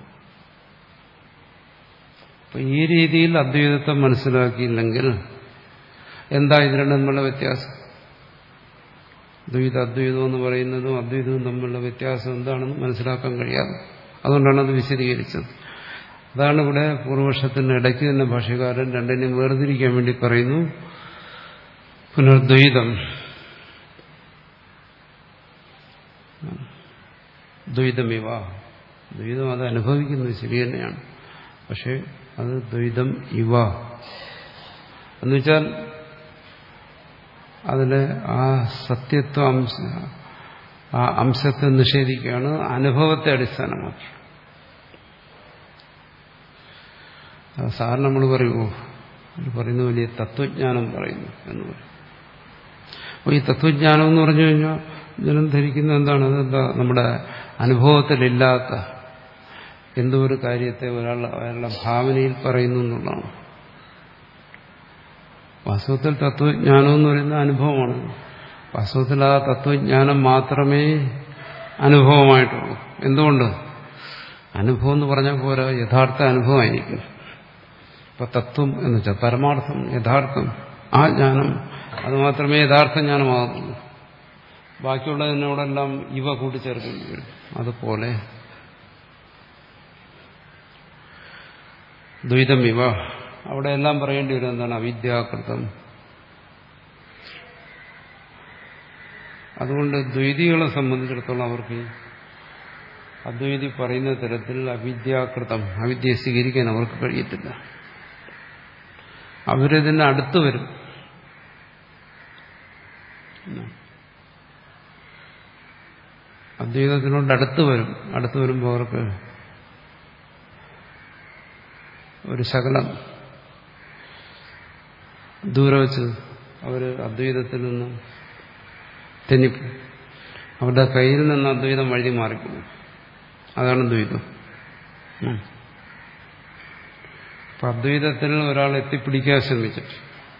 അപ്പൊ ഈ രീതിയിൽ അദ്വൈതത്തെ മനസ്സിലാക്കിയില്ലെങ്കിൽ എന്താ ഇത് രണ്ടും തമ്മിലുള്ള വ്യത്യാസം? ദ്വൈത അദ്വൈതം എന്ന് പറയുന്നതും അദ്വൈതവും തമ്മിലുള്ള വ്യത്യാസം എന്താണെന്ന് മനസ്സിലാക്കാൻ കഴിയാതെ, അതുകൊണ്ടാണ് അത് വിശദീകരിച്ചത്. അതാണ് ഇവിടെ പൂർവപക്ഷത്തിന് ഇടയ്ക്ക് തന്നെ ഭാഷ്യകാരൻ രണ്ടിനെയും വേർതിരിക്കാൻ വേണ്ടി പറയുന്നു. പുനർദ്വൈതം, ദ്വൈതമിവ, ദ്വൈതം അത് അനുഭവിക്കുന്നത് ശരി തന്നെയാണ്. പക്ഷെ അത് ദ്വൈതം ഇവ എന്ന് വെച്ചാൽ അതിലെ ആ സത്യത്വ അംശ ആ അംശത്തെ നിഷേധിക്കുകയാണ് അനുഭവത്തെ അടിസ്ഥാനമാക്കി. സാറിന് നമ്മൾ പറയുമോ, പറയുന്ന വലിയ തത്വജ്ഞാനം പറയുന്നു എന്ന് പറയും. അപ്പോൾ ഈ തത്വജ്ഞാനം എന്ന് പറഞ്ഞു കഴിഞ്ഞാൽ ജനം ധരിക്കുന്ന എന്താണ്? അതെന്താ നമ്മുടെ അനുഭവത്തിലില്ലാത്ത എന്തോ ഒരു കാര്യത്തെ ഒരാൾ അയാളുടെ ഭാവനയിൽ പറയുന്നു എന്നുള്ളതാണ്. വാസ്തവത്തിൽ തത്വജ്ഞാനം എന്ന് പറയുന്ന അനുഭവമാണ്. വാസ്തവത്തിൽ ആ തത്വജ്ഞാനം മാത്രമേ അനുഭവമായിട്ടുള്ളൂ. എന്തുകൊണ്ട്? അനുഭവം എന്ന് പറഞ്ഞാൽ പോരാ, യഥാർത്ഥ അനുഭവമായിരിക്കും. ഇപ്പൊ തത്വം എന്ന് വെച്ചാൽ പരമാർത്ഥം, യഥാർത്ഥം, ആ ജ്ഞാനം, അത് മാത്രമേ യഥാർത്ഥ ജ്ഞാനമാകുന്നുള്ളൂ. ബാക്കിയുള്ളതിനോടെല്ലാം ഇവ കൂട്ടിച്ചേർക്കേണ്ടി വരും. അതുപോലെ ദ്വൈതം ഇവ, അവിടെ എല്ലാം പറയേണ്ടി വരും. എന്താണ്? അവിദ്യാകൃതം. അതുകൊണ്ട് ദ്വൈതികളെ സംബന്ധിച്ചിടത്തോളം അവർക്ക് അദ്വൈതി പറയുന്ന തരത്തിൽ അവിദ്യാകൃതം, അവിദ്യയെ സ്വീകരിക്കാൻ അവർക്ക് കഴിയത്തില്ല. അവരിതിന് അടുത്ത് വരും. അദ്വൈതത്തിനോട് അടുത്ത് വരും. അടുത്ത് വരുമ്പോൾ അവർക്ക് ഒരു ശകലം ദൂരെ വെച്ച് അവർ അദ്വൈതത്തിൽ നിന്ന് തെന്നിപ്പോ അവരുടെ കയ്യിൽ നിന്ന് അദ്വൈതം വഴുതി മാറിപ്പോകും. അതാണ് ദ്വൈതം. അപ്പൊ അദ്വൈതത്തിൽ ഒരാൾ എത്തിപ്പിടിക്കാൻ ശ്രമിച്ചിട്ട്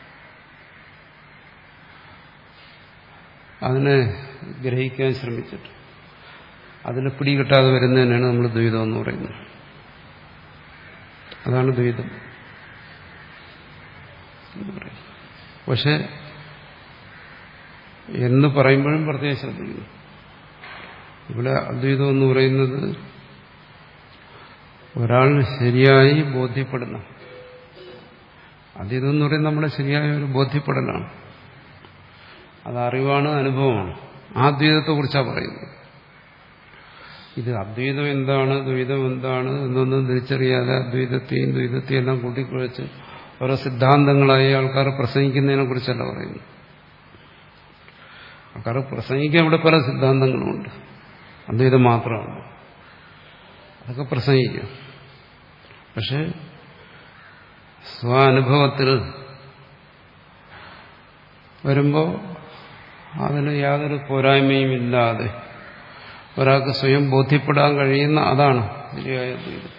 അതിനെ ഗ്രഹിക്കാൻ ശ്രമിച്ചിട്ട് അതിനെ പിടികിട്ടാതെ വരുന്നതിനാണ് നമ്മൾ ദ്വൈതം എന്ന് പറയുന്നത്. അതാണ് ദ്വൈതം. പക്ഷെ എന്ന് പറയുമ്പോഴും പ്രത്യേകം ശ്രദ്ധിക്കുന്നു. ഇവിടെ അദ്വൈതം എന്ന് പറയുന്നത് ഒരാൾ ശരിയായി ബോധ്യപ്പെടുന്ന, അദ്വൈതം എന്ന് പറയുന്നത് നമ്മുടെ ശരിയായ ഒരു ബോധ്യപ്പെടലാണ്. അത് അറിവാണ്, അനുഭവമാണ്. ആ അദ്വൈതത്തെക്കുറിച്ചാണ് പറയുന്നത്. ഇത് അദ്വൈതം എന്താണ്, ദ്വൈതം എന്താണ് എന്നൊന്നും തിരിച്ചറിയാതെ അദ്വൈതത്തെയും ദ്വൈതത്തെയും എല്ലാം കൂട്ടിക്കുഴച്ച് ഓരോ സിദ്ധാന്തങ്ങളായി ആൾക്കാർ പ്രസംഗിക്കുന്നതിനെ കുറിച്ചല്ല പറയുന്നത്. കാരണം പ്രസംഗിക്കാൻ ഇവിടെ പല സിദ്ധാന്തങ്ങളുമുണ്ട്, അദ്വൈതം മാത്രമാണ്, അതൊക്കെ പ്രസംഗിക്കും. പക്ഷെ സ്വാനുഭവത്തിൽ വരുമ്പോൾ അതിന് യാതൊരു പോരായ്മയും ഇല്ലാതെ ഒരാൾക്ക് സ്വയം ബോധ്യപ്പെടാൻ കഴിയുന്ന അതാണ് ശരിയായ അദ്വൈതം.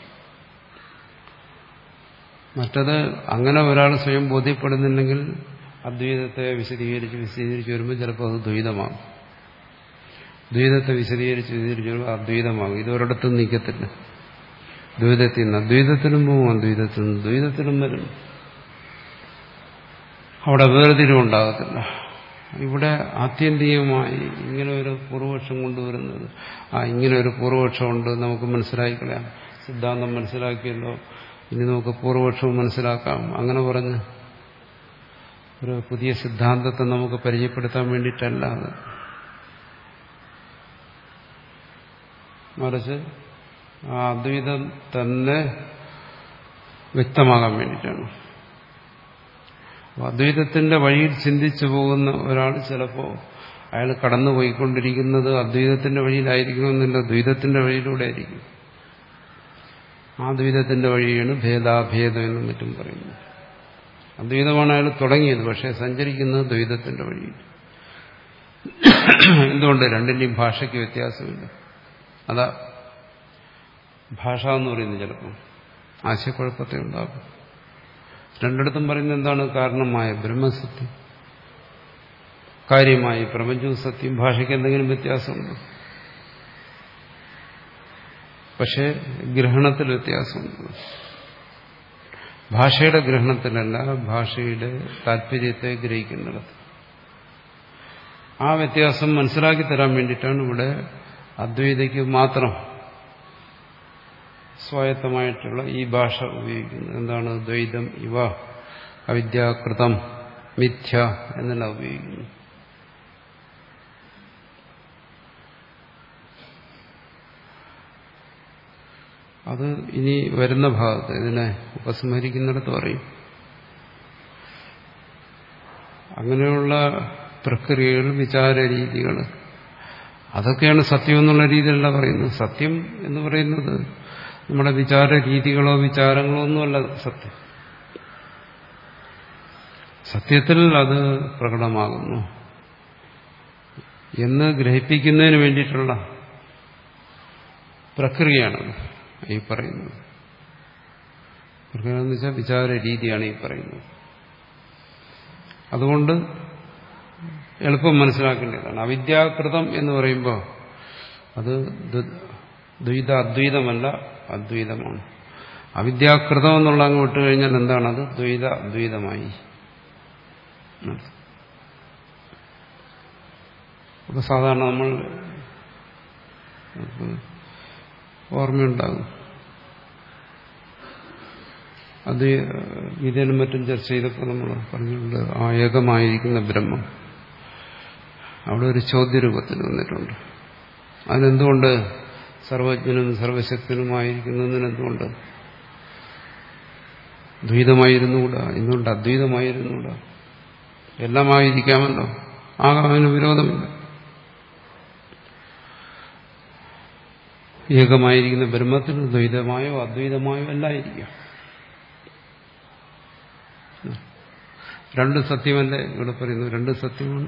മറ്റത് അങ്ങനെ ഒരാൾ സ്വയം ബോധ്യപ്പെടുന്നുണ്ടെങ്കിൽ അദ്വൈതത്തെ വിശദീകരിച്ച് വിശദീകരിച്ച് വരുമ്പോൾ ചിലപ്പോൾ അത് ദ്വൈതമാകും. ദ്വൈതത്തെ വിശദീകരിച്ച് വിശദീകരിച്ച് വരുമ്പോൾ അദ്വൈതമാകും. ഇതൊരിടത്തും നീക്കത്തില്ല. ദ്വൈതത്തിൽ നിന്ന് അദ്വൈതത്തിലും പോവും, അദ്വൈതത്തിൽ നിന്ന് ദ്വൈതത്തിലും വരും. അവിടെ വേർതിരിവുണ്ടാകത്തില്ല. ഇവിടെ ആത്യന്തികമായി ഇങ്ങനെ ഒരു പൂർവപക്ഷം കൊണ്ടുവരുന്നത്, ആ ഇങ്ങനെ ഒരു പൂർവപക്ഷമുണ്ട്, നമുക്ക് മനസ്സിലാക്കിക്കളയാം, സിദ്ധാന്തം മനസ്സിലാക്കിയല്ലോ, ഇനി നമുക്ക് പൂർവപക്ഷവും മനസ്സിലാക്കാം, അങ്ങനെ പറഞ്ഞ് ഒരു പുതിയ സിദ്ധാന്തത്തെ നമുക്ക് പരിചയപ്പെടുത്താൻ വേണ്ടിയിട്ടല്ല അത്. മറിച്ച് ആ അദ്വൈതം തന്നെ വ്യക്തമാകാൻ വേണ്ടിയിട്ടാണ്. അദ്വൈതത്തിന്റെ വഴിയിൽ ചിന്തിച്ചു പോകുന്ന ഒരാൾ ചിലപ്പോൾ അയാൾ കടന്നുപോയിക്കൊണ്ടിരിക്കുന്നത് അദ്വൈതത്തിന്റെ വഴിയിലായിരിക്കണമെന്നില്ല, ദ്വൈതത്തിന്റെ വഴിയിലൂടെ ആയിരിക്കും. ആ ദ്വൈതത്തിന്റെ വഴിയാണ് ഭേദാഭേദം എന്നും മറ്റും പറയുന്നത്. അദ്വൈതമാണ് അയാൾ തുടങ്ങിയത്, പക്ഷെ സഞ്ചരിക്കുന്നത് ദ്വൈതത്തിന്റെ വഴിയിൽ. എന്തുകൊണ്ട്? രണ്ടിന്റെയും ഭാഷയ്ക്ക് വ്യത്യാസമില്ല. അതാ ഭാഷ എന്ന് പറയുന്നത് ചിലപ്പോൾ ആശയക്കുഴപ്പത്തെ ഉണ്ടാകും. രണ്ടിടത്തും പറയുന്നത് എന്താണ്? കാരണമായ ബ്രഹ്മസത്യം, കാര്യമായി പ്രപഞ്ചവും സത്യം. ഭാഷയ്ക്ക് എന്തെങ്കിലും വ്യത്യാസമുണ്ടോ? പക്ഷെ ഗ്രഹണത്തിൽ വ്യത്യാസമുണ്ട്. ഭാഷയുടെ ഗ്രഹണത്തിലല്ല, ഭാഷയുടെ താല്പര്യത്തെ ഗ്രഹിക്കുന്നിടത്ത്. ആ വ്യത്യാസം മനസ്സിലാക്കി തരാൻ വേണ്ടിയിട്ടാണ് ഇവിടെ അദ്വൈതയ്ക്ക് മാത്രം സ്വായത്തമായിട്ടുള്ള ഈ ഭാഷ ഉപയോഗിക്കുന്നത്. എന്താണ്? ദ്വൈതം ഇവ അവിദ്യാകൃതം മിഥ്യ എന്നല്ല ഉപയോഗിക്കുന്നു. അത് ഇനി വരുന്ന ഭാഗത്ത് ഇതിനെ ഉപസംഹരിക്കുന്നിടത്ത് പറയും. അങ്ങനെയുള്ള പ്രക്രിയകൾ, വിചാരരീതികൾ, അതൊക്കെയാണ് സത്യം എന്നുള്ള രീതിയിലല്ല പറയുന്നത്. സത്യം എന്ന് പറയുന്നത് നമ്മുടെ വിചാര രീതികളോ വിചാരങ്ങളോ ഒന്നുമല്ല സത്യം. സത്യത്തിൽ അത് പ്രകടമാകുന്നു എന്ന് ഗ്രഹിപ്പിക്കുന്നതിന് വേണ്ടിയിട്ടുള്ള പ്രക്രിയയാണത് ഈ പറയുന്നത്. പ്രക്രിയ എന്ന് വെച്ചാൽ വിചാര രീതിയാണ് ഈ പറയുന്നത്. അതുകൊണ്ട് എളുപ്പം മനസ്സിലാക്കേണ്ടതാണ്. അവിദ്യാകൃതം എന്ന് പറയുമ്പോൾ അത് ദ്വൈത അദ്വൈതമല്ല, അദ്വൈതമാണ്. അവിദ്യാകൃതം എന്നുള്ള അങ്ങ് വിട്ടുകഴിഞ്ഞാൽ എന്താണ്? അത് ദ്വൈത അദ്വൈതമായി. അപ്പൊ സാധാരണ നമ്മൾ ഓർമ്മയുണ്ടാകും, അത് ഗീതയിലും മറ്റും ചർച്ച ചെയ്തപ്പോൾ നമ്മൾ പറഞ്ഞിട്ടുണ്ട്, ആ ഏകമായിരിക്കുന്ന ബ്രഹ്മം അവിടെ ഒരു ചോദ്യരൂപത്തിൽ വന്നിട്ടുണ്ട്. അതിനെന്തുകൊണ്ട് സർവജ്ഞനും സർവശക്തനുമായിരിക്കുന്നതിനെന്തുകൊണ്ട് ദ്വൈതമായിരുന്നുകൂടാ? എന്തുകൊണ്ട് അദ്വൈതമായിരുന്നുകൂടാ? എല്ലാമായിരിക്കാമല്ലോ, ആകാമതിന് വിരോധമില്ല. ഏകമായിരിക്കുന്ന ബ്രഹ്മത്തിന് ദ്വൈതമായോ അദ്വൈതമായോ എല്ലായിരിക്കാം. രണ്ട് സത്യമല്ലേ ഇവിടെ പറയുന്നു? രണ്ട് സത്യമാണ്.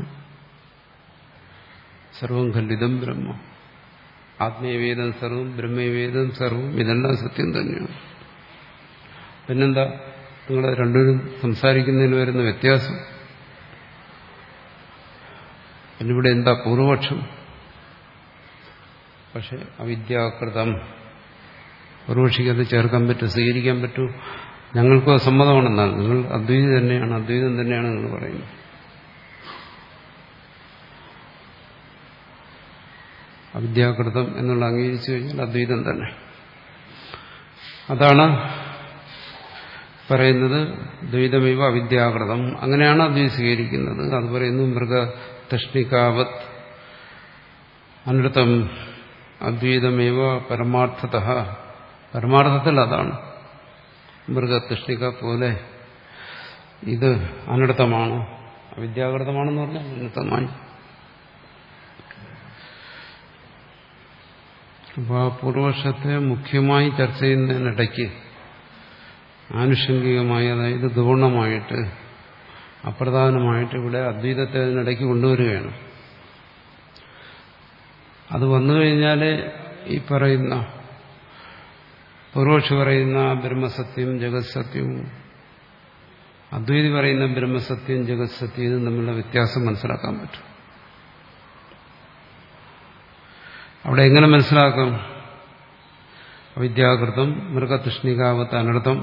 സർവം ഖണ്ഡിതം ബ്രഹ്മ, ആത്മീയവേദം സർവം, ബ്രഹ്മവേദം സർവം, ഇതെല്ലാം സത്യം തന്നെയാണ്. പിന്നെന്താ നിങ്ങൾ രണ്ടുപേരും സംസാരിക്കുന്നതിന് വരുന്ന വ്യത്യാസം? പിന്നിവിടെ എന്താ പൂർവപക്ഷം? പക്ഷെ അവിദ്യാകൃതം, പൂർവപക്ഷിക്ക് അത് ചേർക്കാൻ പറ്റും, സ്വീകരിക്കാൻ പറ്റൂ. ഞങ്ങൾക്കും അസമ്മതമാണെന്നാൽ നിങ്ങൾ അദ്വൈതം തന്നെയാണ്, അദ്വൈതം തന്നെയാണ് നിങ്ങൾ പറയുന്നത്. അവിദ്യാകൃതം എന്നുള്ള അംഗീകരിച്ചു കഴിഞ്ഞാൽ അദ്വൈതം തന്നെ. അതാണ് പറയുന്നത് ദ്വൈതമൈവ അവിദ്യാകൃതം. അങ്ങനെയാണ് അദ്വൈതം സ്വീകരിക്കുന്നത്. അത് പറയുന്നു മൃഗ തഷ്ണികാവത് അനൃതം അദ്വൈതമേവ പരമാർത്ഥത. പരമാർത്ഥത്തിൽ അതാണ്. മൃഗതഷ്ണിക പോലെ ഇത് അനർത്ഥമാണ്, അവിദ്യാകൃതമാണെന്ന് പറഞ്ഞാൽ അനർത്ഥമായി. അപ്പോൾ ആ പൂർവപക്ഷത്തെ മുഖ്യമായി ചർച്ച ചെയ്യുന്നതിനിടയ്ക്ക് ആനുഷംഗികമായി, അതായത് ഗൗണമായിട്ട് അപ്രധാനമായിട്ട് ഇവിടെ അദ്വൈതത്തെ അതിനിടയ്ക്ക് കൊണ്ടുവരികയാണ്. അത് വന്നു കഴിഞ്ഞാൽ ഈ പറയുന്ന പൂർവക്ഷി പറയുന്ന ബ്രഹ്മസത്യം ജഗത് സത്യവും അദ്വൈതി പറയുന്ന ബ്രഹ്മസത്യം ജഗത് സത്യം ഇതും തമ്മിലുള്ള വ്യത്യാസം മനസ്സിലാക്കാൻ പറ്റും. അവിടെ എങ്ങനെ മനസ്സിലാക്കാം? അവിദ്യാകൃതം മൃഗതൃഷ്ണികാവത്ത് അനർത്ഥം.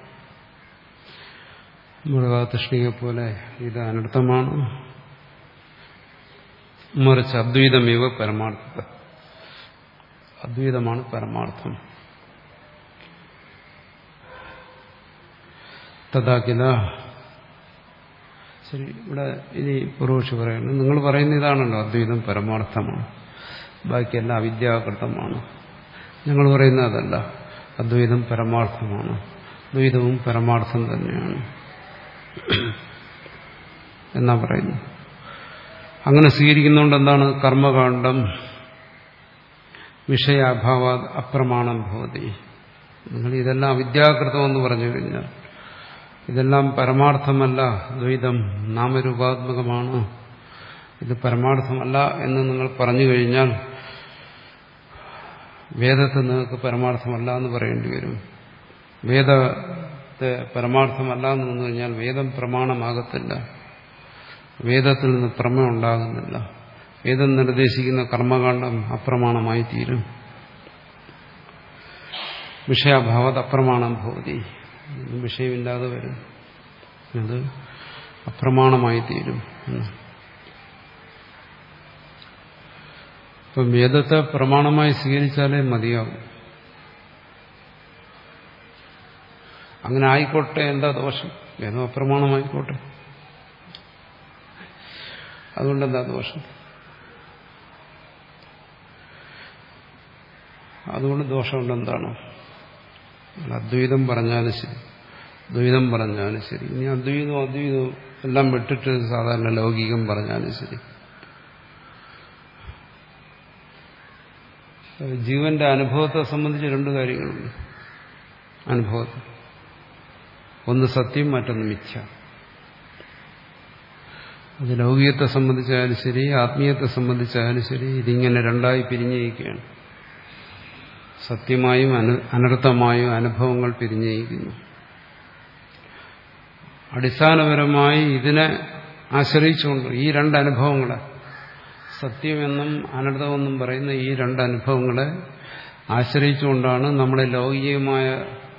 മൃഗതൃഷ്ണിയെ പോലെ ഇത് അനർത്ഥമാണ്. മറിച്ച് അദ്വൈതമേവ പരമാർത്ഥം, അദ്വൈതമാണ് പരമാർത്ഥം. തഥാകില. ശരി, ഇവിടെ ഇനി പൂർവക്ഷി പറയുന്നു, നിങ്ങൾ പറയുന്ന ഇതാണല്ലോ അദ്വൈതം പരമാർത്ഥമാണ്, ബാക്കിയെല്ലാം അവിദ്യാകൃതമാണ്. ഞങ്ങൾ പറയുന്ന അതല്ല, അദ്വൈതം പരമാർത്ഥമാണ്, ദ്വൈതവും പരമാർത്ഥം തന്നെയാണ് എന്നാ പറയുന്നു. അങ്ങനെ സ്വീകരിക്കുന്നതുകൊണ്ട് എന്താണ്? കർമ്മകാണ്ഡം വിഷയാഭാവ അപ്രമാണം ഭവതി. നിങ്ങൾ ഇതെല്ലാം അവിദ്യാകൃതമെന്ന് പറഞ്ഞു കഴിഞ്ഞാൽ ഇതെല്ലാം പരമാർത്ഥമല്ല, ദ്വൈതം നാമരൂപാത്മകമാണ്, ഇത് പരമാർത്ഥമല്ല എന്ന് നിങ്ങൾ പറഞ്ഞു കഴിഞ്ഞാൽ വേദത്തെ നിങ്ങൾക്ക് പരമാർത്ഥമല്ല എന്ന് പറയേണ്ടി വരും. വേദത്തെ പരമാർത്ഥമല്ല എന്ന് വന്നു കഴിഞ്ഞാൽ വേദം പ്രമാണമാകത്തില്ല, വേദത്തിൽ നിന്ന് പ്രമേയം ഉണ്ടാകുന്നില്ല, വേദം നിർദ്ദേശിക്കുന്ന കർമ്മകാണ്ഡം അപ്രമാണമായി തീരും. വിഷയാഭാവത് അപ്രമാണം ഭവതി, വിഷയമില്ലാതെ വരും, അത് അപ്രമാണമായി തീരും. ഇപ്പം വേദത്തെ പ്രമാണമായി സ്വീകരിച്ചാലേ മതിയാവും. അങ്ങനെ ആയിക്കോട്ടെ, എന്താ ദോഷം? വേദം അപ്രമാണമായിക്കോട്ടെ, അതുകൊണ്ടെന്താ ദോഷം? അതുകൊണ്ട് ദോഷമുണ്ടെന്താണ്? അദ്വൈതം പറഞ്ഞാലും ശരി, ദ്വൈതം പറഞ്ഞാലും ശരി, ഇനി അദ്വൈതവും അദ്വൈതവും എല്ലാം വിട്ടിട്ട് സാധാരണ ലൗകികം പറഞ്ഞാലും ശരി, ജീവന്റെ അനുഭവത്തെ സംബന്ധിച്ച് രണ്ട് കാര്യങ്ങളുണ്ട്. അനുഭവത്തെ, ഒന്ന് സത്യം, മറ്റൊന്ന് മിഥ്യ. അത് ലൗകികത്തെ സംബന്ധിച്ചായാലും ശരി, ആത്മീയത്തെ സംബന്ധിച്ചായാലും ശരി, ഇതിങ്ങനെ രണ്ടായി പിരിഞ്ഞിരിക്കുകയാണ്. സത്യമായും അനർത്ഥമായും അനുഭവങ്ങൾ പിരിഞ്ഞിരിക്കുന്നു. അടിസ്ഥാനപരമായി ഇതിനെ ആശ്രയിച്ചുകൊണ്ട് ഈ രണ്ട് അനുഭവങ്ങളെ, സത്യമെന്നും അനർത്ഥമെന്നും പറയുന്ന ഈ രണ്ട് അനുഭവങ്ങളെ ആശ്രയിച്ചുകൊണ്ടാണ് നമ്മളെ ലൗകികമായ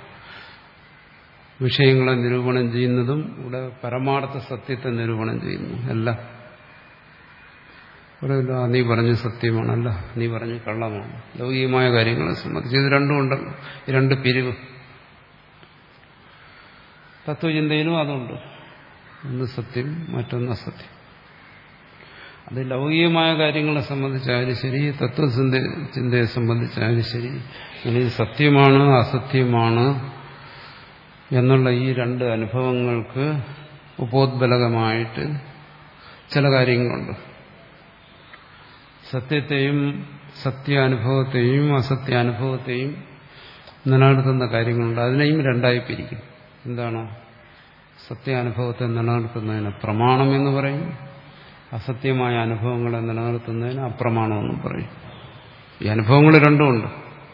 വിഷയങ്ങളെ നിരൂപണം ചെയ്യുന്നതും ഇവിടെ പരമാർത്ഥ സത്യത്തെ നിരൂപണം ചെയ്യുന്നു. എല്ലാം പറയില്ല, നീ പറഞ്ഞ സത്യമാണല്ല, നീ പറഞ്ഞ കള്ളമാണ്. ലൗകികമായ കാര്യങ്ങളെ സംബന്ധിച്ച് ഇത് രണ്ടും ഉണ്ടല്ലോ, ഈ രണ്ട് പിരിവ്. തത്വചിന്തയിലും അതുണ്ട്, ഒന്ന് സത്യം, മറ്റൊന്ന് അസത്യം. അത് ലൗകികമായ കാര്യങ്ങളെ സംബന്ധിച്ചായാലും ശരി, തത്വചിന്ത ചിന്തയെ സംബന്ധിച്ചായാലും ശരി, ഇനി സത്യമാണ് അസത്യമാണ് എന്നുള്ള ഈ രണ്ട് അനുഭവങ്ങൾക്ക് ഉപോദ്ബലകമായിട്ട് ചില കാര്യങ്ങളുണ്ട്. സത്യത്തെയും സത്യാനുഭവത്തെയും അസത്യാനുഭവത്തെയും നിലനിർത്തുന്ന കാര്യങ്ങളുണ്ട്. അതിനെയും രണ്ടായി പിരിക്കും. എന്താണ്? സത്യാനുഭവത്തെ നിലനിർത്തുന്നതിന് പ്രമാണം എന്ന് പറയും, അസത്യമായ അനുഭവങ്ങളെ നിലനിർത്തുന്നതിന് അപ്രമാണമെന്നും പറയും. ഈ അനുഭവങ്ങൾ രണ്ടുമുണ്ട്.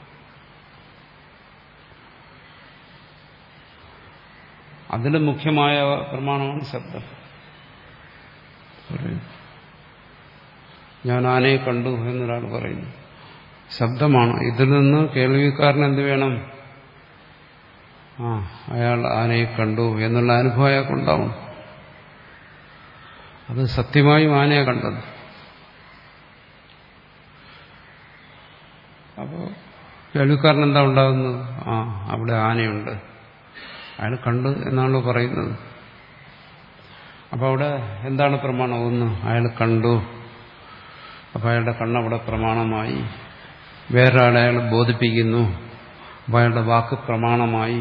അതിൽ മുഖ്യമായ പ്രമാണമാണ് ശബ്ദം. ഞാൻ ആനയെ കണ്ടു എന്നൊരാൾ പറയുന്നു, ശബ്ദമാണ്. ഇതിൽ നിന്ന് കേൾവിക്കാരന് എന്ത് വേണം? ആ അയാൾ ആനയെ കണ്ടു എന്നുള്ള അനുഭവം അയാൾക്കുണ്ടാവും. അത് സത്യമായും ആനയെ കണ്ടത്. അപ്പോൾ കേൾവിക്കാരൻ എന്താ ഉണ്ടാകുന്നത്? ആ അവിടെ ആനയുണ്ട്, അയാൾ കണ്ടു എന്നാണല്ലോ പറയുന്നത്. അപ്പോൾ അവിടെ എന്താണ് പ്രമാണം? ഒന്ന്, അയാൾ കണ്ടു, അപ്പോൾ അയാളുടെ കണ്ണവിടെ പ്രമാണമായി. വേറൊരാളെ അയാൾ ബോധിപ്പിക്കുന്നു, അപ്പോൾ അയാളുടെ വാക്ക് പ്രമാണമായി.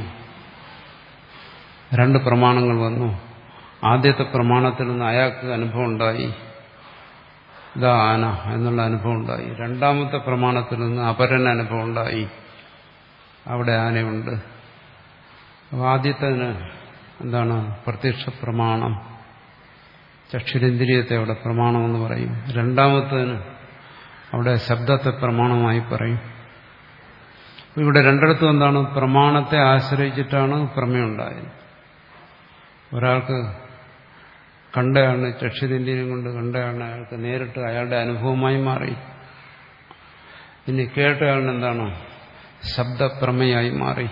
രണ്ട് പ്രമാണങ്ങൾ വന്നു. ആദ്യത്തെ പ്രമാണത്തിൽ നിന്ന് അയാൾക്ക് അനുഭവം ഉണ്ടായി, ഇതാ ആന എന്നുള്ള അനുഭവം ഉണ്ടായി. രണ്ടാമത്തെ പ്രമാണത്തിൽ നിന്ന് അപരൻ അനുഭവം ഉണ്ടായി, അവിടെ ആനയുണ്ട്. അപ്പോൾ ആദ്യത്തേന് എന്താണ്? പ്രത്യക്ഷ പ്രമാണം, ചക്ഷുരേന്ദ്രിയത്തെ അവിടെ പ്രമാണമെന്ന് പറയും. രണ്ടാമത്തേന് അവിടെ ശബ്ദത്തെ പ്രമാണമായി പറയും. ഇവിടെ രണ്ടിടത്തും എന്താണ്? പ്രമാണത്തെ ആശ്രയിച്ചിട്ടാണ് പ്രമേയുണ്ടായത്. ഒരാൾക്ക് കണ്ടയാണ്, ചക്ഷുരേന്ദ്രിയം കൊണ്ട് കണ്ടയാണ്, അയാൾക്ക് നേരിട്ട് അയാളുടെ അനുഭവമായി മാറി. ഇനി കേട്ടയാളിന് എന്താണ്? ശബ്ദപ്രമേയായി മാറി.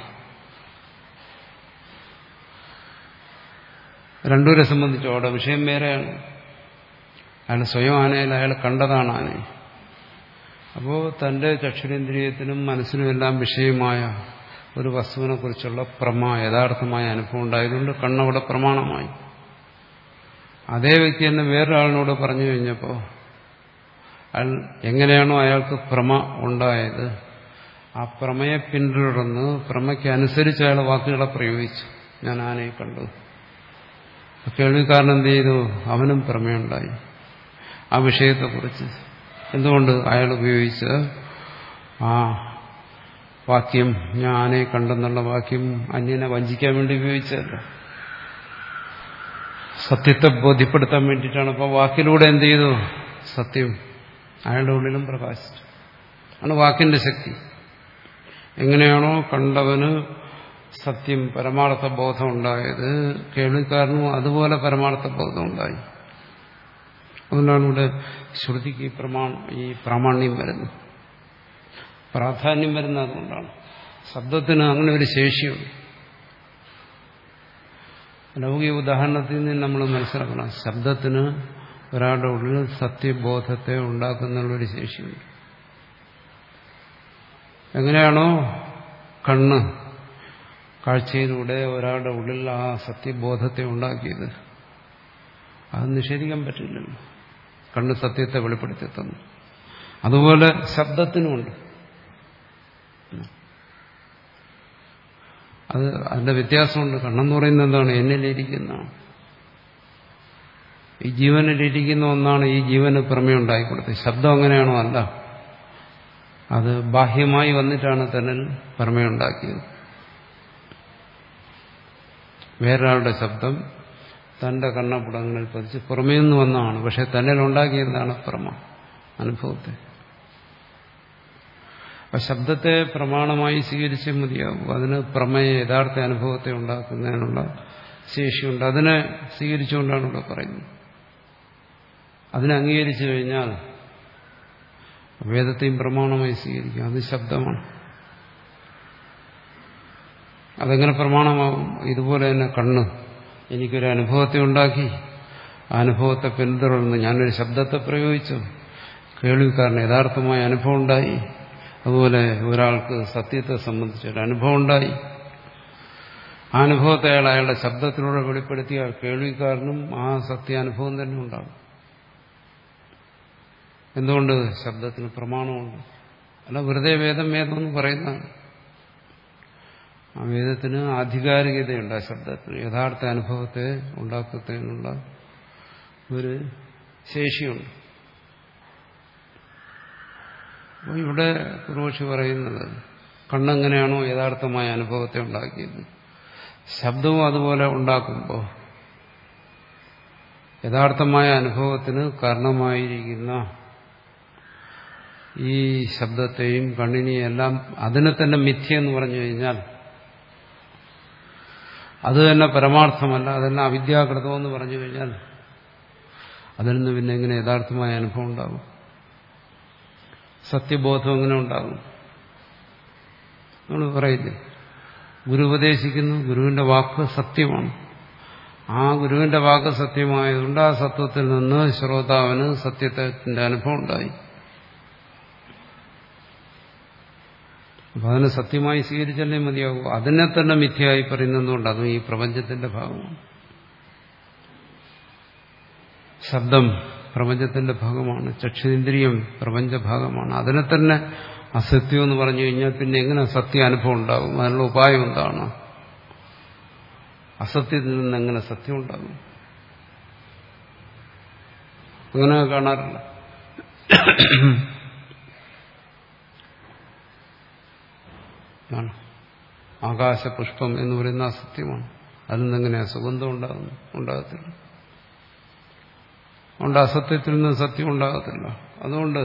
രണ്ടുപേരെ സംബന്ധിച്ച് അവിടെ വിഷയം വേറെയാണ്. അയാൾ സ്വയം ആനയിൽ അയാൾ കണ്ടതാണ് ആനയെ. അപ്പോൾ തന്റെ ചക്ഷുരേന്ദ്രിയത്തിനും മനസ്സിനുമെല്ലാം വിഷയമായ ഒരു വസ്തുവിനെ കുറിച്ചുള്ള പ്രമ യഥാർത്ഥമായ അനുഭവം ഉണ്ടായതുകൊണ്ട് കണ്ണവിടെ പ്രമാണമായി. അതേ വ്യക്തി തന്നെ വേറൊരാളിനോട് പറഞ്ഞു കഴിഞ്ഞപ്പോൾ അയാൾ എങ്ങനെയാണോ അയാൾക്ക് പ്രമ ഉണ്ടായത്, ആ പ്രമയെ പിന്തുടർന്ന് പ്രമയ്ക്ക് അനുസരിച്ച് അയാൾ വാക്കുകളെ പ്രയോഗിച്ചു. ഞാൻ ആനയെ കണ്ടു. കേൾവിക്കാരൻ എന്ത് ചെയ്തു? അവനും പ്രമേയുണ്ടായി ആ വിഷയത്തെക്കുറിച്ച്. എന്തുകൊണ്ട്? അയാൾ ഉപയോഗിച്ച ആ വാക്യം, ഞാൻ ആനയെ കണ്ടെന്നുള്ള വാക്യം അന്യനെ വഞ്ചിക്കാൻ വേണ്ടി ഉപയോഗിച്ചതല്ല, സത്യത്തെ ബോധ്യപ്പെടുത്താൻ വേണ്ടിയിട്ടാണ്. അപ്പോൾ വാക്കിലൂടെ എന്ത് ചെയ്തു? സത്യം അയാളുടെ ഉള്ളിലും പ്രകാശിച്ചു. ആണ് വാക്കിന്റെ ശക്തി. എങ്ങനെയാണോ കണ്ടവന് സത്യം പരമാർത്ഥ ബോധം ഉണ്ടായത്, കേൾവിക്കാരനും അതുപോലെ പരമാർത്ഥ ബോധം ഉണ്ടായി. അതുകൊണ്ടാണ് ഇവിടെ ശ്രുതിക്ക് ഈ പ്രമാണ ഈ പ്രാമാണ്യം വരുന്നത്, പ്രാധാന്യം വരുന്നത്. അതുകൊണ്ടാണ് ശബ്ദത്തിന് അങ്ങനെ ഒരു ശേഷിയുണ്ട്. ലൗകിക ഉദാഹരണത്തിൽ നിന്ന് നമ്മൾ മനസ്സിലാക്കണം, ശബ്ദത്തിന് ഒരാളുടെ ഉള്ളിൽ സത്യബോധത്തെ ഉണ്ടാക്കുന്നുള്ളൊരു ശേഷിയുണ്ട്. എങ്ങനെയാണോ കണ്ണ് കാഴ്ചയിലൂടെ ഒരാളുടെ ഉള്ളിൽ ആ സത്യബോധത്തെ ഉണ്ടാക്കിയത്, അത് നിഷേധിക്കാൻ പറ്റില്ലല്ലോ. കണ്ണ് സത്യത്തെ വെളിപ്പെടുത്തി തന്നു. അതുപോലെ ശബ്ദത്തിനുമുണ്ട്. അത് അതിന്റെ വ്യത്യാസമുണ്ട്. കണ്ണെന്ന് പറയുന്നത് എന്താണ്? എന്നിലിരിക്കുന്നതാണ്. ഈ ജീവനിലിരിക്കുന്ന ഒന്നാണ് ഈ ജീവന് പ്രമേയം ഉണ്ടായിക്കൊടുത്തത്. ശബ്ദം അങ്ങനെയാണോ? അല്ല. അത് ബാഹ്യമായി വന്നിട്ടാണ് തന്നിൽ പ്രമേയം ഉണ്ടാക്കിയത്. വേറൊരാളുടെ ശബ്ദം തന്റെ കണ്ണപ്പുടങ്ങളിൽ പതിച്ച് പുറമേ നിന്ന് വന്നതാണ്. പക്ഷെ തന്നിൽ ഉണ്ടാക്കിയതാണ് പ്രമ, അനുഭവത്തെ. അപ്പൊ ശബ്ദത്തെ പ്രമാണമായി സ്വീകരിച്ചേ മതിയാവും. അതിന് പ്രമേയ യഥാർത്ഥ അനുഭവത്തെ ഉണ്ടാക്കുന്നതിനുള്ള ശേഷിയുണ്ട്. അതിനെ സ്വീകരിച്ചുകൊണ്ടാണ് ഇവിടെ പറയുന്നത്. അതിനെ അംഗീകരിച്ചു കഴിഞ്ഞാൽ വേദത്തെയും പ്രമാണമായി സ്വീകരിക്കും. അത് ശബ്ദമാണ്. അതെങ്ങനെ പ്രമാണമാകും? ഇതുപോലെ തന്നെ കണ്ണ് എനിക്കൊരു അനുഭവത്തെ ഉണ്ടാക്കി, ആ അനുഭവത്തെ പിന്തുടർന്ന് ഞാനൊരു ശബ്ദത്തെ പ്രയോഗിച്ചു, കേൾവിക്കാരന് യഥാർത്ഥമായ അനുഭവം ഉണ്ടായി. അതുപോലെ ഒരാൾക്ക് സത്യത്തെ സംബന്ധിച്ചൊരു അനുഭവം ഉണ്ടായി. ആ അനുഭവത്തെ അയാൾ അയാളുടെ ശബ്ദത്തിലൂടെ വെളിപ്പെടുത്തിയാൽ കേൾവിക്കാരനും ആ സത്യാനുഭവം തന്നെ ഉണ്ടാകും. എന്തുകൊണ്ട്? ശബ്ദത്തിന് പ്രമാണമുണ്ട്. അല്ല വെറുതെ വേദം വേദം എന്ന് പറയുന്നതാണ്. ആ വേദത്തിന് ആധികാരികതയുണ്ട്. ആ ശബ്ദത്തിന് യഥാർത്ഥ അനുഭവത്തെ ഉണ്ടാക്കുന്നതിനുള്ള ഒരു ശേഷിയുണ്ട്. അപ്പോൾ ഇവിടെ കുറവക്ഷി പറയുന്നത് കണ്ണെങ്ങനെയാണോ യഥാർത്ഥമായ അനുഭവത്തെ ഉണ്ടാക്കിയത്, ശബ്ദവും അതുപോലെ ഉണ്ടാക്കുമ്പോൾ യഥാർത്ഥമായ അനുഭവത്തിന് കാരണമായിരിക്കുന്ന ഈ ശബ്ദത്തെയും കണ്ണിനെയും എല്ലാം അതിനെ തന്നെ മിഥ്യയെന്ന് പറഞ്ഞു കഴിഞ്ഞാൽ അത് തന്നെ പരമാർത്ഥമല്ല, അതെല്ലാം അവിദ്യാകൃതമെന്ന് പറഞ്ഞു കഴിഞ്ഞാൽ അതിൽ നിന്ന് പിന്നെ എങ്ങനെ യഥാർത്ഥമായ അനുഭവം ഉണ്ടാകും? സത്യബോധം എങ്ങനെ ഉണ്ടാകും? നമ്മൾ പറയില്ലേ, ഗുരു ഉപദേശിക്കുന്നു, ഗുരുവിന്റെ വാക്ക് സത്യമാണ്. ആ ഗുരുവിന്റെ വാക്ക് സത്യമായതുകൊണ്ട് ആ സത്യത്തിൽ നിന്ന് ശ്രോതാവിന് സത്യത്തിന്റെ അനുഭവം ഉണ്ടായി. അപ്പൊ അതിനെ സത്യമായി സ്വീകരിച്ചല്ലേ മതിയാകൂ. അതിനെ തന്നെ മിഥ്യയായി പറയുന്നതുകൊണ്ട് അതും ഈ പ്രപഞ്ചത്തിന്റെ ഭാഗമാണ്. ശബ്ദം പ്രപഞ്ചത്തിന്റെ ഭാഗമാണ്, ചക്ഷുരേന്ദ്രിയം പ്രപഞ്ചഭാഗമാണ്. അതിനെ തന്നെ അസത്യം എന്ന് പറഞ്ഞു കഴിഞ്ഞാൽ പിന്നെ എങ്ങനെ സത്യ അനുഭവം ഉണ്ടാകും? അതിനുള്ള ഉപായം എന്താണ്? അസത്യത്തിൽ നിന്ന് എങ്ങനെ സത്യം ഉണ്ടാകും? അങ്ങനെ കാണാറില്ല. ആകാശപുഷ്പം എന്ന് പറയുന്ന അസത്യമാണ്. അതിൽ നിന്നെങ്ങനെയാ സുഗന്ധം ഉണ്ടാകുന്നു? ഉണ്ടാകത്തില്ല. അതുകൊണ്ട് അസത്യത്തിൽ നിന്ന് സത്യം ഉണ്ടാകത്തില്ല. അതുകൊണ്ട്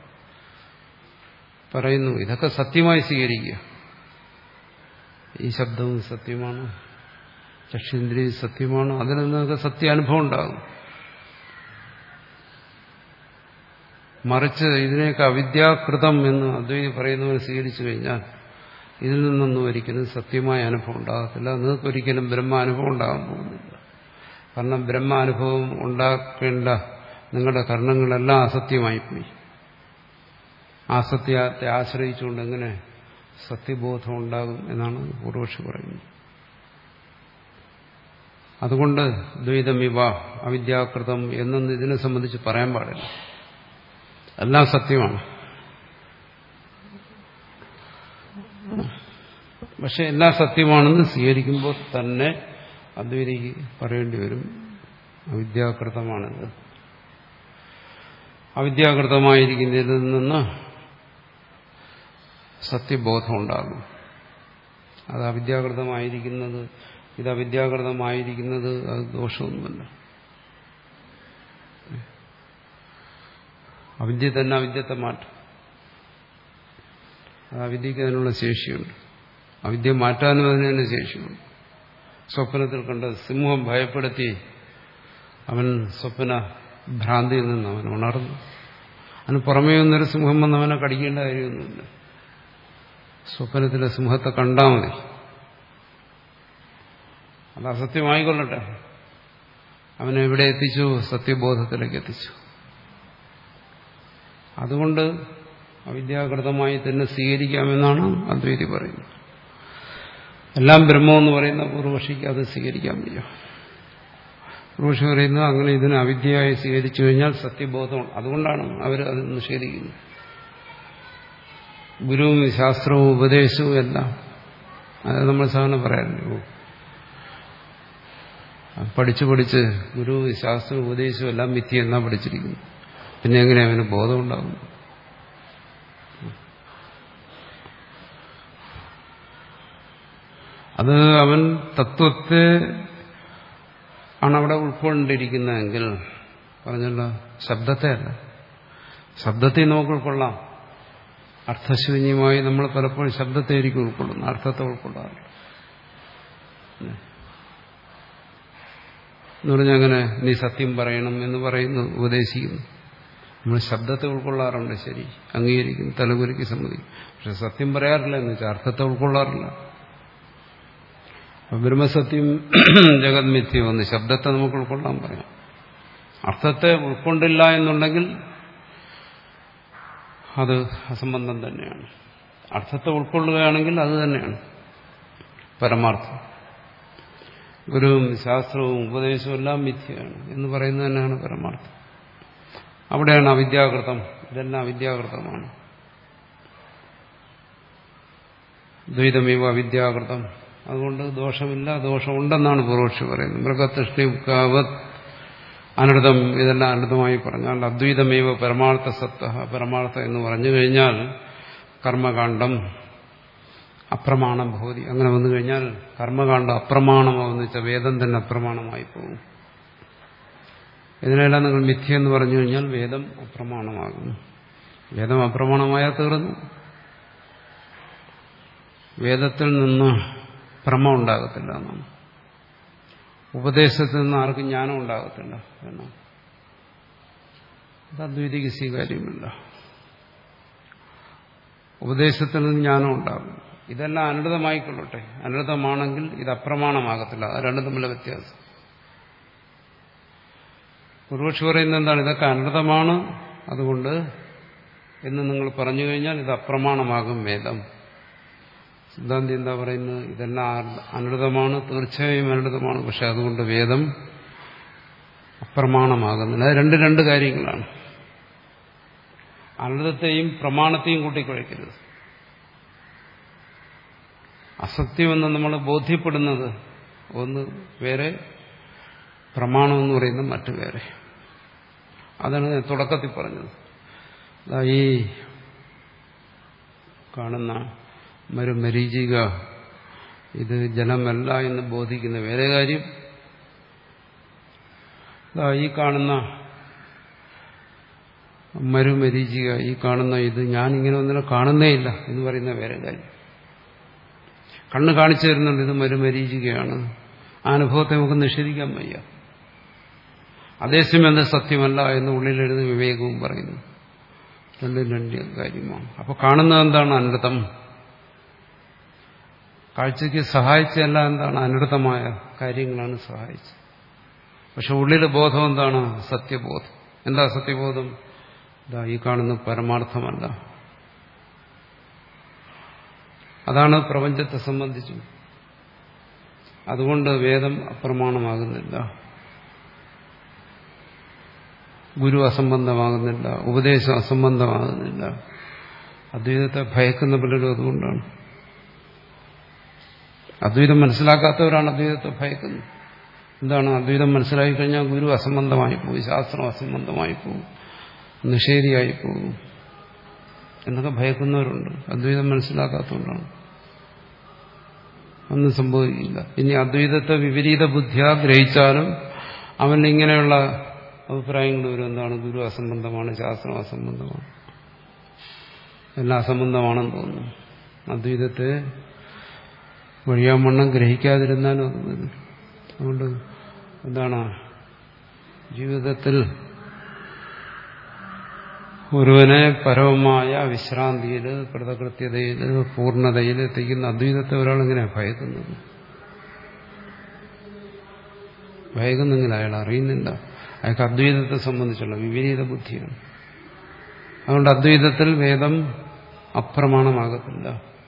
പറയുന്നു ഇതൊക്കെ സത്യമായി സ്വീകരിക്കുക. ഈ ശബ്ദവും സത്യമാണ്, ചക്ഷുന്ദ്രിയ സത്യമാണ്, അതിൽ നിന്നൊക്കെ സത്യാനുഭവം ഉണ്ടാകും. മറിച്ച് ഇതിനെയൊക്കെ അവിദ്യാകൃതം എന്ന് അദ്വൈതി പറയുന്നവരെ സ്വീകരിച്ചു കഴിഞ്ഞാൽ ഇതിൽ നിന്നൊന്നും ഒരിക്കലും സത്യമായ അനുഭവം ഉണ്ടാകത്തില്ല. നിങ്ങൾക്ക് ഒരിക്കലും ബ്രഹ്മാനുഭവം ഉണ്ടാകാൻ പോകുന്നില്ല. കാരണം ബ്രഹ്മാനുഭവം ഉണ്ടാക്കേണ്ട നിങ്ങളുടെ കർണങ്ങളെല്ലാം അസത്യമായിപ്പോയി. അസത്യത്തെ ആശ്രയിച്ചുകൊണ്ട് എങ്ങനെ സത്യബോധം ഉണ്ടാകും എന്നാണ് പൂർവക്ഷി പറയുന്നത്. അതുകൊണ്ട് ദ്വൈതമിവ അവിദ്യാകൃതം എന്നൊന്നും ഇതിനെ സംബന്ധിച്ച് പറയാൻ പാടില്ല. എല്ലാം സത്യമാണ്. പക്ഷെ എല്ലാം സത്യമാണെന്ന് സ്വീകരിക്കുമ്പോൾ തന്നെ അദ്വൈതിക്ക് പറയേണ്ടി വരും അവിദ്യാകൃതമാണിത്. അവിദ്യാകൃതമായിരിക്കുന്നതിൽ നിന്ന് സത്യബോധം ഉണ്ടാകും. അത് അവിദ്യാകൃതമായിരിക്കുന്നത് ഇത് അവിദ്യാകൃതമായിരിക്കുന്നത് അത് ദോഷമൊന്നുമല്ല. അവിദ്യ തന്നെ അവിദ്യത്തെ മാറ്റും. അത് അവിദ്യക്ക് അതിനുള്ള ശേഷിയുണ്ട്. അവിദ്യ മാറ്റാനും അതിന് തന്നെ ശേഷിയുണ്ട്. സ്വപ്നത്തിൽ കണ്ട സിംഹം ഭയപ്പെടുത്തി അവൻ സ്വപ്ന ഭ്രാന്തിയിൽ നിന്ന് അവൻ ഉണർന്നു. അതിന് പുറമേ ഒന്നൊരു സിംഹം വന്ന് അവനെ കടിക്കേണ്ട കാര്യമൊന്നുമില്ല. സ്വപ്നത്തിലെ സിംഹത്തെ കണ്ടാൽ മതി. അത് അസത്യമായിക്കൊള്ളട്ടെ, അവനെ എവിടെ എത്തിച്ചു? സത്യബോധത്തിലേക്ക് എത്തിച്ചു. അതുകൊണ്ട് അവിദ്യാകൃതമായി തന്നെ സ്വീകരിക്കാമെന്നാണ് അദ്വൈതി പറയുന്നത്. എല്ലാം ബ്രഹ്മമെന്ന് പറയുന്ന പൂർവക്ഷിക്ക് അത് സ്വീകരിക്കാൻ വയ്യ. പൂർവക്ഷി പറയുന്നത് അങ്ങനെ ഇതിനെ അവിദ്യയായി സ്വീകരിച്ചു കഴിഞ്ഞാൽ സത്യബോധമാണ്. അതുകൊണ്ടാണ് അവർ അത് നിഷേധിക്കുന്നത്. ഗുരുവും ശാസ്ത്രവും ഉപദേശവും എല്ലാം അത് നമ്മൾ സാധാരണ പറയാറില്ല. പഠിച്ചു പഠിച്ച് ഗുരു ശാസ്ത്രവും ഉപദേശവും എല്ലാം മിഥ്യ എന്നാ പഠിച്ചിരിക്കുന്നു. പിന്നെ എങ്ങനെ അവന് ബോധം ഉണ്ടാകും? അത് അവൻ തത്വത്തെ ആണ് അവിടെ ഉൾക്കൊണ്ടിരിക്കുന്നതെങ്കിൽ പറഞ്ഞല്ലോ, ശബ്ദത്തെ അല്ല. ശബ്ദത്തെ നമുക്ക് ഉൾക്കൊള്ളാം. അർത്ഥശൂന്യമായി നമ്മൾ പലപ്പോഴും ശബ്ദത്തെ ആയിരിക്കും ഉൾക്കൊള്ളുന്നു, അർത്ഥത്തെ ഉൾക്കൊള്ളാറില്ല. എന്ന് പറഞ്ഞാൽ അങ്ങനെ നീ സത്യം പറയണം എന്ന് പറയുന്നു, ഉപദേശിക്കുന്നു. നമ്മൾ ശബ്ദത്തെ ഉൾക്കൊള്ളാറുണ്ട്, ശരി, അംഗീകരിക്കും, തലകുലിക്ക് സമ്മതിക്കും. പക്ഷെ സത്യം പറയാറില്ല എന്ന് വെച്ചാൽ അർത്ഥത്തെ ഉൾക്കൊള്ളാറില്ല. ബ്രഹ്മസത്യം ജഗത് മിഥ്യം എന്ന് ശബ്ദത്തെ നമുക്ക് ഉൾക്കൊള്ളാൻ പറയാം. അർത്ഥത്തെ ഉൾക്കൊണ്ടില്ല എന്നുണ്ടെങ്കിൽ അത് അസംബന്ധം തന്നെയാണ്. അർത്ഥത്തെ ഉൾക്കൊള്ളുകയാണെങ്കിൽ അത് തന്നെയാണ് പരമാർത്ഥം. ഗുരുവും ശാസ്ത്രവും ഉപദേശവും എല്ലാം മിഥ്യയാണ് എന്ന് പറയുന്നത് തന്നെയാണ് പരമാർത്ഥം. അവിടെയാണ് അവിദ്യാകൃതം. ഇതെല്ലാം അവിദ്യാകൃതമാണ്. ദ്വൈതമേവ അവിദ്യാകൃതം. അതുകൊണ്ട് ദോഷമില്ല, ദോഷമുണ്ടെന്നാണ് പൂർവക്ഷി പറയുന്നത്. മൃഗതൃഷ്ണികാവത് അനൃതം, ഇതെല്ലാം അനൃതമായി പറഞ്ഞാൽ അദ്വൈതമേവ പരമാർത്ഥ സത്ത, പരമാർത്ഥം എന്ന് പറഞ്ഞു കഴിഞ്ഞാൽ കർമ്മകാണ്ഡം അപ്രമാണം ഭവതി. അങ്ങനെ വന്നു കഴിഞ്ഞാൽ കർമ്മകാണ്ഡം അപ്രമാണമാവെന്ന് വെച്ചാൽ വേദം തന്നെ അപ്രമാണമായി പോകും. ഇതിനെല്ലാം നിങ്ങൾ മിഥ്യ എന്ന് പറഞ്ഞു കഴിഞ്ഞാൽ വേദം അപ്രമാണമാകുന്നു. വേദം അപ്രമാണമായാൽ തീർന്നു. വേദത്തിൽ നിന്ന് ഭ്രമം ഉണ്ടാകത്തില്ല എന്നാണ്. ഉപദേശത്തിൽ നിന്ന് ആർക്കും ജ്ഞാനം ഉണ്ടാകത്തില്ല എന്നാണ്. അത് അദ്വൈതിക്ക് സ്വീകാര്യമില്ല. ഉപദേശത്തിൽ നിന്ന് ജ്ഞാനം ഉണ്ടാകും. ഇതെല്ലാം അനൃതമായിക്കൊള്ളട്ടെ. അനൃതമാണെങ്കിൽ ഇത് അപ്രമാണമാകത്തില്ല. അത് രണ്ടും തമ്മിലെ വ്യത്യാസം. പൂർവക്ഷി പറയുന്നത് എന്താണ്? ഇതൊക്കെ അനൃതമാണ്, അതുകൊണ്ട് എന്ന് നിങ്ങൾ പറഞ്ഞു കഴിഞ്ഞാൽ ഇത് അപ്രമാണമാകും വേദം. സിദ്ധാന്തി എന്താ പറയുന്നത്? ഇതെല്ലാം അനൃതമാണ്, തീർച്ചയായും അനൃതമാണ്, പക്ഷെ അതുകൊണ്ട് വേദം അപ്രമാണമാകുന്നില്ല. അത് രണ്ട് രണ്ട് കാര്യങ്ങളാണ്. അനൃതത്തെയും പ്രമാണത്തെയും കൂട്ടിക്കുഴയ്ക്കരുത്. അസത്യമെന്ന് നമ്മൾ ബോധ്യപ്പെടുന്നത് ഒന്ന് വേറെ, പ്രമാണം എന്ന് പറയുന്നത് മറ്റു വേറെ. അതാണ് ഞാൻ തുടക്കത്തിൽ പറഞ്ഞത്. ഈ കാണുന്ന മരുമരീചിക ഇത് ജലമല്ല എന്ന് ബോധിക്കുന്ന വേറെ കാര്യം. ഈ കാണുന്ന മരുമരീചിക, ഈ കാണുന്ന ഇത് ഞാനിങ്ങനെ ഒന്നിനെ കാണുന്നേ ഇല്ല എന്ന് പറയുന്ന വേറെ കാര്യം. കണ്ണ് കാണിച്ചു തരുന്നുണ്ട് ഇത് മരുമരീചികയാണ്. ആ അനുഭവത്തെ നമുക്ക് നിഷേധിക്കാൻ വയ്യ. അതേസമയം അത് സത്യമല്ല എന്ന് ഉള്ളിലെഴുതി വിവേകവും പറയുന്നു. രണ്ടും രണ്ട് കാര്യമാണ്. അപ്പൊ കാണുന്നത് എന്താണ്? അനർത്ഥം. കാഴ്ചയ്ക്ക് സഹായിച്ചല്ല, എന്താണ്? അനർത്ഥമായ കാര്യങ്ങളാണ് സഹായിച്ചത്. പക്ഷെ ഉള്ളിലെ ബോധം എന്താണ്? സത്യബോധം. എന്താ സത്യബോധം? ഇതാ ഈ കാണുന്ന പരമാർത്ഥമല്ല. അതാണ് പ്രപഞ്ചത്തെ സംബന്ധിച്ചു. അതുകൊണ്ട് വേദം അപ്രമാണമാകുന്നില്ല, ഗുരു അസംബന്ധമാകുന്നില്ല, ഉപദേശം അസംബന്ധമാകുന്നില്ല. അദ്വൈതത്തെ ഭയക്കുന്ന പലരും അതുകൊണ്ടാണ്. അദ്വൈതം മനസ്സിലാക്കാത്തവരാണ് അദ്വൈതത്തെ ഭയക്കുന്നത്. എന്താണ്? അദ്വൈതം മനസ്സിലാക്കി കഴിഞ്ഞാൽ ഗുരു അസംബന്ധമായി പോകും, ശാസ്ത്രം അസംബന്ധമായി പോകും, നിഷേധിയായി പോകും എന്നൊക്കെ ഭയക്കുന്നവരുണ്ട്. അദ്വൈതം മനസ്സിലാക്കാത്തതുകൊണ്ടാണ്. ഒന്നും സംഭവിക്കില്ല. ഇനി അദ്വൈതത്തെ വിപരീത ബുദ്ധിയാ ഗ്രഹിച്ചാലും അവൻ ഇങ്ങനെയുള്ള അഭിപ്രായങ്ങൾ വരും. എന്താണ്? ഗുരു അസംബന്ധമാണ്, ശാസ്ത്രം അസംബന്ധമാണ്, എല്ലാം അസംബന്ധമാണെന്ന് തോന്നുന്നു. അദ്വൈതത്തെ വഴിയാമണ്ണം ഗ്രഹിക്കാതിരുന്നാലും അത് വരും. അതുകൊണ്ട് എന്താണ്? ജീവിതത്തിൽ ഒരുവനെ പരമമായ വിശ്രാന്തിയിൽ, കൃതകൃത്യതയിൽ, പൂർണ്ണതയിൽ എത്തിക്കുന്ന അദ്വൈതത്തെ ഒരാളെങ്ങനെയാണ് ഭയക്കുന്നത്? ഭയക്കുന്നെങ്കിൽ അയാൾ അറിയുന്നില്ല. അയാൾക്ക് അദ്വൈതത്തെ സംബന്ധിച്ചുള്ള വിപരീത ബുദ്ധിയാണ്. അതുകൊണ്ട് അദ്വൈതത്തിൽ വേദം അപ്രമാണമാകത്തില്ല.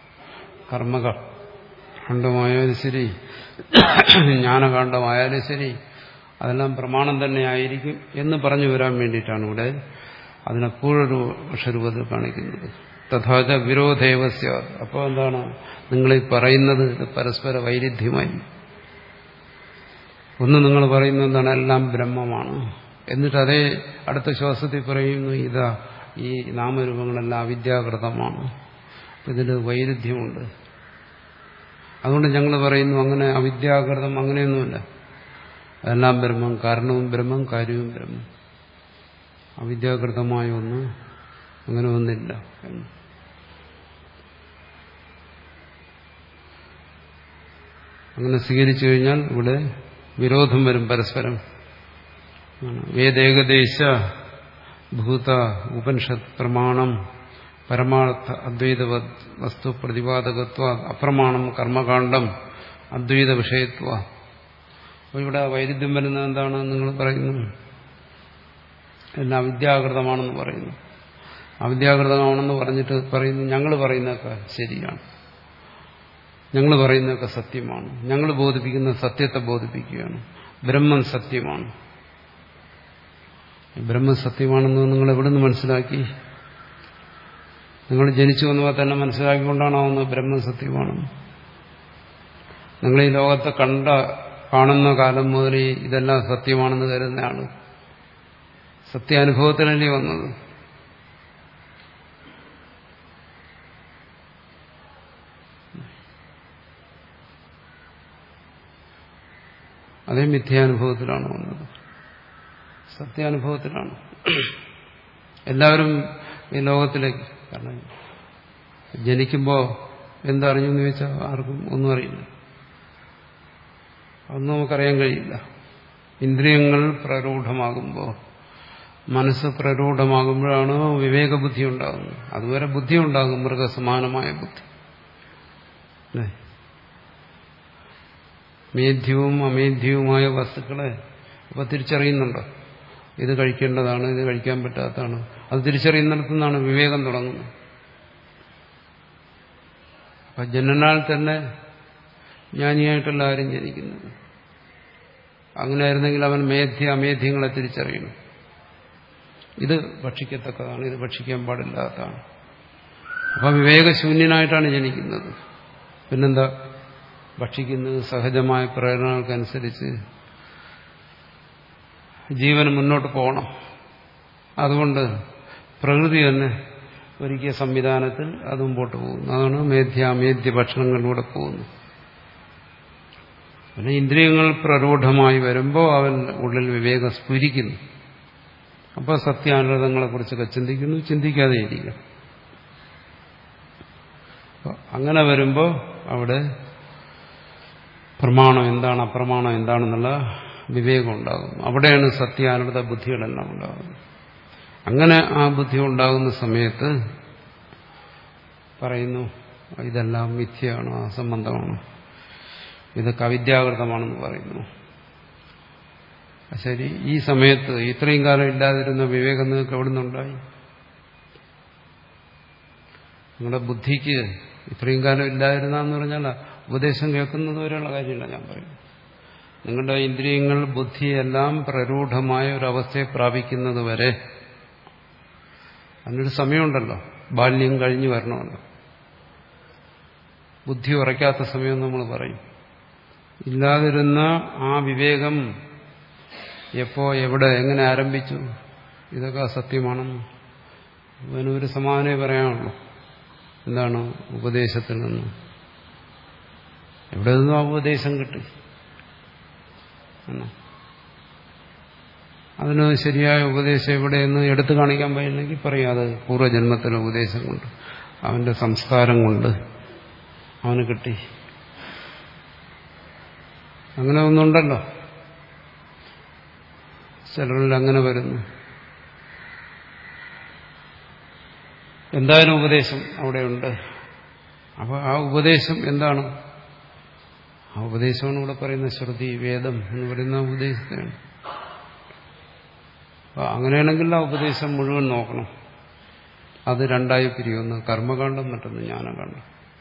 കർമ്മകാണ്ഡമായാലും ശരി, ജ്ഞാനകാണ്ഡമായാലും ശരി, അതെല്ലാം പ്രമാണം തന്നെ ആയിരിക്കും എന്ന് പറഞ്ഞു വരാൻ വേണ്ടിയിട്ടാണ് ഇവിടെ അതിനെപ്പോഴൊരു അക്ഷരൂപത്തിൽ കാണിക്കുന്നത്. തഥാച വിരോധേവസ്യ. അപ്പോൾ എന്താണ്? നിങ്ങളീ പറയുന്നത് പരസ്പര വൈരുദ്ധ്യമായി. ഒന്ന് നിങ്ങൾ പറയുന്നത് എന്താണ്? എല്ലാം ബ്രഹ്മമാണ്. എന്നിട്ട് അതേ അടുത്ത ശ്വാസത്തിൽ പറയുന്നു ഇതാ ഈ നാമരൂപങ്ങളെല്ലാം അവിദ്യാകൃതമാണ്. ഇതിൽ വൈരുദ്ധ്യമുണ്ട്. അതുകൊണ്ട് ഞങ്ങൾ പറയുന്നു അങ്ങനെ അവിദ്യാകൃതം അങ്ങനെയൊന്നുമില്ല, അതെല്ലാം ബ്രഹ്മം, കാരണവും ബ്രഹ്മം, കാര്യവും ബ്രഹ്മം. അവിദ്യാകൃതമായ ഒന്ന് അങ്ങനെ ഒന്നില്ല എന്ന്. അങ്ങനെ സ്വീകരിച്ചു കഴിഞ്ഞാൽ ഇവിടെ വിരോധം വരും പരസ്പരം. വേദേകദേശ ഭൂത ഉപനിഷത് പ്രമാണം പരമാർത്ഥ അദ്വൈത വസ്തു പ്രതിപാദകത്വ അപ്രമാണം കർമ്മകാണ്ഡം അദ്വൈത വിഷയത്വ. അപ്പോൾ ഇവിടെ വൈരുദ്ധ്യം വരുന്നത് എന്താണ്? നിങ്ങൾ പറയുന്നു എല്ലാം അവിദ്യാകൃതമാണെന്ന് പറയുന്നു. അവിദ്യാകൃതമാണെന്ന് പറഞ്ഞിട്ട് പറയുന്നു ഞങ്ങൾ പറയുന്നതൊക്കെ ശരിയാണ്, ഞങ്ങൾ പറയുന്നതൊക്കെ സത്യമാണ്, ഞങ്ങൾ ബോധിപ്പിക്കുന്ന സത്യത്തെ ബോധിപ്പിക്കുകയാണ്, ബ്രഹ്മം സത്യമാണ്. ബ്രഹ്മം സത്യമാണെന്ന് നിങ്ങൾ എവിടെ നിന്ന് മനസ്സിലാക്കി? നിങ്ങൾ ജനിച്ചു വന്നപ്പോൾ തന്നെ മനസ്സിലാക്കിക്കൊണ്ടാണോ ഒന്ന് ബ്രഹ്മം സത്യമാണെന്ന്? നിങ്ങൾ ഈ ലോകത്തെ കണ്ട കാണുന്ന കാലം മുതൽ ഇതെല്ലാം സത്യമാണെന്ന് കരുതുന്നയാള് സത്യാനുഭവത്തിലല്ലേ വന്നത്? അതേ മിഥ്യാനുഭവത്തിലാണ് വന്നത്, സത്യാനുഭവത്തിലാണ്. എല്ലാവരും ഈ ലോകത്തിലേക്ക്, കാരണം ജനിക്കുമ്പോൾ എന്തറിഞ്ഞു എന്ന് ചോദിച്ചാൽ ആർക്കും ഒന്നും അറിയില്ല, അതൊന്നും നമുക്കറിയാൻ കഴിയില്ല. ഇന്ദ്രിയങ്ങൾ പ്രരൂഢമാകുമ്പോൾ, മനസ്സ് പ്രരൂഢമാകുമ്പോഴാണ് വിവേകബുദ്ധി ഉണ്ടാകുന്നത്. അതുവരെ ബുദ്ധി ഉണ്ടാകും, മൃഗസമാനമായ ബുദ്ധി. അല്ലേ? മേധ്യവും അമേധ്യവുമായ വസ്തുക്കളെ അപ്പൊ തിരിച്ചറിയുന്നുണ്ടോ? ഇത് കഴിക്കേണ്ടതാണ്, ഇത് കഴിക്കാൻ പറ്റാത്തതാണ്. അത് തിരിച്ചറിയുന്നിടത്തുനിന്നാണ് വിവേകം തുടങ്ങുന്നത്. അപ്പൊ ജനനാൽ തന്നെ ജ്ഞാനിയായിട്ടല്ല ആരും ജനിക്കുന്നത്. അങ്ങനെയായിരുന്നെങ്കിൽ അവൻ മേധ്യ അമേധ്യങ്ങളെ തിരിച്ചറിയണം. ഇത് ഭക്ഷിക്കത്തക്കതാണ്, ഇത് ഭക്ഷിക്കാൻ പാടില്ലാത്തതാണ്. അപ്പൊ വിവേകശൂന്യനായിട്ടാണ് ജനിക്കുന്നത്. പിന്നെന്താ ഭക്ഷിക്കുന്നത്? സഹജമായ പ്രേരണകൾക്കനുസരിച്ച് ജീവന് മുന്നോട്ട് പോകണം. അതുകൊണ്ട് പ്രകൃതി തന്നെ ഒരുക്കിയ സംവിധാനത്തിൽ അത് മുമ്പോട്ട് പോകുന്നു. അതാണ് മേധ്യാമേധ്യ ഭക്ഷണങ്ങളിലൂടെ പോകുന്നു. പിന്നെ ഇന്ദ്രിയങ്ങൾ പ്രരൂഢമായി വരുമ്പോൾ അവൻ ഉള്ളിൽ വിവേകം സ്ഫുരിക്കുന്നു. അപ്പോൾ സത്യാനുരതങ്ങളെക്കുറിച്ചൊക്കെ ചിന്തിക്കുന്നു, ചിന്തിക്കാതെ ഇരിക്കുക. അങ്ങനെ വരുമ്പോൾ അവിടെ പ്രമാണം എന്താണ്, അപ്രമാണം എന്താണെന്നുള്ള വിവേകം ഉണ്ടാകും. അവിടെയാണ് സത്യാനുരത ബുദ്ധികളെല്ലാം ഉണ്ടാകുന്നത്. അങ്ങനെ ആ ബുദ്ധി ഉണ്ടാകുന്ന സമയത്ത് പറയുന്നു ഇതെല്ലാം മിഥ്യയാണ്, അസംബന്ധമാണ്, ഇതൊക്കെ അവിദ്യാകൃതമാണെന്ന് പറയുന്നു. ശരി, ഈ സമയത്ത് ഇത്രയും കാലം ഇല്ലാതിരുന്ന വിവേകം നിങ്ങൾക്ക് എവിടെ നിന്നുണ്ടായി? നിങ്ങളുടെ ബുദ്ധിക്ക് ഇത്രയും കാലം ഇല്ലാതിരുന്നെന്ന് പറഞ്ഞാൽ ഉപദേശം കേൾക്കുന്നത് വരെയുള്ള കാര്യമില്ല ഞാൻ പറയുന്നു. നിങ്ങളുടെ ഇന്ദ്രിയങ്ങൾ ബുദ്ധിയെല്ലാം പ്രരൂഢമായ ഒരവസ്ഥയെ പ്രാപിക്കുന്നത് വരെ അതിനൊരു സമയമുണ്ടല്ലോ, ബാല്യം കഴിഞ്ഞു വരണമല്ലോ. ബുദ്ധി ഉറയ്ക്കാത്ത സമയം നമ്മൾ പറയും. ഇല്ലാതിരുന്ന ആ വിവേകം എപ്പോ എവിടെ എങ്ങനെ ആരംഭിച്ചു, ഇതൊക്കെ അസത്യമാണെന്ന് അതിനൊരു സമാധാനമേ പറയാനുള്ളൂ. എന്താണ്? ഉപദേശത്തിൽ നിന്ന്. എവിടെ നിന്നും ആ ഉപദേശം കിട്ടി? അതിന് ശരിയായ ഉപദേശം എവിടെയെന്ന് എടുത്തു കാണിക്കാൻ കഴിയില്ലെങ്കിൽ പറയും അത് പൂർവ്വജന്മത്തിലെ ഉപദേശം കൊണ്ട്, അവന്റെ സംസ്കാരം കൊണ്ട് അവന് കിട്ടി. അങ്ങനെ ഒന്നുണ്ടല്ലോ, ചിലരിൽ അങ്ങനെ വരുന്നു. എന്തായാലും ഉപദേശം അവിടെയുണ്ട്. അപ്പോൾ ആ ഉപദേശം എന്താണ്? ആ ഉപദേശമാണ് ഇവിടെ പറയുന്ന ശ്രുതി, വേദം എന്ന് പറയുന്ന ഉപദേശത്തെയാണ്. അപ്പം അങ്ങനെയാണെങ്കിൽ ആ ഉപദേശം മുഴുവൻ നോക്കണം. അത് രണ്ടായി പിരിയുന്നു, കർമ്മകാണ്ഡം മറ്റൊന്ന് ജ്ഞാനകാണ്ഡം.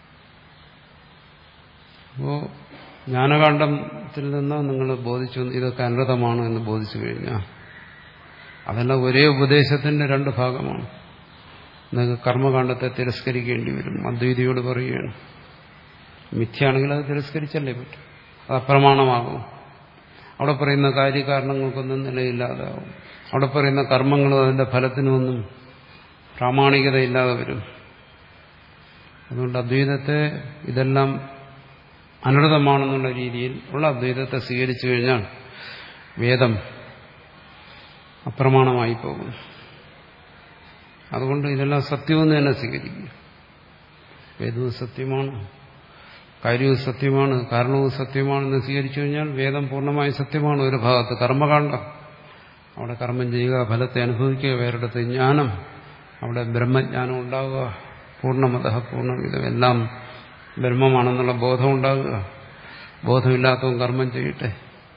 അപ്പോൾ ജ്ഞാനകാണ്ഡത്തിൽ നിന്ന് നിങ്ങൾ ബോധിച്ചു ഇതൊക്കെ അനൃതമാണ് എന്ന് ബോധിച്ചു കഴിഞ്ഞാൽ അതെല്ലാം ഒരേ ഉപദേശത്തിന്റെ രണ്ട് ഭാഗമാണ്. നിങ്ങൾക്ക് കർമ്മകാണ്ഡത്തെ തിരസ്കരിക്കേണ്ടി വരും. അദ്വൈതിയോട് പറയുകയാണ്, മിഥ്യയാണെങ്കിൽ അത് തിരസ്കരിച്ചല്ലേ പറ്റും, അത് അപ്രമാണമാകും. അവിടെ പറയുന്ന കാര്യകാരണങ്ങൾക്കൊന്നും നിലയില്ലാതാവും. അവിടെ പറയുന്ന കർമ്മങ്ങളും അതിന്റെ ഫലത്തിനൊന്നും പ്രാമാണികതയില്ലാതെ വരും. അതുകൊണ്ട് അദ്വൈതത്തെ ഇതെല്ലാം അനൃതമാണെന്നുള്ള രീതിയിൽ ഉള്ള അദ്വൈതത്തെ സ്വീകരിച്ചു കഴിഞ്ഞാൽ വേദം അപ്രമാണമായി പോകും. അതുകൊണ്ട് ഇതെല്ലാം സത്യമെന്ന് തന്നെ സ്വീകരിക്കുക. വേദവും സത്യമാണ്, കാര്യവും സത്യമാണ്, കാരണവും സത്യമാണെന്ന് സ്വീകരിച്ചു കഴിഞ്ഞാൽ വേദം പൂർണ്ണമായി സത്യമാണ്. ഒരു ഭാഗത്ത് കർമ്മകാണ്ഡം, അവിടെ കർമ്മം ചെയ്യുക, ഫലത്തെ അനുഭവിക്കുക. വേറിടത്ത് ജ്ഞാനം, അവിടെ ബ്രഹ്മജ്ഞാനം ഉണ്ടാവുക. പൂർണ്ണമതഃ പൂർണ്ണമിതം, എല്ലാം ബ്രഹ്മമാണെന്നുള്ള ബോധം ഉണ്ടാകുക. ബോധമില്ലാത്തവൻ കർമ്മം ചെയ്യട്ടെ.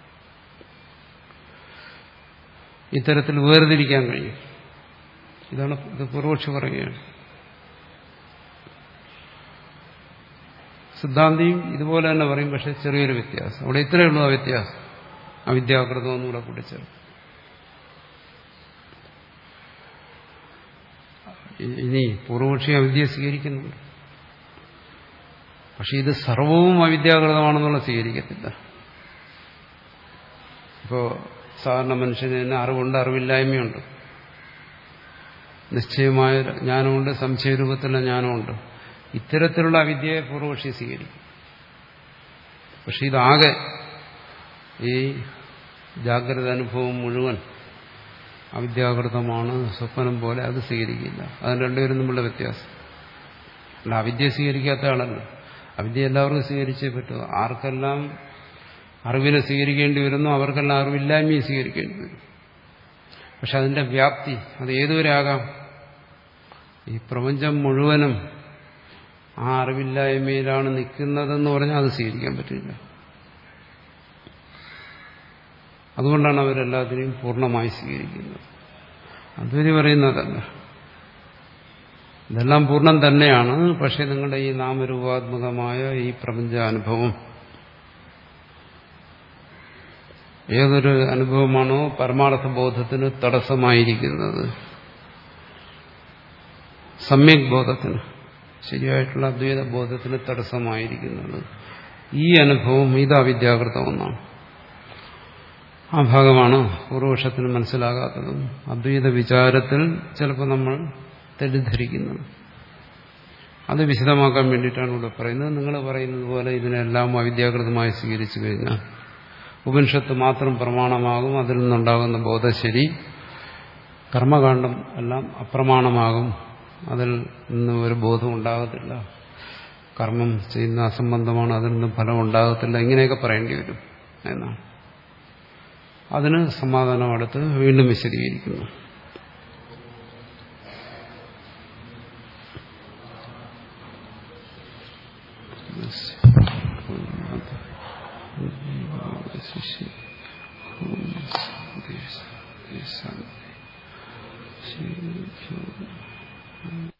ഇത്തരത്തിൽ വേർതിരിക്കാൻ കഴിയും. ഇതാണ് ഇത് പൂർവക്ഷി പറയുകയാണ്. സിദ്ധാന്തിയും ഇതുപോലെ തന്നെ പറയും, പക്ഷെ ചെറിയൊരു വ്യത്യാസം. അവിടെ ഇത്രയേ ഉള്ളൂ ആ വ്യത്യാസം. അവിദ്യാകൃതം ഒന്നുകൂടെ കൂടിച്ചേർക്കും. ഇനി പൂർവക്ഷി അവിദ്യ സ്വീകരിക്കുന്നുണ്ട്, പക്ഷെ ഇത് സർവവും അവിദ്യാകൃതമാണെന്നുള്ള സ്വീകരിക്കത്തില്ല. ഇപ്പോ സാധാരണ മനുഷ്യന് തന്നെ അറിവുണ്ട്, അറിവില്ലായ്മയുണ്ട്, നിശ്ചയമായ ജ്ഞാനമുണ്ട്, സംശയരൂപത്തിലുള്ള ജ്ഞാനമുണ്ട്. ഇത്തരത്തിലുള്ള അവിദ്യയെ പൂർവക്ഷി സ്വീകരിക്കും. പക്ഷെ ഇതാകെ ഈ ജാഗ്രത അനുഭവം മുഴുവൻ അവിദ്യാകൃതമാണ്, സ്വപ്നം പോലെ, അത് സ്വീകരിക്കില്ല. അതിന് രണ്ടുപേരും തമ്മിലുള്ള വ്യത്യാസം. അല്ല, അവിദ്യ സ്വീകരിക്കാത്ത ആളല്ല. അവിദ്യ എല്ലാവർക്കും സ്വീകരിച്ചേ പറ്റൂ. ആർക്കെല്ലാം അറിവിനെ സ്വീകരിക്കേണ്ടി വരുന്നു അവർക്കെല്ലാം അറിവില്ലായ്മയും സ്വീകരിക്കേണ്ടി വരും. പക്ഷെ അതിന്റെ വ്യാപ്തി അത് ഏതുവരെ ആകാം? ഈ പ്രപഞ്ചം മുഴുവനും ആ അറിവില്ലായ്മയിലാണ് നിൽക്കുന്നതെന്ന് പറഞ്ഞാൽ അത് സ്വീകരിക്കാൻ പറ്റില്ല. അതുകൊണ്ടാണ് അവരെല്ലാത്തിനെയും പൂർണ്ണമായി സ്വീകരിക്കുന്നത്. അദ്വൈതി പറയുന്നതല്ല, ഇതെല്ലാം പൂർണ്ണം തന്നെയാണ്. പക്ഷെ നിങ്ങളുടെ ഈ നാമരൂപാത്മകമായ ഈ പ്രപഞ്ചാനുഭവം ഏതൊരു അനുഭവമാണോ പരമാർത്ഥ ബോധത്തിന് തടസ്സമായിരിക്കുന്നത്, സമ്യക് ബോധത്തിന്, ശരിയായിട്ടുള്ള അദ്വൈത ബോധത്തിന് തടസ്സമായിരിക്കുന്നത്, ഈ അനുഭവം ഇത് അവിദ്യാകൃതമെന്നാണ്. ആ ഭാഗമാണ് പൂർവപക്ഷത്തിന് മനസ്സിലാകാത്തതും അദ്വൈത വിചാരത്തിൽ ചിലപ്പോൾ നമ്മൾ തെറ്റിദ്ധരിക്കുന്നത്. അത് വിശദമാക്കാൻ വേണ്ടിയിട്ടാണ് ഇവിടെ പറയുന്നത്. നിങ്ങൾ പറയുന്നത് പോലെ ഇതിനെല്ലാം അവിദ്യാകൃതമായി സ്വീകരിച്ചു കഴിഞ്ഞാൽ ഉപനിഷത്ത് മാത്രം പ്രമാണമാകും, അതിൽ നിന്നുണ്ടാകുന്ന ബോധശരി, കർമ്മകാണ്ഡം എല്ലാം അപ്രമാണമാകും, അതിൽ നിന്ന് ഒരു ബോധം ഉണ്ടാകത്തില്ല, കർമ്മം ചെയ്യുന്ന അസംബന്ധമാണ്, അതിൽ നിന്ന് ഫലം ഉണ്ടാകത്തില്ല, ഇങ്ങനെയൊക്കെ പറയേണ്ടി വരും എന്നാണ്. അതിന് സമാധാനം അടുത്ത് വീണ്ടും വിശദീകരിക്കുന്നു. ശരി.